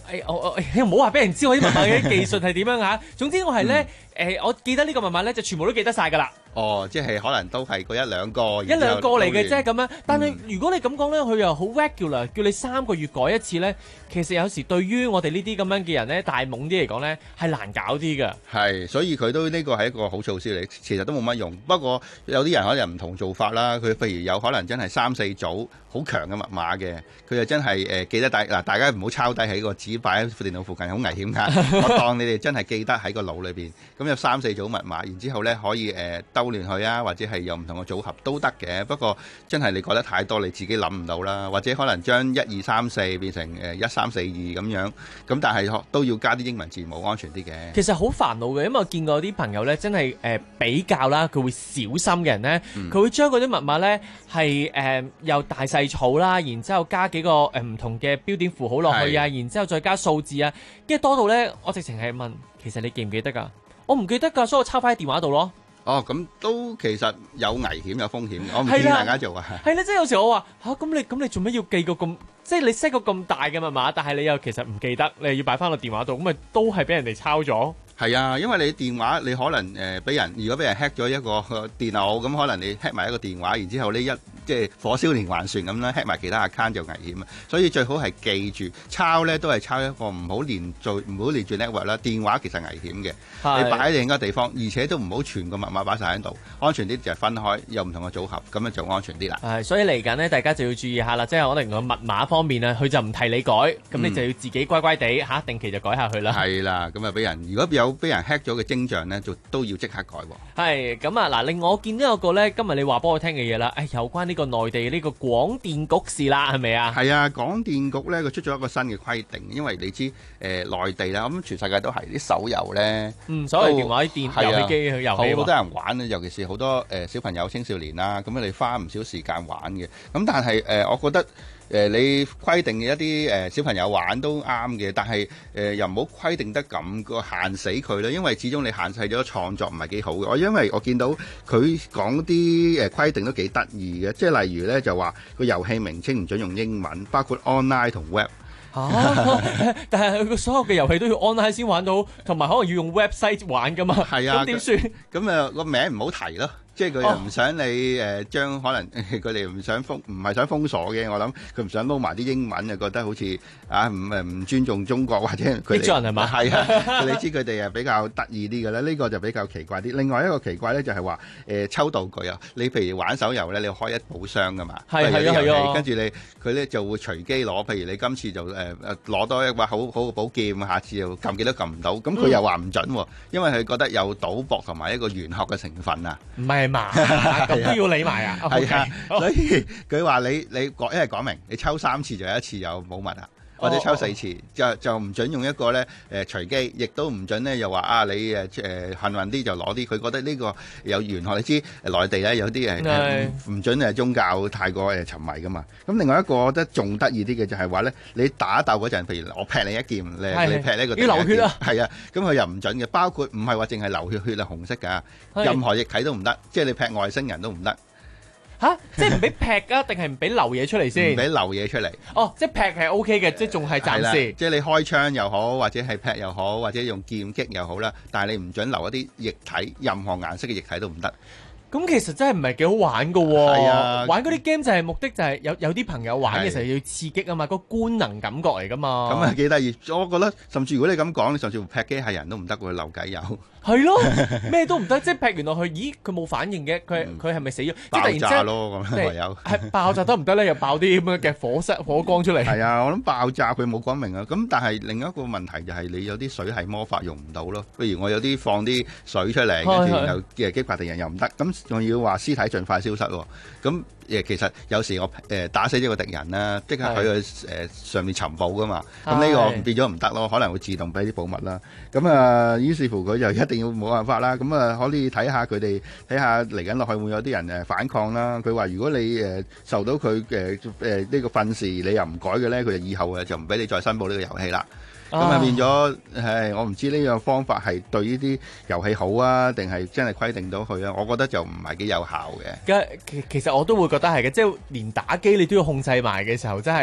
誒我我誒唔好話俾人知我啲密碼嘅技術係點樣嚇。總之我係咧誒，我記得呢個密碼咧就全部都記得晒㗎啦。 哦，即係可能都係嗰一兩個， 一兩個嚟嘅啫咁樣。但係如果你咁講咧，佢又好 regular，叫你三個月改一次咧，其實有時對於我哋呢啲咁樣嘅人咧，大懵啲嚟講咧，係難搞啲㗎。 係，所以佢都呢個係一個好措施嚟，其實都冇乜用。不過有啲人可能唔同做法啦，佢譬如有可能真係三四組好強嘅密碼嘅，佢就真係誒、呃、記得大嗱，大家唔好抄低喺個紙擺喺電腦附近，好危險㗎。我當你哋真係記得喺個腦裏邊，咁有三四組密碼，然之後咧可以誒、呃、兜亂佢啊，或者係有唔同嘅組合都得嘅。不過真係你覺得太多，你自己諗唔到啦，或者可能將一二三四變成誒一三四二咁樣，咁但係都要加啲英文字母，安全啲嘅。 其實好煩惱嘅，因為我見過啲朋友咧，真係誒、呃、比較啦，佢會小心嘅人咧，佢、嗯、會將嗰啲密碼咧係誒又大細草啦，然之後加幾個誒唔、呃、同嘅標點符號落去啊，然之後再加數字啊，跟住多到咧，我直情係問，其實你記唔記得㗎？我唔記得㗎，所以我抄翻喺電話度咯。 哦，咁都其實有危險有風險，我唔建議大家做啊。 係啦，即係有時我話嚇，咁、啊、你咁你做咩要記個咁，即係你 set 個咁大嘅密碼，但係你又其實唔記得，你又要擺翻個電話度，咁咪都係俾人哋抄咗。 係啊，因為你電話你可能誒俾、呃、人，如果俾人 hack 咗一個電腦，咁可能你 hack 埋一個電話，然之後呢一即係火燒連環船咁啦 hack 埋其他 account 就危險啊。所以最好係記住抄咧，都係抄一個唔好連做唔好連住 network 啦。電話其實危險嘅，你擺喺另一個地方，而且都唔好全個密碼擺晒喺度，安全啲就係分開，有唔同嘅組合，咁樣就安全啲啦。 係，所以嚟緊呢，大家就要注意下啦，即係可能個密碼方面啊，佢就唔提你改，咁、嗯、你就要自己乖乖地嚇定期就改下去啦。 係啦，咁啊俾人如果有俾人 hack 咗嘅徵象咧，就都要即刻改喎。 係咁啊！嗱，另外我見到有個咧，今日你話俾我聽嘅嘢啦，誒，有關呢個內地呢個廣電局事啦，係咪啊？ 係啊，廣電局咧佢出咗一個新嘅規定，因為你知誒、呃、內地啦，咁全世界都係啲手遊咧， 嗯，所謂電話啲電遊戲機遊戲， 好多人玩啊，尤其是好多誒、呃、小朋友、青少年啦，咁你花唔少時間玩嘅。咁但係誒、呃，我覺得。誒、呃、你規定一啲誒、呃、小朋友玩都啱嘅，但係誒、呃、又唔好規定得咁個限死佢啦，因為始終你限制咗創作唔係幾好嘅。我因為我見到佢講啲誒規定都幾得意嘅，即係例如咧就話個遊戲名稱唔準用英文，包括 online 同 web。 啊、但係佢所有嘅遊戲都要 online 先玩到，同埋可能要用 website 玩㗎嘛。係啊，咁點算？ 咁啊個名唔好提咯。即係佢又唔想你誒將、呃、可能佢哋唔想封，唔係想封鎖嘅。我諗佢唔想撈埋啲英文，就覺得好似啊唔誒唔尊重中國或者佢哋。啲人係嘛？係啊，你知佢哋係比較得意啲嘅咧。呢、呢個就比較奇怪啲。另外一個奇怪咧就係話誒抽道具啊。你譬如玩手遊咧，你要開一寶箱噶嘛。係係啊係啊。跟住你佢咧就會隨機攞。譬如你今次就誒誒攞多一把好好嘅寶劍，下次又撳幾多撳唔到。咁佢又話唔準喎、嗯，因為佢覺得有賭博同埋一個玄學嘅成分啊。 唔係。咁都要理埋啊！ 係啊，所以佢話你你講，因為講明你抽三次就有一次有冇物啊，或者抽四次、哦、就就唔準用一個咧誒隨機，亦都唔準咧又話啊你誒誒幸運啲就攞啲。佢覺得呢個有玄學，你知內地咧有啲誒唔準誒宗教太過誒沉迷噶嘛。咁另外一個我覺得仲得意啲嘅就係話咧，你打鬥嗰陣，譬如我劈你一劍，你你劈呢個要流血啊，係啊，咁佢又唔準嘅，包括唔係話淨係流血血係紅色㗎，任何液體都唔得，即係你劈外星人都唔得。 嚇！即係唔俾劈啊，定係唔俾流嘢出嚟先？ 唔俾流嘢出嚟。 哦，即係劈係 O K 嘅，即係仲係暫時。 即係你開槍又好，或者係劈又好，或者用劍擊又好啦，但係你唔準流一啲液體，任何顏色嘅液體都唔得。 咁其實真係唔係幾好玩㗎喎、係啊，玩嗰啲 game 就係目的就係有有啲朋友玩嘅時候要刺激啊嘛，個官能感覺嚟㗎嘛。 咁啊幾得意，我覺得甚至如果你咁講，你甚至乎劈機械人都唔得喎，流計有。 係咯，咩都唔得，即係劈完落去，咦佢冇反應嘅，佢佢係咪死咗？ 爆炸咯咁唯有。 係爆炸得唔得咧？又爆啲咁樣嘅火石火光出嚟。 係啊，我諗爆炸佢冇講明啊。咁但係另一個問題就係你有啲水係魔法用唔到咯。譬如我有啲放啲水出嚟，跟住又誒擊發敵人又唔得，咁仲要話屍體盡快消失喎。咁誒其實有時我誒打死咗個敵人啦，即刻喺佢誒上面尋寶噶嘛。咁呢個變咗唔得咯，可能會自動俾啲寶物啦。咁啊，於是乎佢就一定要冇辦法啦。咁啊，可以睇下佢哋睇下嚟緊落去會有啲人誒反抗啦。佢話如果你誒受到佢誒誒呢個訓示，你又唔改嘅咧，佢就以後誒就唔俾你再申報呢個遊戲啦。咁啊變咗係我唔知呢樣方法係對呢啲遊戲好啊，定係真係規定到佢啊？我覺得就唔係幾有效嘅。 其其實我都會覺得係嘅，即係連打機你都要控制埋嘅時候，真係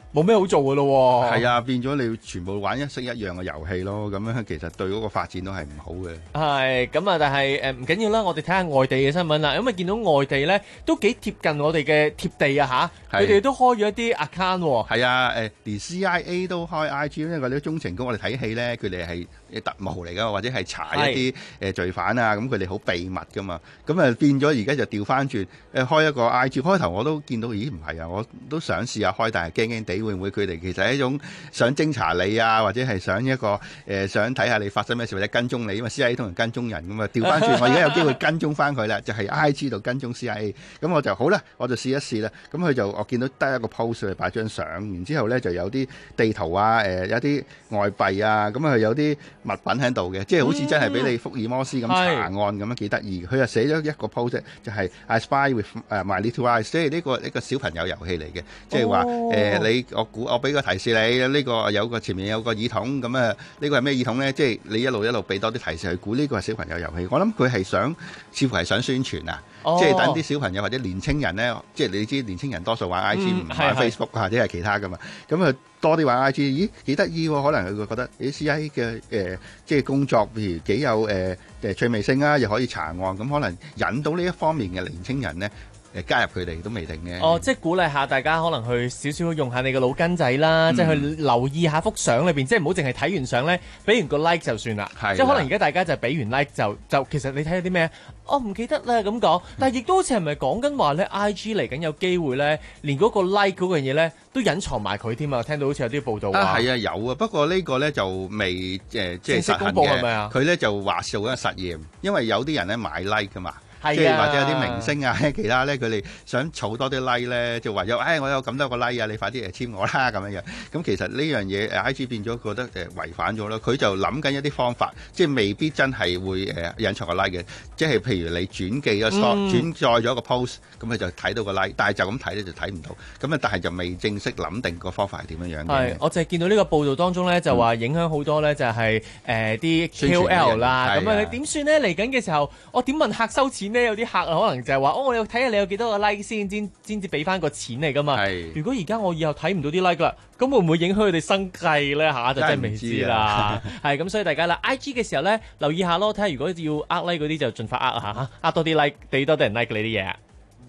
冇咩好做噶咯喎。 係啊，變咗你全部玩一式一樣嘅遊戲咯，咁樣其實對嗰個發展都係唔好嘅。 係咁啊，但係誒唔緊要啦，我哋睇下外地嘅新聞啦，因為見到外地咧都幾貼近我哋嘅貼地啊嚇，佢哋都開咗一啲 account 喎。係啊，誒連 C I A 都開 I G，因為嗰啲中情局我哋睇戲咧，佢哋係特務嚟噶，或者係查一啲誒罪犯啊，咁佢哋好秘密噶嘛，咁啊變咗而家就調翻轉誒開一個 I G， 開頭我都見到，咦唔係啊，我都想試下開，但係驚驚地會唔會佢哋其實係一種想偵查你啊，或者係想一個誒、呃、想睇下你發生咩事或者跟蹤你，因為 C I A 通常跟蹤人咁啊，調翻轉我而家有機會跟蹤翻佢啦，就係、是、I G 度跟蹤 C I A， 咁我就好啦，我就試一試啦，咁佢就我見到得一個 post 去擺張相，然之後咧就有啲地圖啊，誒、呃、有啲外幣啊，咁啊有啲物品喺度嘅，即係好似真係俾你福爾摩斯咁查案咁樣，幾得意。佢又寫咗一個 post 就係 I spy with my little eyes， 即係呢個呢個小朋友遊戲嚟嘅，即係話誒你我估我俾個提示你，呢、這個有個前面有個耳筒，咁啊呢個係咩耳筒咧？即係你一路一路俾多啲提示去估呢個係小朋友遊戲。我諗佢係想似乎係想宣傳啊，哦、即係等啲小朋友或者年青人咧，即係你知年青人多數玩 I G 唔、嗯、玩 Facebook 或者係其他噶嘛，咁啊。多啲玩 I G， 咦幾得意喎？可能佢會覺得啲 C I A 嘅誒即係工作，譬如幾有誒誒趣味性啊，又可以查案，咁可能引到呢一方面嘅年青人咧。誒加入佢哋都未定嘅。 哦，即係鼓勵下大家可能去少少用下你嘅腦筋仔啦，嗯、即係去留意下幅相裏邊，即係唔好淨係睇完相咧，俾完個 like 就算啦。即係可能而家大家就俾完 like 就就其實你睇下啲咩，我唔記得啦咁講。但係亦都好似係咪講緊話咧 I G 嚟緊有機會咧，連嗰個 like 嗰樣嘢咧都隱藏埋佢添啊！聽到好似有啲報道啊，係啊有啊，不過呢個咧就未誒、呃、即係實行嘅。佢咧就話做緊實驗，因為有啲人咧買 like 噶嘛。即係或者有啲明星啊，其他咧佢哋想儲多啲 like 咧，就話有，誒我有咁多個 like 啊，你快啲嚟簽我啦咁樣樣。咁其實呢樣嘢誒 I G 變咗覺得誒違反咗啦。佢就諗緊一啲方法，即係未必真係會誒隱藏個 like 嘅。即係譬如你轉寄咗 shot、嗯、轉載咗個 post，咁佢就睇到個 like，但係就咁睇咧就睇唔到。咁啊，但係就未正式諗定個方法係點樣樣嘅。 係，我就係見到呢個報導當中咧，就話影響好多咧，就係誒啲 K O L 啦。咁啊，你點算咧？嚟緊嘅時候，我點問客收錢咧？有啲客啊，可能就係話，哦，我要睇下你有幾多個 like 先，先先至俾翻個錢嚟噶嘛。如果而家我以後睇唔到啲 like 啦，咁會唔會影響佢哋生計咧？嚇，就真係未知啦。係咁，所以大家啦 ，I G 嘅時候咧，留意下咯，睇下如果要呃 like 嗰啲就盡快呃下，呃多啲 like， 俾多啲人 like 你啲嘢。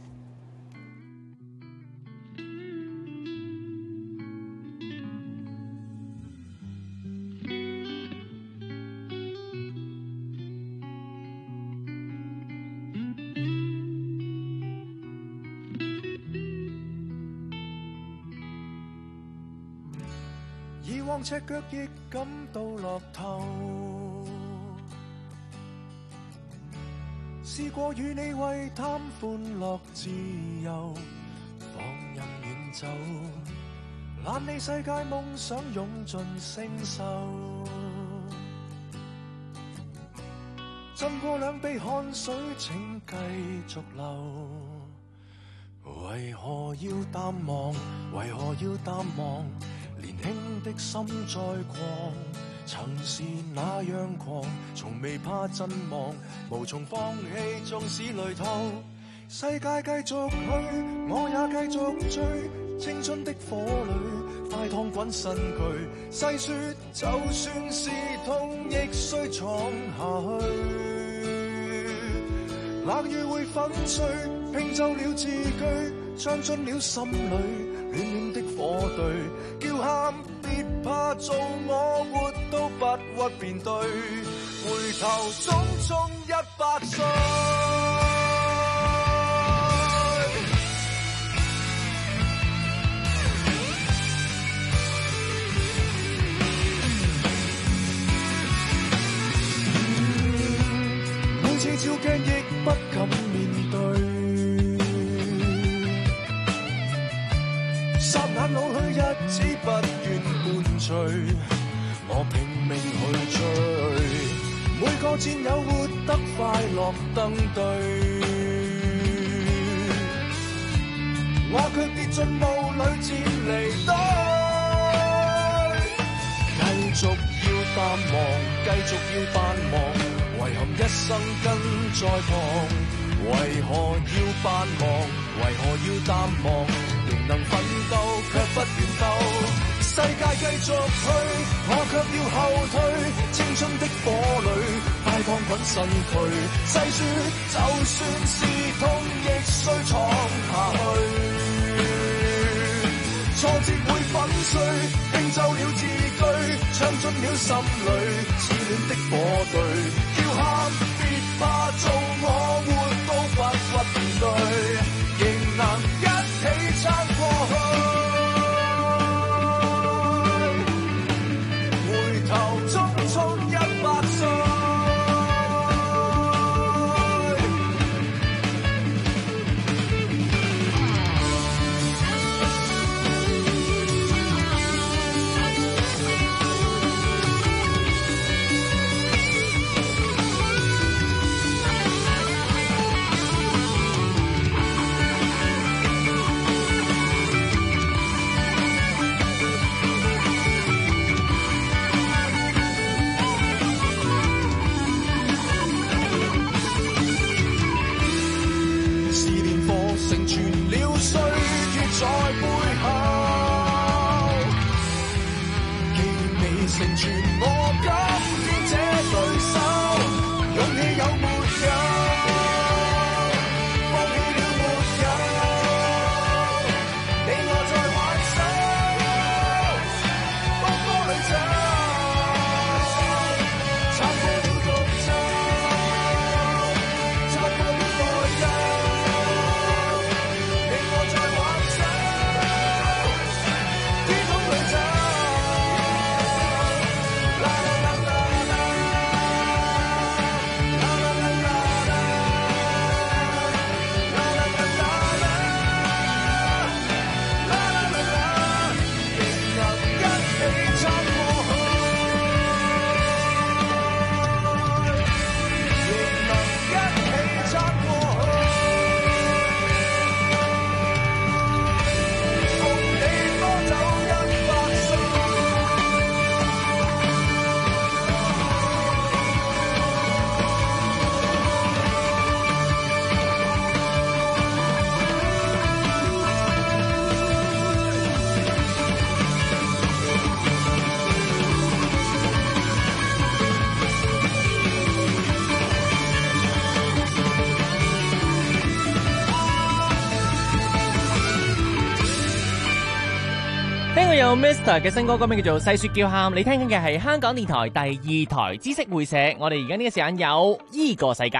以往赤腳亦感到落頭，試過與你為貪歡樂自由，放任遠走，懶理世界夢想湧進星宿，浸過兩杯汗水請繼續流，為何要淡忘？為何要淡忘？年輕的心再狂，曾是那樣狂，從未怕陣亡，無從放棄，縱使累透。世界繼續去，我也繼續追，青春的火裏，快燙滾身軀。細說，就算是痛，亦須闖下去。冷雨會粉碎，拼就了字句，唱進了心裏。暖暖的火堆，叫喊別怕，做我活到不屈便對，回頭匆匆一百歲。每次照鏡亦不敢面對，霎眼老去，日子不願伴隨，我拼命去追，每個戰友活得快樂登對，我卻跌進霧裏漸離隊，繼續要淡忘，繼續要淡忘，遺憾一生跟在旁，為何要扮忙，為何要淡忘？ 能奮鬥卻不願鬥，世界繼續去，我卻要後退。青春的火裏，快放滾身軀。細說就算是痛，亦須闖下去。挫折會粉碎，拼就了字句，唱進了心裏，似戀的火堆。叫喊別怕，做我活到不屈面對，仍能一起撐過去。回頭匆匆一百歲。在背後，既然未成全我今天這對手，勇氣有沒有？放棄了沒有？你我在挽手，風波裏走，撐過了獨奏，撐過了內憂。 有 Mister 嘅新歌，歌名叫做《細說叫喊》，你聽緊嘅係香港電台第二台知識會社，我哋而家呢個時間有依個世界。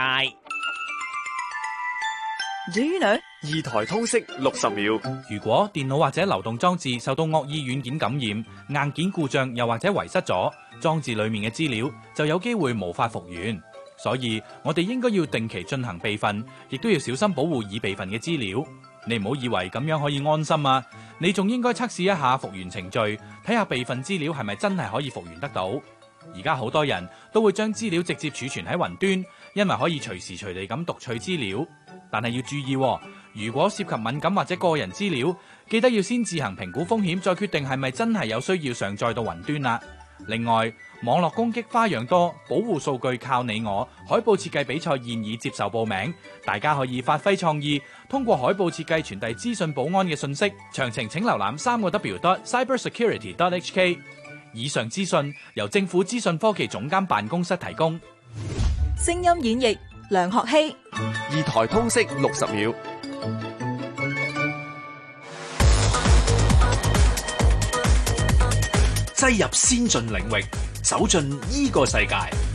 至於呢？二台通識六十秒。如果電腦或者流動裝置受到惡意軟件感染，硬件故障又或者遺失咗，裝置裏面嘅資料就有機會無法復原。所以我哋應該要定期進行備份，亦都要小心保護已備份嘅資料。你唔好以為咁樣可以安心啊！你仲應該測試一下復原程序，睇下備份資料係咪真係可以復原得到。而家好多人都會將資料直接儲存喺雲端，因為可以隨時隨地咁讀取資料。但係要注意，如果涉及敏感或者個人資料，記得要先自行評估風險，再決定係咪真係有需要上載到雲端啦。另外，網絡攻擊花樣多，保護數據靠你我。海報設計比賽現已接受報名，大家可以發揮創意，通過海報設計傳遞資訊保安嘅信息。詳情請瀏覽三個 W dot cybersecurity dot H K。以上資訊由政府資訊科技總監辦公室提供。 聲音演繹梁學希。 二台通識六十秒。 擠入先進領域，走進依個世界。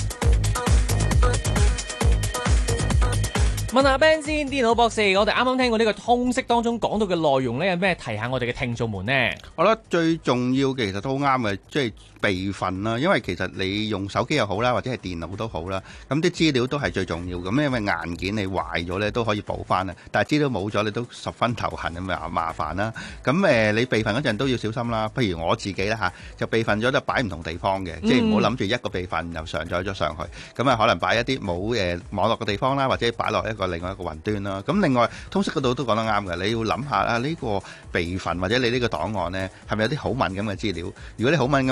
問下 Ben 先，電腦博士，我哋啱啱聽過呢個通識當中講到嘅內容呢，有咩提下我哋嘅聽眾們呢？ 我覺得最重要嘅其實都好啱嘅，即係備份啦。因為其實你用手機又好啦，或者係電腦都好啦，咁啲資料都係最重要咁。因為硬件你壞咗咧都可以補翻啊，但係資料冇咗你都十分頭痕咁麻麻煩啦。咁誒、呃，你備份嗰陣都要小心啦。譬如我自己啦嚇，就備份咗就擺唔同地方嘅，嗯、即係唔好諗住一個備份又上載咗上去，咁啊可能擺一啲冇誒網絡嘅地方啦，或者擺落一個另外一個雲端啦。咁另外通識嗰度都講得啱嘅，你要諗下啊呢、呢個備份或者你呢個檔案呢，係咪有啲好敏感嘅資料？如果你好敏感資料係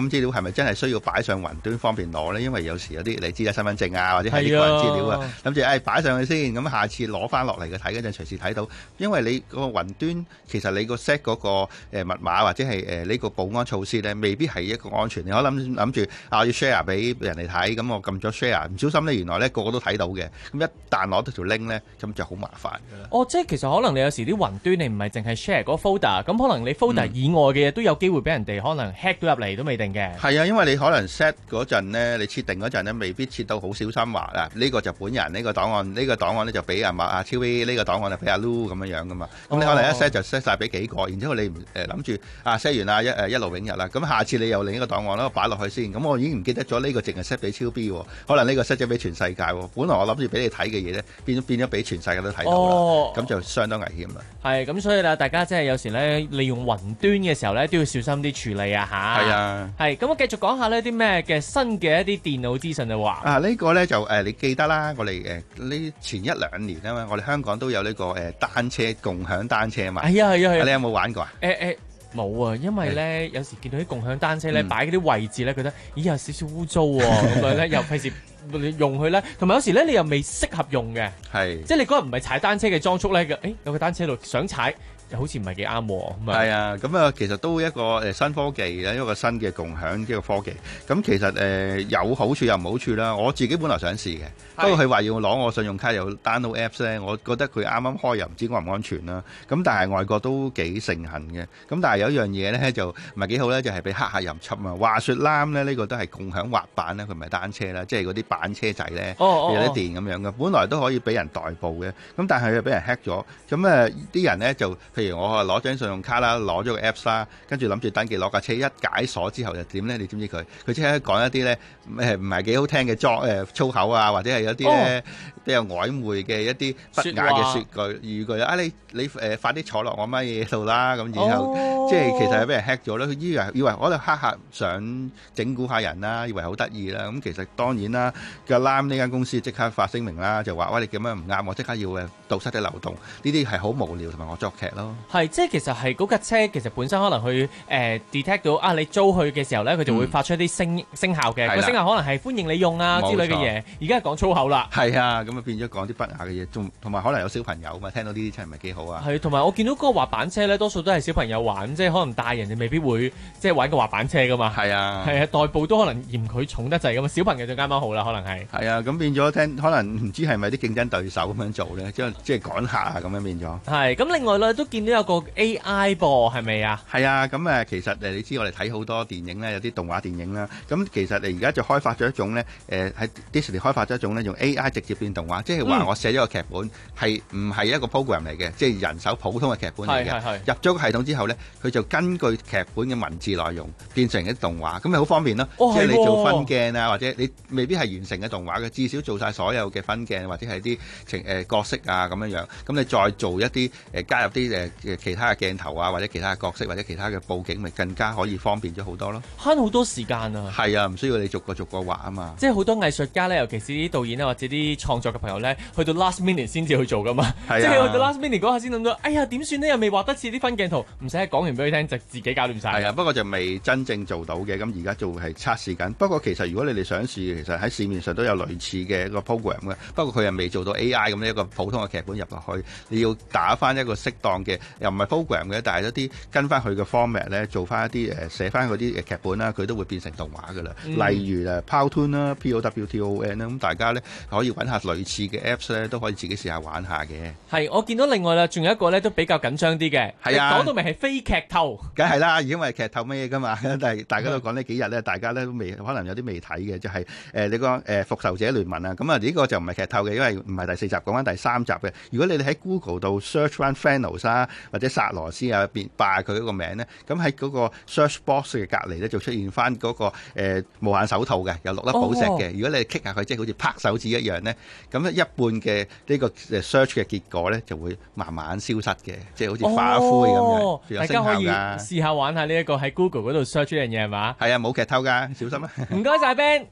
係咪真係需要擺上雲端方便攞咧？因為有時有啲你知啦，身份證啊或者係啲個人資料啊，諗住誒擺上去先，咁下次攞翻落嚟嘅睇嗰陣隨時睇到。因為你個雲端其實你個 set 嗰個誒密碼或者係誒呢個保安措施咧，未必係一個安全。你可諗諗住啊，我要 share 俾人哋睇，咁我撳咗 share，唔小心咧原來咧個個都睇到嘅，咁一旦攞到條 link 咧，咁就好麻煩㗎啦。 哦，即係其實可能你有時啲雲端你唔係淨係 share 嗰個 folder，咁可能你 folder 以外嘅嘢都有機會俾人哋可能 hack 到入嚟都未定嘅。 係啊，因為你可能 set 嗰陣咧，你設定嗰陣咧，未必設到好小心話啊，呢個就本人，呢個檔案，呢個檔案咧就俾阿麥阿超 V，呢個檔案就俾阿 Lu 咁樣樣噶嘛。咁你可能一 set 就 set 曬俾幾個，然之後你唔誒諗住啊 set 完啦一誒一勞永逸啦，咁下次你又另一個檔案咯擺落去先，咁我已經唔記得咗呢個淨係 set 俾超 B 喎，可能呢個 set 咗俾全世界喎。本來我諗住俾你睇嘅嘢咧，變咗變咗俾全世界都睇到啦，咁就相當危險啦。 係咁，所以啦，大家即係有時咧利用雲端嘅時候咧，都要小心啲處理啊嚇。係啊，係咁，我繼續講下呢啲咩嘅新嘅一啲電腦資訊啊話。 啊，呢個咧就誒你記得啦，我哋誒呢前一兩年啊嘛，我哋香港都有呢個誒單車共享單車嘛。係啊係啊係啊，你有冇玩過啊？ 誒誒。冇啊，因為咧有時見到啲共享單車咧擺嗰啲位置咧，覺得咦有少少污糟喎，咁樣咧又費事用佢咧，同埋有時咧你又未適合用嘅，係即係你嗰日唔係踩單車嘅裝束咧，誒有個單車度想踩。好似唔係幾啱喎， 係啊，咁啊，其實都一個誒新科技咧，一個新嘅共享一個科技。咁其實誒、呃、有好處又唔好處啦。我自己本來想試嘅，不過佢話要攞我信用卡又 download apps 咧，我覺得佢啱啱開又唔知安唔安全啦。咁但係外國都幾盛行嘅。咁但係有一樣嘢咧就唔係幾好咧，就係、是、俾黑客入侵啊。話說啱咧，呢、這個都係共享滑板咧，佢唔係單車啦，即係嗰啲板車仔咧，有啲電咁樣嘅。本來都可以俾人代步嘅，咁但係又俾人 hack 咗。咁誒啲人咧就譬如我啊攞張信用卡啦，攞咗個 apps 啦，跟住諗住登記攞架車，一解鎖之後就點咧？你知唔知佢？佢即刻講一啲咧誒唔係幾好聽嘅裝誒粗口啊，或者係有啲咧比較曖昧嘅一啲不雅嘅説句語句啊！你你誒快啲坐落我乜嘢度啦咁，然後、哦、即係其實係俾人 hack 咗啦。佢以為以為我哋黑客想整蠱下人啦，以為好得意啦。咁其實當然啦，個 Lime 呢間公司即刻發聲明啦，就話喂，你咁樣唔啱，我即刻要誒堵塞啲漏洞。呢啲係好無聊同埋我作劇咯。係。 即係其實係嗰架車，其實本身可能佢誒、呃、detect 到啊，你租去嘅時候咧，佢就會發出一啲聲聲效嘅。個聲效可能係歡迎你用啊之類嘅嘢。而家係講粗口啦。係啊，咁啊變咗講啲不雅嘅嘢，仲同埋可能有小朋友嘛，聽到呢啲真係唔係幾好啊。係，同埋我見到嗰個滑板車咧，多數都係小朋友玩，即係可能大人你未必會即係玩個滑板車噶嘛。係啊，係啊，代步都可能嫌佢重得滯咁啊，小朋友就啱啱好啦，可能係。係啊，咁變咗聽，可能唔知係咪啲競爭對手咁樣做咧，即係即係趕客啊咁樣變咗。係，咁另外咧都見到有個 A I 噃，係咪啊？係啊，咁誒其實誒你知我哋睇好多電影咧，有啲動畫電影啦。咁其實你而家就開發咗一種咧，誒喺 Disney 開發咗一種咧，用 A I 直接變動畫，即係話我寫咗個劇本係唔係一個 program 嚟嘅，即係人手普通嘅劇本嚟嘅。入咗個系統之後咧，佢就根據劇本嘅文字內容變成一啲動畫，咁咪好方便咯。哦、即係你做分鏡啊，或者你未必係完成嘅動畫嘅，至少做晒所有嘅分鏡或者係啲情誒角色啊咁樣樣。咁你再做一啲誒、呃、加入啲誒、呃、其他嘅鏡頭啊，或者其他嘅角色或者其他嘅佈景，咪更加可以方便咗好多咯。慳好多時間啊！係啊，唔需要你逐個逐個畫啊嘛。即係好多藝術家咧，尤其是啲導演啊或者啲創作嘅朋友咧，去到 last minute 先至去做噶嘛。係啊，即係去到 last minute 嗰下先諗到，哎呀點算呢？又未畫得似啲分鏡圖，唔使講完俾佢聽，就自己搞掂晒。係啊，不過就未真正做到嘅，咁而家做係測試緊。不過其實如果你哋想試，其實喺市面上都有類似嘅一個 program 嘅，不過佢又未做到 A I 咁一個普通嘅劇本入落去，你要打翻一個適當嘅，又唔係 program 嘅，但係一啲跟翻佢嘅 format 咧，做翻一啲誒寫翻嗰啲誒劇本啦，佢都會變成動畫噶啦。嗯、例如誒 Powtoon 啦 ，P O W T O N 啦，咁大家咧可以揾下類似嘅 apps 咧，都可以自己試下玩下嘅。係，我見到另外啦，仲有一個咧都比較緊張啲嘅。係啊，講到明係非劇透，梗係啦，因為劇透咩噶嘛。但係大家都講呢幾日咧，大家咧都未可能有啲未睇嘅，就係、是、誒、呃、你講誒復仇者聯盟啊。咁啊呢個就唔係劇透嘅，因為唔係第四集，講緊第三集嘅。如果你哋喺 Google 度 search 翻 Thanos 啊或者薩羅斯啊，變霸佢嗰個名咧，咁喺嗰個 search box 嘅隔離咧就出現翻、那、嗰個、呃、無限手套嘅，有六粒寶石嘅。哦、如果你 click 下佢，即係好似拍手指一樣咧，咁一半嘅呢個 search 嘅結果咧就會慢慢消失嘅，即係好似化灰咁樣。哦、大家可以試下玩下呢一個喺 Google 嗰度 search 呢樣嘢係嘛？係啊，冇劇透㗎，小心啊！唔該晒 Ben。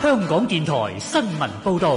香港電台新聞報道。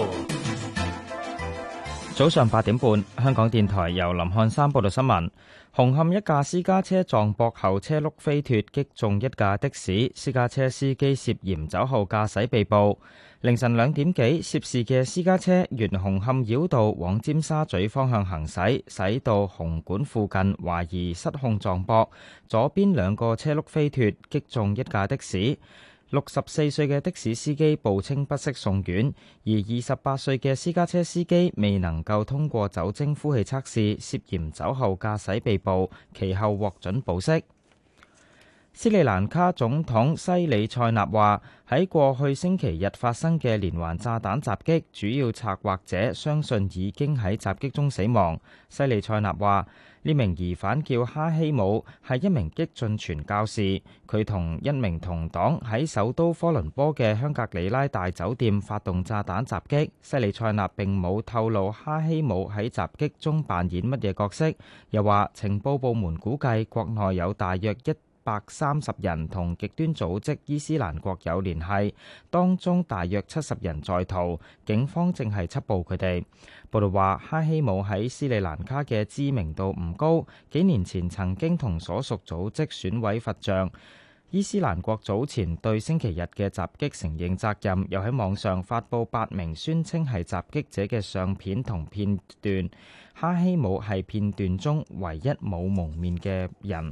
早上八點半，香港電台由林漢山報道新聞。紅磡一架私家車撞壆後車轆飛脫，擊中一架的士，私家車司機涉嫌酒後駕駛被捕。凌晨兩點幾，涉事嘅私家車沿紅磡繞道往尖沙咀方向行駛，駛到紅館附近，懷疑失控撞壆，左邊兩個車轆飛脫，擊中一架的士。六十四歲嘅的士司機報稱不適送院，而二十八歲嘅私家車司機未能夠通過酒精呼氣測試，涉嫌酒後駕駛被捕，其後獲准保釋。斯里蘭卡總統西里塞納話：喺過去星期日發生嘅連環炸彈襲擊，主要策劃者相信已經喺襲擊中死亡。西里塞納話：呢名疑犯叫哈希姆，係一名激進傳教士，佢同一名同黨喺首都科倫坡嘅香格里拉大酒店發動炸彈襲擊。西里塞納並冇透露哈希姆喺襲擊中扮演乜嘢角色，又話情報部門估計國內有大約一百三十人同極端組織伊斯蘭國有聯繫，當中大約七十人在逃，警方正係緝捕佢哋。報道話，哈希姆喺斯里蘭卡嘅知名度唔高，幾年前曾經同所屬組織損毀佛像。伊斯蘭國早前對星期日嘅襲擊承認責任，又喺網上發布八名宣稱係襲擊者嘅相片同片段。哈希姆係片段中唯一冇蒙面嘅人。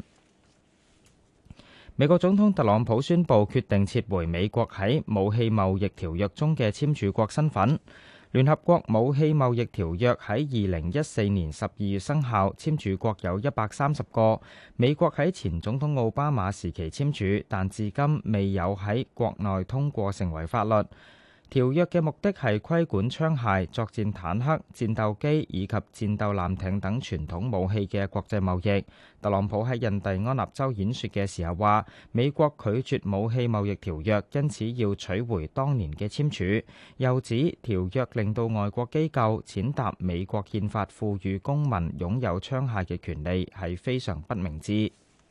美國總統特朗普宣布決定撤回美國喺武器貿易條約中嘅簽署國身份。聯合國武器貿易條約喺二零一四年十二月生效，簽署國有一百三十個。美國喺前總統奧巴馬時期簽署，但至今未有喺國內通過成為法律。條約嘅目的係規管槍械、作戰坦克、戰鬥機以及戰鬥艦艇等傳統武器嘅國際貿易。特朗普喺印第安納州演說嘅時候話，美國拒絕武器貿易條約，因此要取回當年嘅簽署。又指條約令到外國機構踐踏美國憲法賦予公民擁有槍械嘅權利，係非常不明智。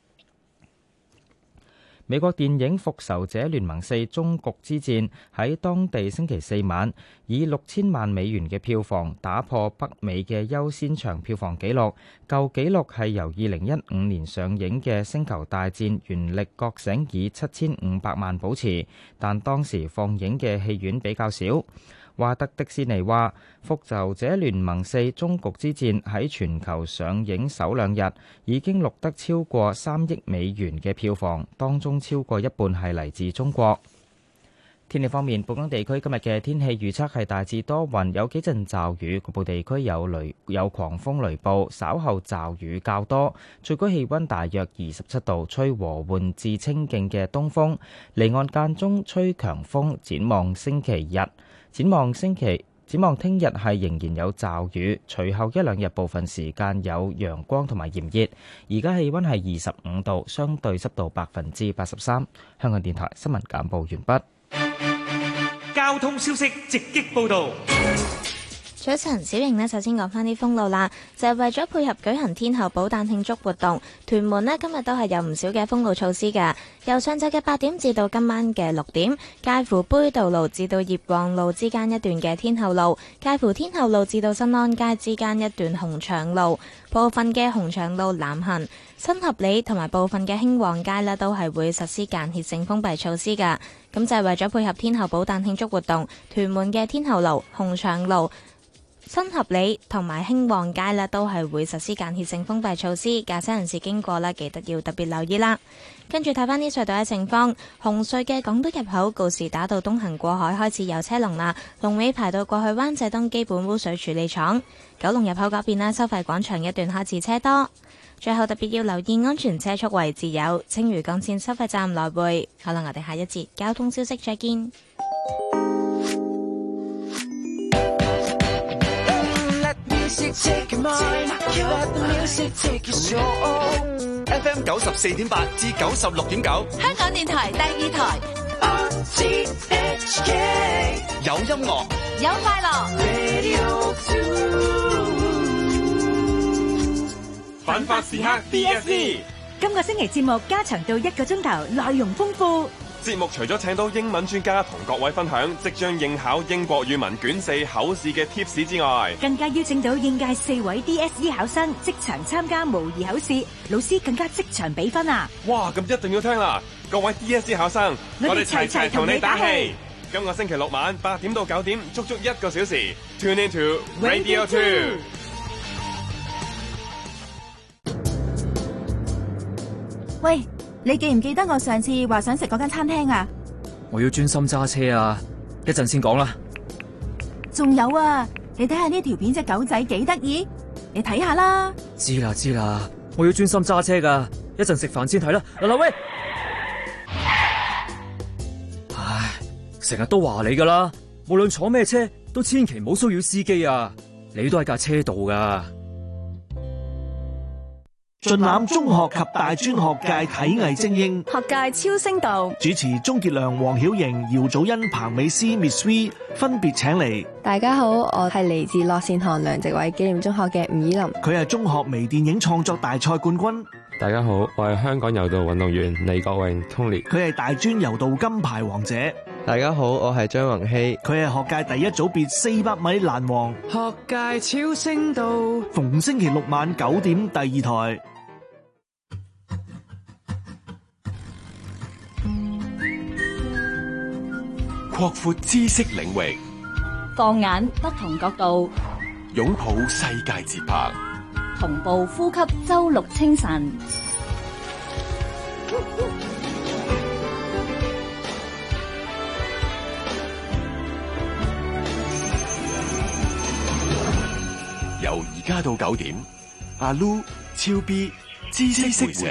美國電影《復仇者聯盟四：終局之戰》喺當地星期四晚以六千萬美元嘅票房打破北美嘅優先場票房紀錄，舊紀錄係由二零一五年上映嘅《星球大戰：原力覺醒》以七千五百萬保持，但當時放映嘅戲院比較少。華特迪士尼話，《復仇者聯盟四：終局之戰》喺全球上映首兩日已經錄得超過三億美元嘅票房，當中超過一半係嚟自中國。天氣方面，本港地區今日嘅天氣預測係大致多雲，有幾陣驟雨，局部地區有雷有狂風雷暴，稍後驟雨較多，最高氣溫大約二十七度，吹和緩至清勁嘅東風，離岸間中吹強風。展望星期日。展望星期，展望聽日係仍然有驟雨，隨後一兩日部分時間有陽光同埋炎熱。而家氣溫係二十五度，相對濕度百分之八十三。香港電台新聞簡報完畢。 交通消息直擊報導。 早晨，小瑩呢，首先講返啲封路啦，就係為咗配合舉行天后寶誕慶祝活動，屯門呢今日都係有唔少嘅封路措施㗎。由上晝嘅八點至到今晚嘅六點，介乎杯渡路至到葉旺路之間一段嘅天后路，介乎天后路至到新安街之間一段紅牆路，部分嘅紅牆路南行、新合里同埋部分嘅興旺街呢，都係會實施間歇性封閉措施㗎。咁就係為咗配合天后寶誕慶祝活動，屯門嘅天后路、紅牆路、新合里同埋興旺街呢都係會實施間歇性封閉措施，駕駛人士經過呢記得要特別留意啦。跟住睇返啲隧道嘅情況，紅隧嘅港島入口告士打道東行過海開始有車龍啦，龍尾排到過去灣仔東基本污水處理廠。九龍入口嗰邊呢，收費廣場一段開始車多。最後特別要留意安全車速位置有青嶼幹線收費站來回。好啦，我哋下一節交通消息再見。 F M 九十四點八至九十六點九， 香港電台第二台。 有音樂， 有快樂。 奮發時刻 D S C， 今個星期節目加長到一個鐘頭，內容豐富。 節目除咗請到英文專家同各位分享即將應考英國語文卷四口試嘅貼士之外， 更加邀請到應屆四位 D S E 考生即場參加模擬考試，老師更加即場俾分啊！ 哇，咁一定要聽啦！各位 D S E 考生，我哋齊齊同你打氣。今個星期六晚八點到九點，足足一個小時 ，Tune into Radio Two。 喂，你記唔記得我上次話想食嗰間餐廳啊？ 我要專心揸車啊，一陣先講啦。 仲有啊，你睇下呢條片隻狗仔幾得意，你睇下啦。 知啦知啦，我要專心揸車噶，一陣食飯先睇啦。嗱嗱喂，唉，成日都話你噶啦，無論坐咩車都千祈唔好騷擾司機啊！你都喺架車度噶。 盡覽中學及大專學界體藝精英， 學界超聲道主持鍾傑良、黃曉瑩、姚祖恩、彭美詩、Miss V 分別請嚟。 大家好，我係嚟自樂善堂梁植偉紀念中學嘅吳以琳。 佢係中學微電影創作大賽冠軍。 大家好，我係香港柔道運動員李國榮 Tony。 佢係大專柔道金牌王者。 大家好，我係張宏熙。 佢係學界第一組別四百米欄王。 學界超聲道， 逢星期六晚九點第二台。 擴闊知識領域， 放眼不同角度， 擁抱世界節拍， 同步呼吸周六清晨。 由而家到九點，阿 Lu、超 B、知識回社。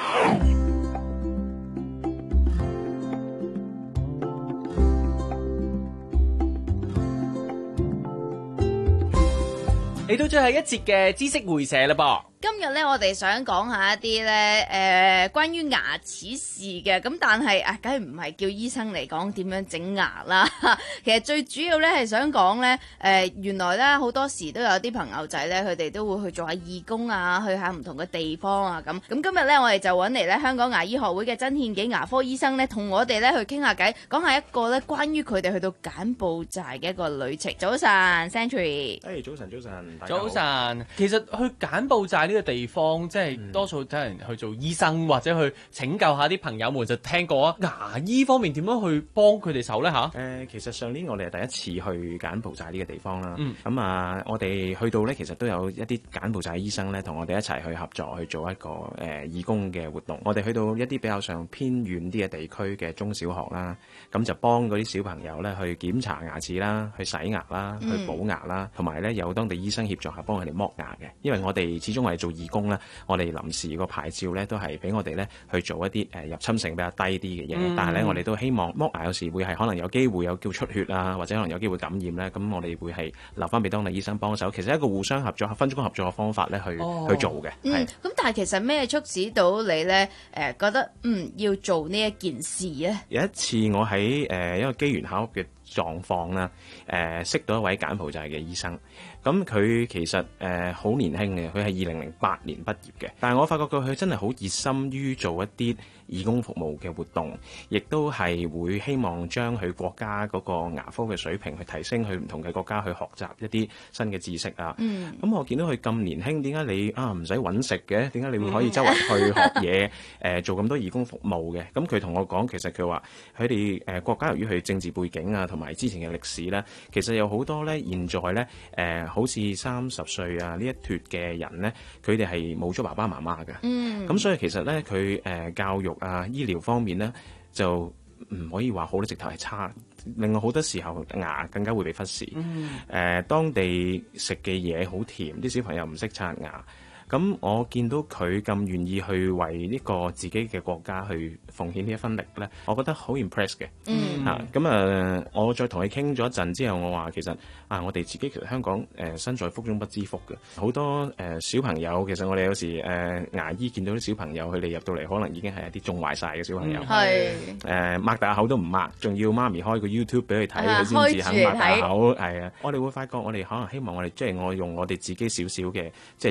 嚟到最後一節嘅知識會社啦噃。 今日咧，我哋想講下一啲咧，誒、呃，關於牙齒事嘅。咁但係啊，梗係唔係叫醫生嚟講點樣整牙啦。其實最主要咧係想講咧，誒、呃，原來咧好多時都有啲朋友仔咧，佢哋都會去做下義工啊，去下唔同嘅地方啊咁。咁今日咧，我哋就揾嚟咧香港牙醫學會嘅曾憲紀牙科醫生咧，同我哋咧去傾下偈，講下一個咧關於佢哋去到柬埔寨嘅一個旅程。早晨 Century。 誒，早晨，早晨，大家好。早晨。其實去柬埔寨呢個地方，即係多數睇人去做醫生或者去拯救下啲朋友們，就聽過啊。牙醫方面點樣去幫佢哋手咧嚇？誒、 呃，其實上年我哋係第一次去柬埔寨呢個地方啦。咁、嗯、啊，我哋去到咧，其實都有一啲柬埔寨醫生咧，同我哋一齊去合作去做一個誒、呃、義工嘅活動。我哋去到一啲比較上偏遠啲嘅地區嘅中小學啦，咁就幫嗰啲小朋友咧去檢查牙齒啦，去洗牙啦，去補牙啦，同埋咧有當地醫生協助下幫佢哋剝牙嘅。因為我哋始終係做義工咧，我哋臨時個牌照咧都係俾我哋咧去做一啲誒、呃、入侵性比較低啲嘅嘢，嗯、但係咧我哋都希望剝牙有時會係可能有機會有叫出血啊，或者可能有機會感染咧，咁我哋會係留翻俾當地醫生幫手。其實係一個互相合作、分工合作嘅方法咧去、哦、去做嘅。 嗯，咁但係其實咩促使到你咧誒、呃、覺得嗯要做呢一件事咧？ 有一次我喺誒、呃、一個機緣巧合嘅狀況啦，誒、呃、識到一位柬埔寨嘅醫生。咁佢其實誒好、呃、年輕嘅，佢係二零零八年畢業嘅。但係我發覺佢佢真係好熱心於做一啲義工服務嘅活動，亦都係會希望將佢國家嗰個牙科嘅水平去提升，去唔同嘅國家去學習一啲新嘅知識啊。嗯。咁我見到佢咁年輕，點解你啊唔使揾食嘅？點解你會可以周圍去學嘢？誒、呃、做咁多義工服務嘅？咁佢同我講，其實佢話佢哋誒國家由於佢政治背景啊，同埋之前嘅歷史咧，其實有好多咧，現在咧誒。呃好似三十歲啊呢一脱嘅人咧，佢哋係冇咗爸爸媽媽嘅。嗯，咁所以其實咧，佢誒、呃、教育啊、醫療方面咧，就唔可以話好多直頭係差。另外好多時候牙更加會被忽視。嗯，誒、呃、當地食嘅嘢好甜，啲小朋友唔識刷牙。咁我見到佢咁願意去為呢個自己嘅國家去奉獻呢一分力咧，我覺得好 impress 嘅。嗯，嚇咁啊！我再同佢傾咗一陣之後，我話其實啊，我哋自己其實香港誒、呃、身在福中不知福嘅，好多誒、呃、小朋友其實我哋有時誒、呃、牙醫見到啲小朋友佢哋入到嚟，可能已經係一啲種壞晒嘅小朋友。係誒擘大口都唔擘，仲要媽咪開個 YouTube 俾佢睇，佢先至肯擘大口。係啊，我哋會發覺我哋可能希望我哋即係我用我哋自己少少嘅即係。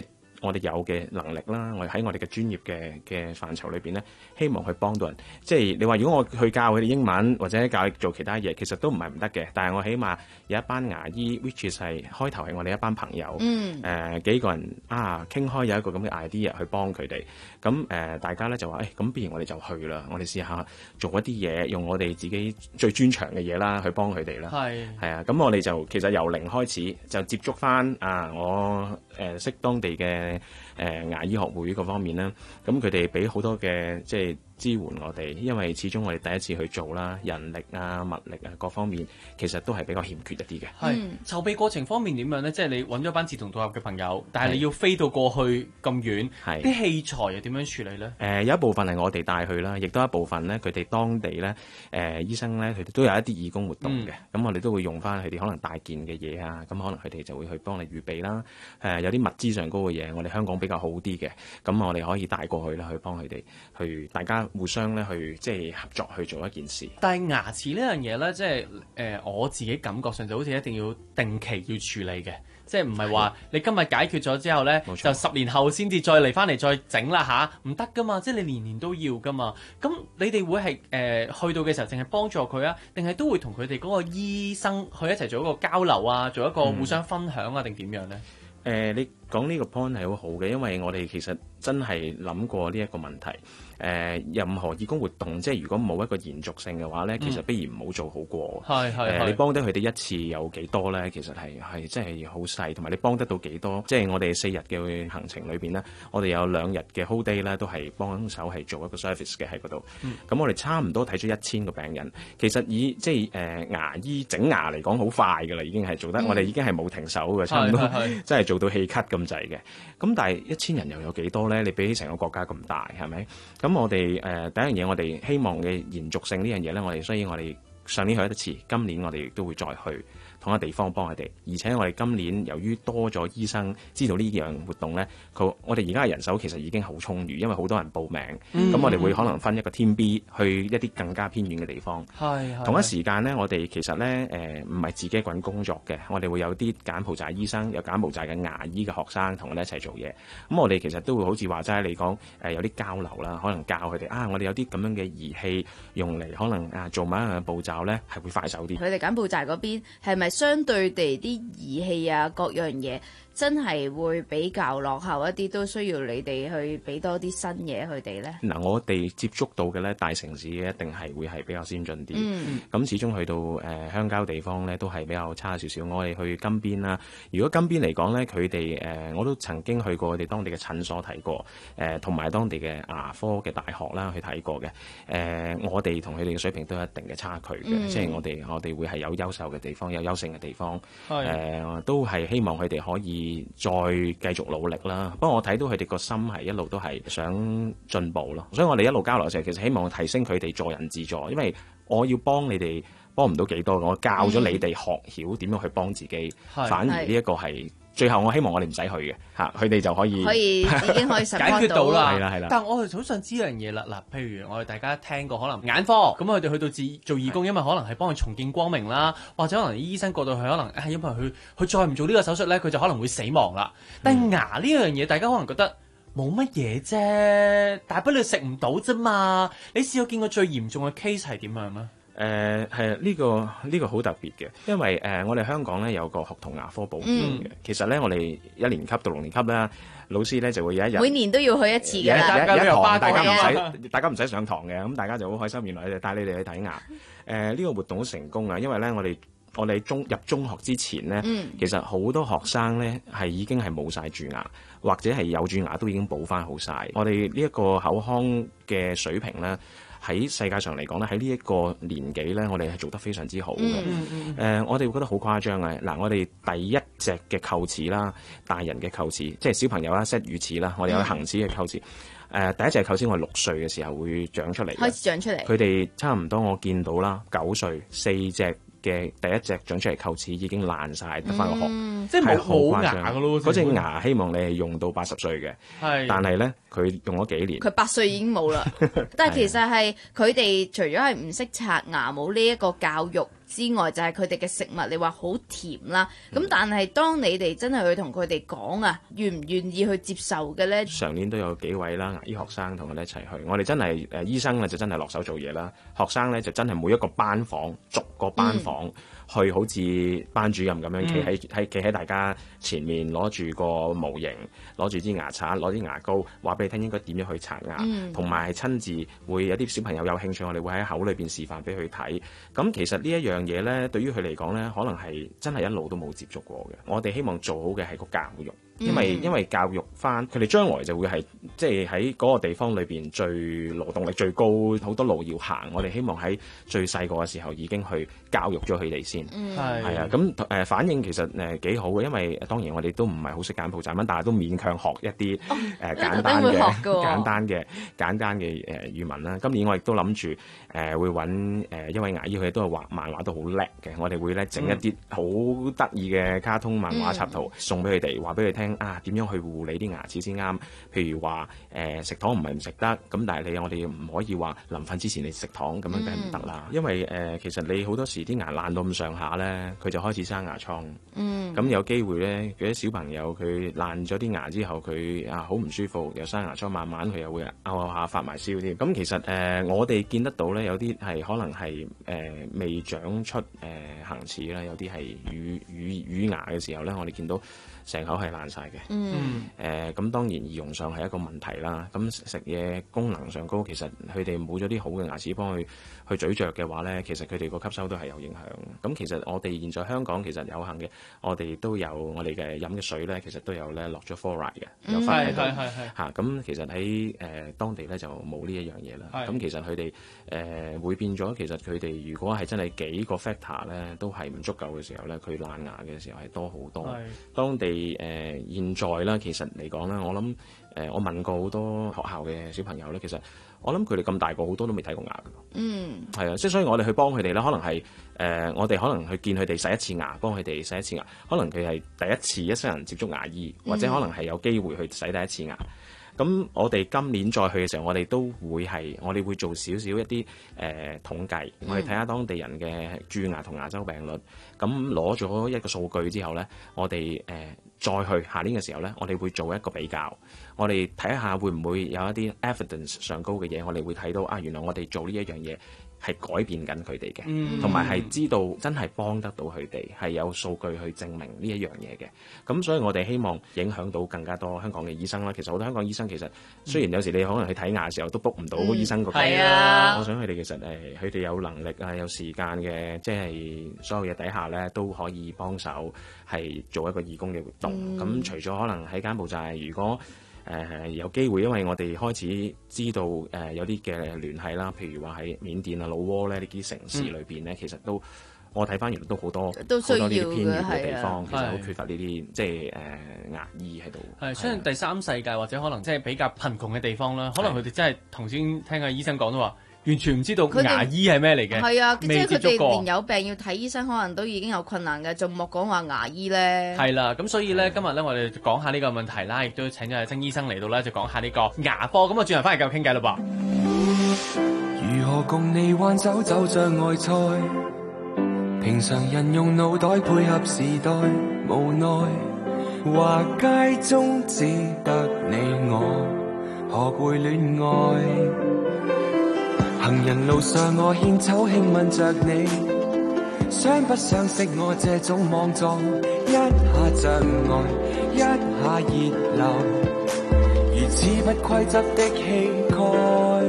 我哋有嘅能力啦，我哋喺我哋嘅專業嘅嘅範疇裏邊咧，希望去幫到人。即係你話如果我去教佢哋英文或者教佢做其他嘢，其實都唔係唔得嘅。但係我起碼有一班牙醫 ，which is 係開頭係我哋一班朋友， 嗯， 誒、呃、幾個人啊傾開有一個咁嘅 idea 去幫佢哋。咁誒、呃、大家咧就話誒，咁、哎、不如我哋就去啦，我哋試下做一啲嘢，用我哋自己最專長嘅嘢啦，去幫佢哋啦。 係係啊，咁我哋就其實由零開始就接觸翻啊，我誒、呃、識當地嘅誒、呃、牙醫學會嗰方面啦。咁佢哋俾好多嘅即係支援我哋，因為始終我哋第一次去做啦，人力啊、物力啊各方面其實都係比較欠缺一啲嘅。 係籌備過程方面點樣咧？即係你揾咗班志同道合嘅朋友，但係你要飛到過去咁遠，啲器材又點樣處理咧？誒、 呃、有一部分係我哋帶去啦，亦都有一部分咧，佢哋當地咧誒、呃、醫生咧，佢哋都有一啲義工活動嘅。咁、嗯、我哋都會用翻佢哋可能帶件嘅嘢啊，咁可能佢哋就會去幫你預備啦。誒、呃、有啲物資上高嘅嘢，我哋香港比較好啲嘅，咁我哋可以帶過去啦，去幫佢哋去大家互相咧去即係合作去做一件事。 但係牙齒呢樣嘢咧，即係誒、呃、我自己感覺上就好似一定要定期要處理嘅，即係唔係話你今日解決咗之後咧，就十年後先至再嚟翻嚟再整啦吓，唔得噶嘛，即係你年年都要噶嘛。咁你哋會係誒、呃、去到嘅時候，淨係幫助佢啊，定係都會同佢哋嗰個醫生去一齊做一個交流啊，做一個互相分享啊，定點樣咧？ 誒、呃，你講呢個 point 係好好嘅，因為我哋其實真係諗過呢一個問題。誒、呃，任何義工活動，即係如果冇一個延續性嘅話咧、嗯，其實不如唔好做好過。係係、呃、你幫得佢哋一次有幾多咧？其實係係真係好細，同埋你幫得到幾多？即係我哋四日嘅行程裏邊咧，我哋有兩日嘅 whole day 咧，都係幫手係做一個 service 嘅喺嗰度。咁、嗯、我哋差唔多睇咗一千個病人。其實以即係誒、呃、牙醫整牙嚟講，好快㗎啦，已經係做得。嗯、我哋已經係冇停手嘅，差唔多真係做到氣咳咁滯嘅。咁但係一千人又有幾多咧？你比起成個國家咁大，係咪？咁我哋誒、呃、第一樣嘢，我哋希望嘅延續性呢樣嘢咧，我哋所以我哋上年去一次，今年我哋亦都會再去同一地方幫佢哋。而且我哋今年由於多咗醫生知道呢樣活動咧，佢我哋而家嘅人手其實已經好充裕，因為好多人報名。咁、嗯、我哋會可能分一個 team B 去一啲更加偏遠嘅地方。係同一時間咧，我哋其實咧誒唔係自己一個人工作嘅，我哋會有啲柬埔寨醫生，有柬埔寨嘅牙醫嘅學生同我哋一齊做嘢。咁我哋其實都會好似話齋你講誒有啲交流啦，可能教佢哋啊，我哋有啲咁樣嘅儀器用嚟可能啊做某一樣嘅步驟咧係會快手啲。佢哋柬埔寨嗰邊係咪相對地啲儀器啊各樣嘢真係會比較落後一啲，都需要你哋去俾多啲新嘢佢哋咧？嗱，我哋接觸到嘅咧，大城市嘅一定係會係比較先進啲。嗯，咁始終去到誒、呃、鄉郊地方咧，都係比較差少少。我哋去金邊啦，如果金邊嚟講咧，佢哋誒我都曾經去過我哋當地嘅診所睇過，誒同埋當地嘅牙科嘅大學啦去睇過嘅。誒、呃，我哋同佢哋嘅水平都有一定嘅差距嘅、嗯，即係我哋我哋會係有優秀嘅地方，有優勝嘅地方。係誒、呃，都係希望佢哋可以再繼續努力啦，不過我睇到佢哋個心係一路都係想進步咯，所以我哋一路交流嘅時候，其實希望提升佢哋助人自助，因為我要幫你哋幫唔到幾多，我教咗你哋學曉點樣去幫自己，嗯、反而呢一個係最後我希望我哋唔使去嘅嚇，佢哋就可以可以已經可以解決到啦，係啦係啦。但係我係好想知一樣嘢啦，嗱，譬如我哋大家聽過可能眼科咁，佢哋去到自做義工，因為可能係幫佢重見光明啦，或者可能醫生過到去可能誒，因為佢佢再唔做呢個手術咧，佢就可能會死亡啦。但係牙呢樣嘢，大家可能覺得冇乜嘢啫，大不了食唔到啫嘛。你試過見過最嚴重嘅 case 係點樣咧？誒係啊，呢個呢、呢個好特別嘅，因為誒、呃、我哋香港咧有個學童牙科保健嘅、嗯，其實咧我哋一年級到六年級啦，老師咧就會有一日每年都要去一次嘅，一堂大家唔使大家唔使上堂嘅，咁大家就好開心，原來就帶你哋去睇牙。誒、呃、呢、呢個活動好成功啊，因為咧我哋我哋中入中學之前咧、嗯，其實好多學生咧係已經係冇晒蛀牙，或者係有蛀牙都已經補翻好晒。我哋呢一個口腔嘅水平咧，喺世界上嚟講咧，喺呢一個年紀咧，我哋係做得非常之好嘅。誒、嗯嗯呃，我哋會覺得好誇張嘅。嗱，我哋第一隻嘅臼齒啦，大人嘅臼齒，即係小朋友啦，set 乳齒啦，我哋有恆齒嘅臼齒。誒、呃，第一隻臼齒我係六歲嘅時候會長出嚟，開始長出嚟。佢哋差唔多我見到啦，九歲四隻嘅第一隻長出嚟臼齒已經爛晒，得翻個殼，即係冇冇牙㗎咯。嗰隻牙希望你係用到八十歲嘅，但係咧佢用咗幾年， 佢八歲已經冇啦。但係其實係佢哋除咗係唔識刷牙冇呢一個教育之外，就係佢哋嘅食物，你話好甜啦。咁、嗯、但係當你哋真係去同佢哋講啊，願唔願意去接受嘅咧？ 上年都有幾位啦牙醫學生同我哋一齊去，我哋真係誒醫生咧就真係落手做嘢啦，學生咧就真係每一個班房逐個班房。嗯去好似班主任咁樣企喺喺企喺大家前面，攞住個模型，攞住支牙刷，攞啲牙膏，話俾你聽應該點樣去刷牙，同埋係親自會有啲小朋友有興趣，我哋會喺口裏邊示範俾佢睇。咁其實呢一樣嘢呢，對於佢嚟講呢，可能係真係一路都冇接觸過嘅。我哋希望做好嘅係個教育。因為因為教育翻佢哋將來就會係即係喺嗰個地方裏邊最勞動力最高，好多路要行。我哋希望喺最細個嘅時候已經去教育咗佢哋先，係係啊。咁誒、呃、反應其實誒幾好嘅，因為當然我哋都唔係好識柬埔寨文，但係都勉強學一啲誒、哦呃、簡單嘅簡單嘅簡單嘅誒語文啦。今年我亦都諗住誒會揾誒一位牙醫，佢哋都係畫漫畫都好叻嘅。我哋會咧整一啲好得意嘅卡通漫畫插圖、嗯、送俾佢哋，話俾佢聽。啊，點樣去護理啲牙齒先啱？譬如話誒、呃、食糖唔係唔食得，咁但係你我哋唔可以話臨瞓之前你食糖，咁樣梗係唔得啦。因為誒、呃、其實你好多時啲牙爛到咁上下咧，佢就開始生牙瘡。嗯，咁有機會咧，嗰啲小朋友佢爛咗啲牙之後，佢啊好唔舒服，又生牙瘡，慢慢佢又會拗拗下發埋燒添。咁其實誒、呃、我哋見得到咧，有啲係可能係誒、呃、未長出誒恆齒啦，有啲係乳乳乳牙嘅時候咧，我哋見到成口係爛晒嘅。嗯，誒、呃、咁當然儀容上係一個問題啦。咁食嘢功能上高，其實佢哋冇咗啲好嘅牙齒幫佢去咀嚼嘅話咧，其實佢哋個吸收都係有影響。咁其實我哋現在香港其實有幸嘅，我哋都有我哋嘅飲嘅水咧，其實都有咧落咗 fluoride 嘅，有翻喺度嚇。咁其實喺誒、呃、當地咧就冇呢一樣嘢啦。咁其實佢哋誒會變咗，其實佢哋如果係真係幾個 factor 咧都係唔足夠嘅時候咧，佢爛牙嘅時候係多好多。當地誒、呃、現在啦，其實嚟講咧，我諗誒、呃、我問過好多學校嘅小朋友咧，其實我諗佢哋咁大個好多都未睇過牙㗎。嗯，係啊，即係所以我哋去幫佢哋咧，可能係誒、呃、我哋可能去見佢哋洗一次牙，幫佢哋洗一次牙，可能佢係第一次一生人接觸牙醫，或者可能係有機會去洗第一次牙。咁我哋今年再去嘅時候，我哋都會係我哋會做少少一啲誒、呃、統計，我哋睇下當地人嘅蛀牙同牙周病率。咁攞咗一個數據之後咧，我哋誒、呃、再去下年嘅時候咧，我哋會做一個比較，我哋睇下會唔會有一啲 evidence 上高嘅嘢，我哋會睇到啊，原來我哋做呢一樣嘢係改變緊佢哋嘅，同埋係知道真係幫得到佢哋，係有數據去證明呢一樣嘢嘅。咁所以我哋希望影響到更加多香港嘅醫生啦。其實好多香港醫生其實雖然有時你可能去睇牙嘅時候都 book 唔到醫生個計啦，我想佢哋其實誒佢哋有能力啊有時間嘅，即係所有嘢底下咧都可以幫手係做一個義工嘅活動。咁、嗯、除咗可能喺柬埔寨，如果誒、呃、有機會，因為我哋開始知道誒、呃、有啲嘅聯繫啦，譬如話喺緬甸啊、老撾咧呢啲城市裏邊咧，嗯、其實都我睇翻原來都好多好多呢啲偏遠嘅地方，其實好缺乏呢啲即係誒、呃、牙醫喺度。係，相信第三世界或者可能即係比較貧窮嘅地方啦，可能佢哋真係頭先聽下醫生講都話，完全唔知道牙醫係咩嚟嘅。係啊，即係佢哋連有病要睇醫生，可能都已經有困難嘅，仲莫講話牙醫咧。係啦，咁所以咧，今日咧我哋講下呢個問題啦，亦都請咗阿曾醫生嚟到咧，就講下呢個牙科。咁我轉頭翻嚟繼續傾偈啦噃。 如何共你玩走走像外菜？平常人用腦袋配合時代，無奈華街中只得你我，何會戀愛？行人路上我獻醜輕吻着你，想不想識我這種莽撞？一下障礙，一下熱流，如此不規則的氣概，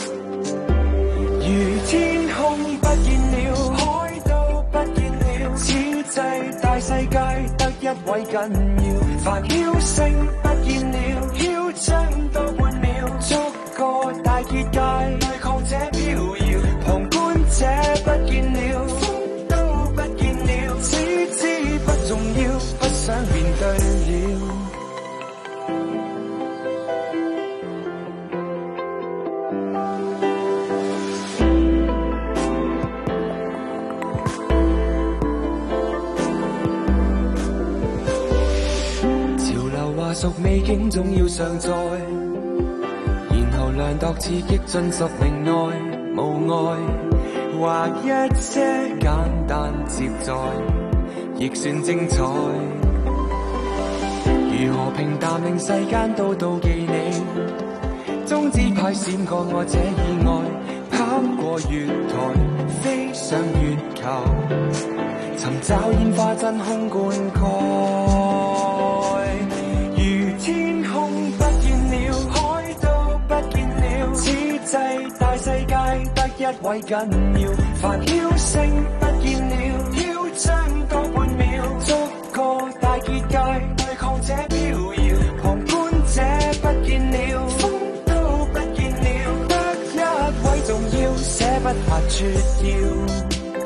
如天空不見了，海都不見了，此際大世界得一位緊要，繁囂聲不見了，囂張到半秒，捉個大結界。這飄搖，旁觀者不見了，風都不見了，只知不重要，不想面對了。潮流話屬美景總要上載。 量度刺激進屬靈內無礙，或一些簡單接載，亦算精彩。如何平淡令世間都妒忌你，中指派閃過我這意外，跑過月台，飛上月球，尋找煙花真空灌溉。如天空不見了，海都不見了，此際大世界得一位緊要，煩囂聲不見了，囂張多半秒，逐個大結界對抗這飄搖，旁觀者不見了，風都不見了，得一位重要，寫不下絕要。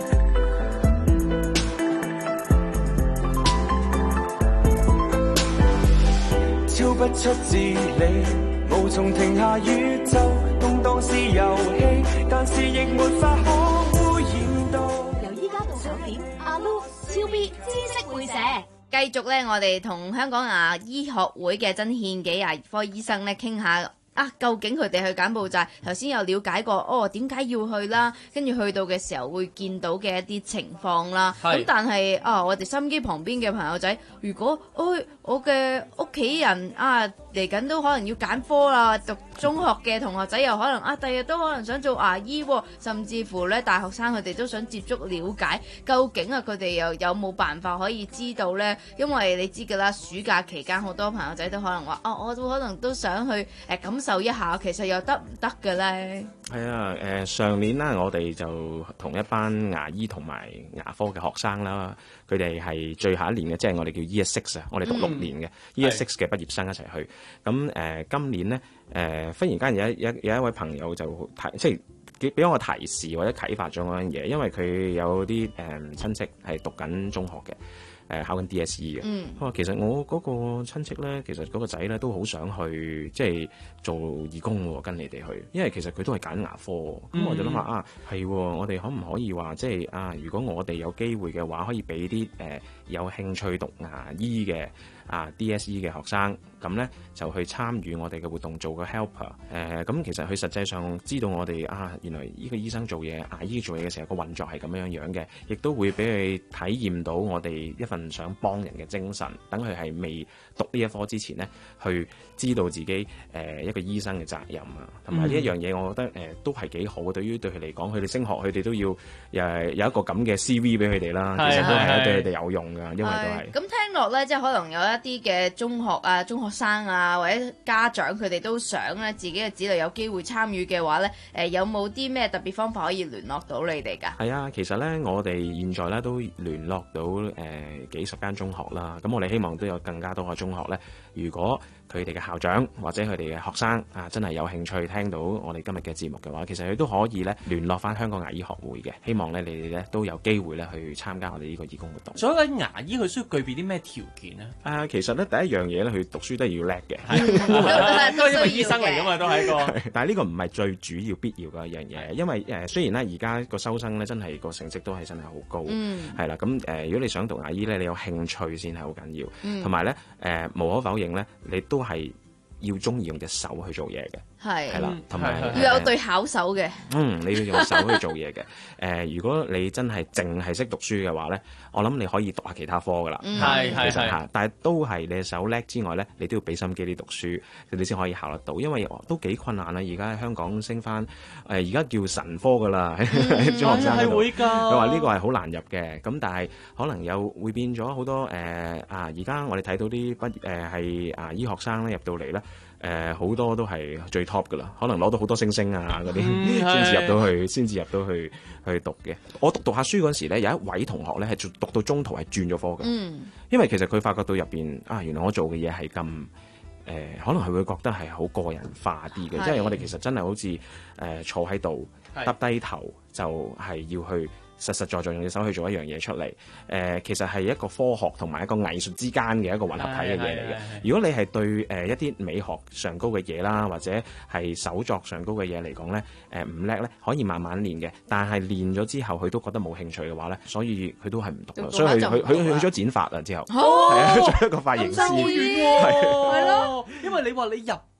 超不出自理，無從停下宇宙，動盪是遊戲，但是亦沒法可污染到。 由依家到九點，阿 Lu 超 B 知識會社。 繼續咧，我哋同香港牙醫學會嘅曾憲紀牙科醫生咧傾下啊，究竟佢哋去柬埔寨頭先有了解過哦，點解要去啦？跟住去到嘅時候會見到嘅一啲情況啦。咁但係啊，我哋收音機旁邊嘅朋友仔，如果哦我嘅屋企人啊嚟緊都可能要揀科啦，讀中學嘅同學仔又可能啊，第日都可能想做牙醫喎，甚至乎咧大學生佢哋都想接觸了解，究竟啊佢哋又有冇辦法可以知道呢？因為你知㗎啦，暑假期間好多朋友仔都可能話啊，我都可能都想去誒、呃、感受一下，其實又得唔得嘅呢？ 係啊，誒、呃、上年啦，我哋就同一班牙醫同埋牙科嘅學生啦，佢哋係最後一年嘅，即係我哋叫 Year Six 啊，我哋讀六年嘅 Year Six 嘅畢業生一齊去。咁誒、呃、今年呢，誒、呃、忽然間有一有有一位朋友就提，即係俾我提示或者啟發咗嗰樣嘢，因為佢有啲誒、呃、親戚係讀緊中學嘅。誒考緊 D S E 嘅，佢話、嗯、其實我嗰個親戚咧，其實嗰個仔咧都好想去即係做義工喎，跟你哋去，因為其實佢都係揀牙科，咁、嗯、我就諗下啊，係我哋可唔可以話即係啊，如果我哋有機會嘅話，可以俾啲誒有興趣讀牙醫嘅啊 D S E 嘅學生，咁咧就去參與我哋嘅活動，做個 helper。誒、呃、咁其實佢實際上知道我哋啊，原來呢個醫生做嘢，牙醫做嘢嘅時候個運作係咁樣樣嘅，亦都會俾佢體驗到我哋一份想幫人嘅精神，等佢係未讀呢一科之前呢，去知道自己誒、呃、一個醫生嘅責任啊，同埋呢一樣嘢，我覺得誒、呃、都係幾好。對於對佢嚟講，佢哋升學，佢哋都要誒有一個咁嘅 C V 俾佢哋啦，其實都係對佢哋有用噶，因為都係。咁聽落咧，即係可能有一啲嘅中學啊、中學生啊，或者家長佢哋都想咧自己嘅子女有機會參與嘅話咧，誒、呃、有冇啲咩特別方法可以聯絡到你哋㗎？ 係啊，其實咧我哋現在咧都聯絡到誒、呃、幾十間中學啦，咁我哋希望都有更加多嘅中學咧，如果佢哋嘅校長或者佢哋嘅學生啊，真係有興趣聽到我哋今日嘅節目嘅話，其實佢都可以咧聯絡翻香港牙醫學會嘅，希望咧你哋咧都有機會咧去參加我哋呢個義工活動。 所以牙醫佢需要具備啲咩條件咧？ 啊，其實咧第一樣嘢咧，佢讀書都係要叻嘅， 都係因為醫生嚟噶嘛，都係一個。 但係呢個唔係最主要必要嘅一樣嘢，因為誒、呃、雖然咧而家個收生咧真係個成績都係真係好高，係啦、嗯，咁誒、呃、如果你想讀牙醫咧，你有興趣先係好緊要，同埋咧誒無可否認咧，你都係要中意用隻手去做嘢嘅。係係啦，同埋要有對巧手嘅。 嗯，你要用手去做嘢嘅。誒、呃，如果你真係淨係識讀書嘅話咧，我諗你可以讀下其他科噶啦。係係係。但係都係你手叻之外咧，你都要俾心機啲讀書，你先可以考得到。因為都幾困難啦，而家喺香港升翻誒，而、呃、家叫神科噶啦，喺中學生嗰度。係佢話呢個係好難入嘅，咁但係可能又會變咗好多誒、呃、啊！而家我哋睇到啲畢誒係啊醫學生咧入到嚟咧。誒、呃、好多都係最 top 噶啦，可能攞到好多星星啊嗰啲，先至、嗯、入到去，先至入到去去讀嘅。我讀讀下書嗰時咧，有一位同學咧係讀到中途係轉咗科嘅，嗯、因為其實佢發覺到入邊啊，原來我做嘅嘢係咁誒，可能佢會覺得係好個人化啲嘅，即係我哋其實真係好似誒、呃、坐喺度耷低頭就係要去。實實在在用隻手去做一樣嘢出嚟，誒、呃，其實係一個科學同埋一個藝術之間嘅一個混合體嘅嘢嚟嘅。如果你係對誒、呃、一啲美學上高嘅嘢啦，或者係手作上高嘅嘢嚟講咧，誒唔叻咧，可以慢慢練嘅。但係練咗之後，佢都覺得冇興趣嘅話咧，所以佢都係唔讀啦。所以佢佢佢去咗剪髮啦之後，係啊、哦，做一個髮型師， 係係咯，因為你話你入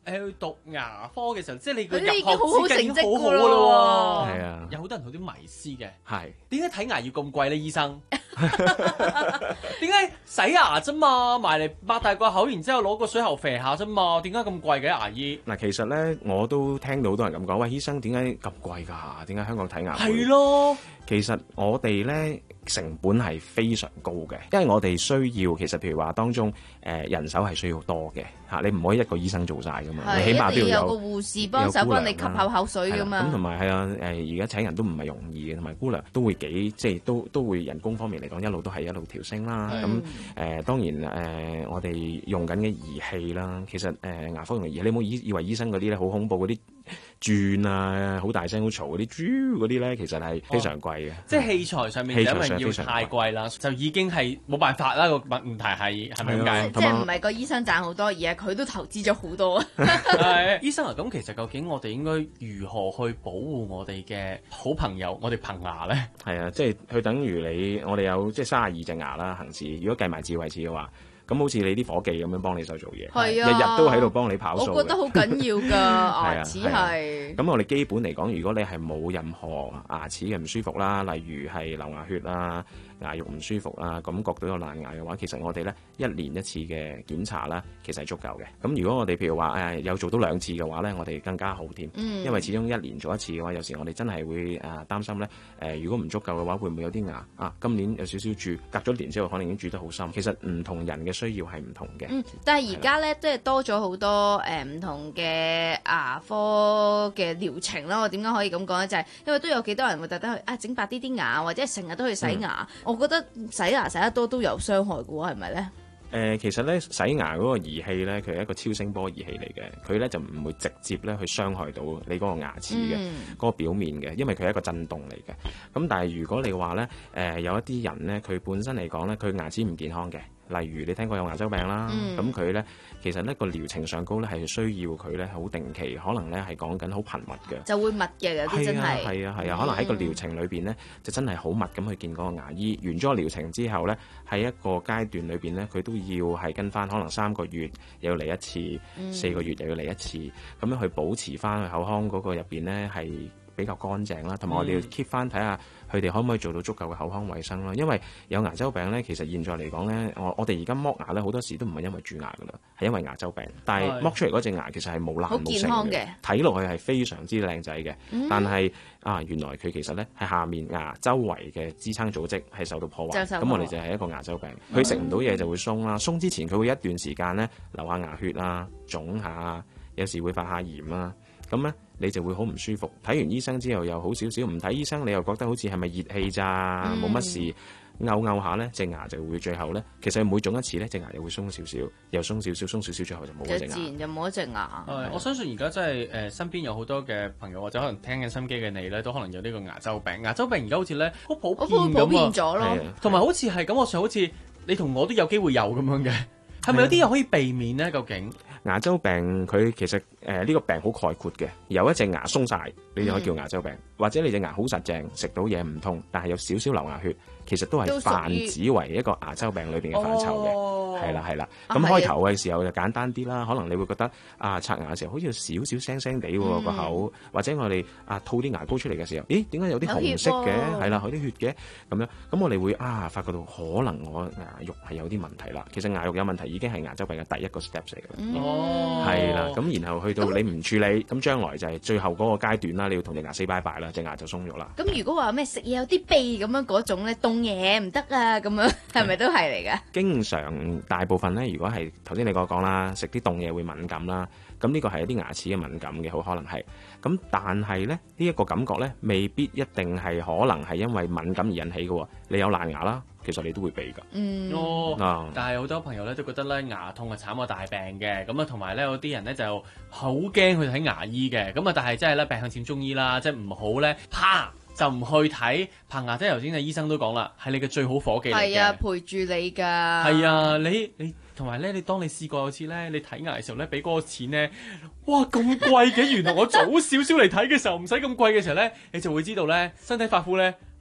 誒去讀牙科嘅時候，即係你個入佢已經好好學資格已經成績好好㗎咯喎。 係啊， 有好多人有啲迷思嘅。 係點解睇牙要咁貴咧？醫生點解洗牙啫嘛？埋嚟擘大個口，然之後攞個水喉肥下啫嘛？點解咁貴嘅牙醫？ 嗱，其實咧我都聽到好多人咁講，喂，醫生點解咁貴㗎？點解香港睇牙會？ 係咯， 其實我哋咧成本係非常高嘅，因為我哋需要其實譬如話當中誒、呃、人手係需要多嘅嚇，你唔可以一個醫生做晒㗎嘛， 係你起碼都要有一定要有個護士幫手幫你吸口口水㗎嘛。 咁同埋係啊誒，而家請人都唔係容易嘅，同埋姑娘都會幾即係都都會人工方面嚟講一路都係一路調升啦。咁誒、呃、當然誒、呃、我哋用緊嘅儀器啦，其實誒、呃、牙科用嘅儀器，你唔好以以為醫生嗰啲咧好恐怖嗰啲轉啊，好大聲好嘈嗰啲豬嗰啲咧，其實係非常貴嘅、哦。 即係器材上面因為要太貴啦，就已經係冇辦法啦。個問題係係咪咁解？ 即係唔係個醫生賺好多，而係佢都投資咗好多。 係醫生啊，咁其實究竟我哋應該如何去保護我哋嘅好朋友，我哋棚牙咧？ 係啊，即係佢等於你，我哋有即係三十二隻牙啦，行事。如果計埋智慧齒嘅話。咁好似你啲伙計咁樣幫你手做嘢， 係啊、日日都喺度幫你跑數。 我覺得好緊要㗎，牙齒係。 咁、啊啊、我哋基本嚟講，如果你係冇任何牙齒嘅唔舒服啦，例如係流牙血啦、牙肉唔舒服啦，感覺到有爛牙嘅話，其實我哋咧一年一次嘅檢查啦，其實係足夠嘅。咁如果我哋譬如話誒有做到兩次嘅話咧，我哋更加好添、嗯。因為始終一年做一次嘅話，有時我哋真係會誒擔心咧誒、呃，如果唔足夠嘅話，會唔會有啲牙啊？今年有少少蛀，隔咗年之後可能已經蛀得好深。其實唔同人嘅需要係唔同嘅。 嗯，但係而家咧即係多咗好多誒唔同嘅牙科嘅療程啦。我點解可以咁講咧？就係、是、因為都有幾多人會特登去啊整白啲啲牙，或者係成日都去洗牙。嗯、我覺得洗牙洗得多都有傷害嘅喎，係咪咧？ 誒、呃，其實咧洗牙嗰個儀器咧，佢係一個超聲波儀器嚟嘅，佢咧就唔會直接咧去傷害到你嗰個牙齒嘅嗰、嗯、個表面嘅，因為佢係一個震動嚟嘅。咁但係如果你話咧，誒、呃、有一啲人咧，佢本身嚟講咧，佢牙齒唔健康嘅。例如你聽過有牙周病啦，咁佢咧其實呢個療程上高咧係需要佢咧好定期，可能咧係講緊好頻密嘅， 就會密嘅有啲真係， 係啊係啊，可能喺個療程裏邊咧就真係好密咁去見嗰個牙醫。完咗個療程之後咧，喺一個階段裏邊咧，佢都要係跟翻可能三個月又要嚟一次，嗯、四個月又要嚟一次，咁樣去保持翻佢口腔嗰個入邊咧係比較乾淨啦，同埋我哋要 keep 翻睇下佢哋可唔可以做到足夠嘅口腔衛生啦。因為有牙周病咧，其實現在嚟講咧，我我哋而家剝牙咧好多時都唔係因為蛀牙噶啦，係因為牙周病。但係剝出嚟嗰隻牙其實係冇爛冇剩嘅，睇落去係非常之靚仔嘅。嗯、但係啊，原來佢其實咧係下面牙周圍嘅支撐組織係受到破壞，咁我哋就係一個牙周病。佢食唔到嘢就會鬆啦，鬆之前佢會一段時間咧流下牙血啊、腫下，有時會發下炎啦，咁咧。你就會好唔舒服，睇完醫生之後又好少少，唔睇醫生你又覺得好似係咪熱氣咋，冇、嗯、乜事，拗拗下咧隻牙就會最後咧，其實每腫一次咧隻牙又會鬆少少，又鬆少少，鬆少少，最後就冇咗隻牙。 自然就冇一隻牙。 係，我相信而家真係誒身邊有好多嘅朋友或者可能聽緊心機嘅你咧，都可能有呢個牙周病。牙周病而家好似咧好普遍咁啊， 普遍咗咯， 同埋好似係感覺上好似你同我都有機會有咁樣嘅。係咪有啲嘢可以避免呢？究竟牙周病佢其實誒呢、呃這個病好概括嘅，有一隻牙鬆晒，你就可以叫牙周病；嗯、或者你隻牙好實淨，食到嘢唔痛，但係有少少流牙血，其實都係泛指為一個牙周病裏邊嘅範疇嘅。係啦係啦，咁開頭嘅時候就簡單啲啦，可能你會覺得啊刷牙嘅時候好似有少少聲聲地喎個口，或者我哋啊吐啲牙膏出嚟嘅時候，咦點解有啲紅色嘅？係啦，有啲血嘅咁樣，咁我哋會啊發覺到可能我牙肉係有啲問題啦。其實牙肉有問題已經係牙周病嘅第一個 steps 嚟嘅。哦，係啦，咁然後去到你唔處理，咁將來就係最後嗰個階段啦，你要同隻牙 say bye bye 啦，隻牙就鬆咗啦。 咁如果話咩食嘢有啲痹咁樣嗰種咧，凍嘢唔得啊，咁樣係咪都係嚟㗎？ 經常大部分咧，如果係頭先你講講啦，食啲凍嘢會敏感啦，咁呢個係一啲牙齒嘅敏感嘅，好可能係。咁但係咧，呢、這、一個感覺咧，未必一定係可能係因為敏感而引起嘅。你有爛牙啦，其實你都會避㗎。 嗯， 哦，嗯、但係好多朋友咧都覺得咧牙痛係慘過大病嘅，咁啊同埋咧有啲人咧就好驚去睇牙醫嘅，咁啊但係真係咧病向淺中醫啦，即係唔好咧啪就唔去睇棚牙。即係頭先嘅醫生都講啦，係你嘅最好夥計嚟嘅。 係啊，陪住你㗎。 係啊，你你同埋咧，你當你試過有次咧，你睇牙嘅時候咧，俾嗰個錢咧，哇咁貴嘅！原來我早少少嚟睇嘅時候唔使咁貴嘅時候咧，你就會知道咧，身體髮膚咧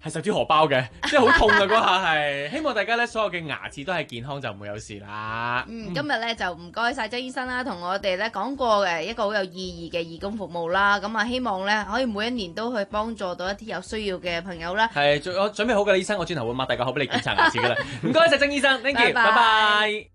係受住荷包嘅，即係好痛啊嗰下係。希望大家咧所有嘅牙齒都係健康就唔會有事啦。 嗯，今日咧就唔該晒張醫生啦，同我哋咧講過嘅一個好有意義嘅義工服務啦。咁啊，希望咧可以每一年都去幫助到一啲有需要嘅朋友啦。 係，我準備好嘅啦，醫生，我轉頭會擘大個口俾你檢查牙齒噶啦。唔該晒張醫生 ，thank you，拜拜拜。 拜。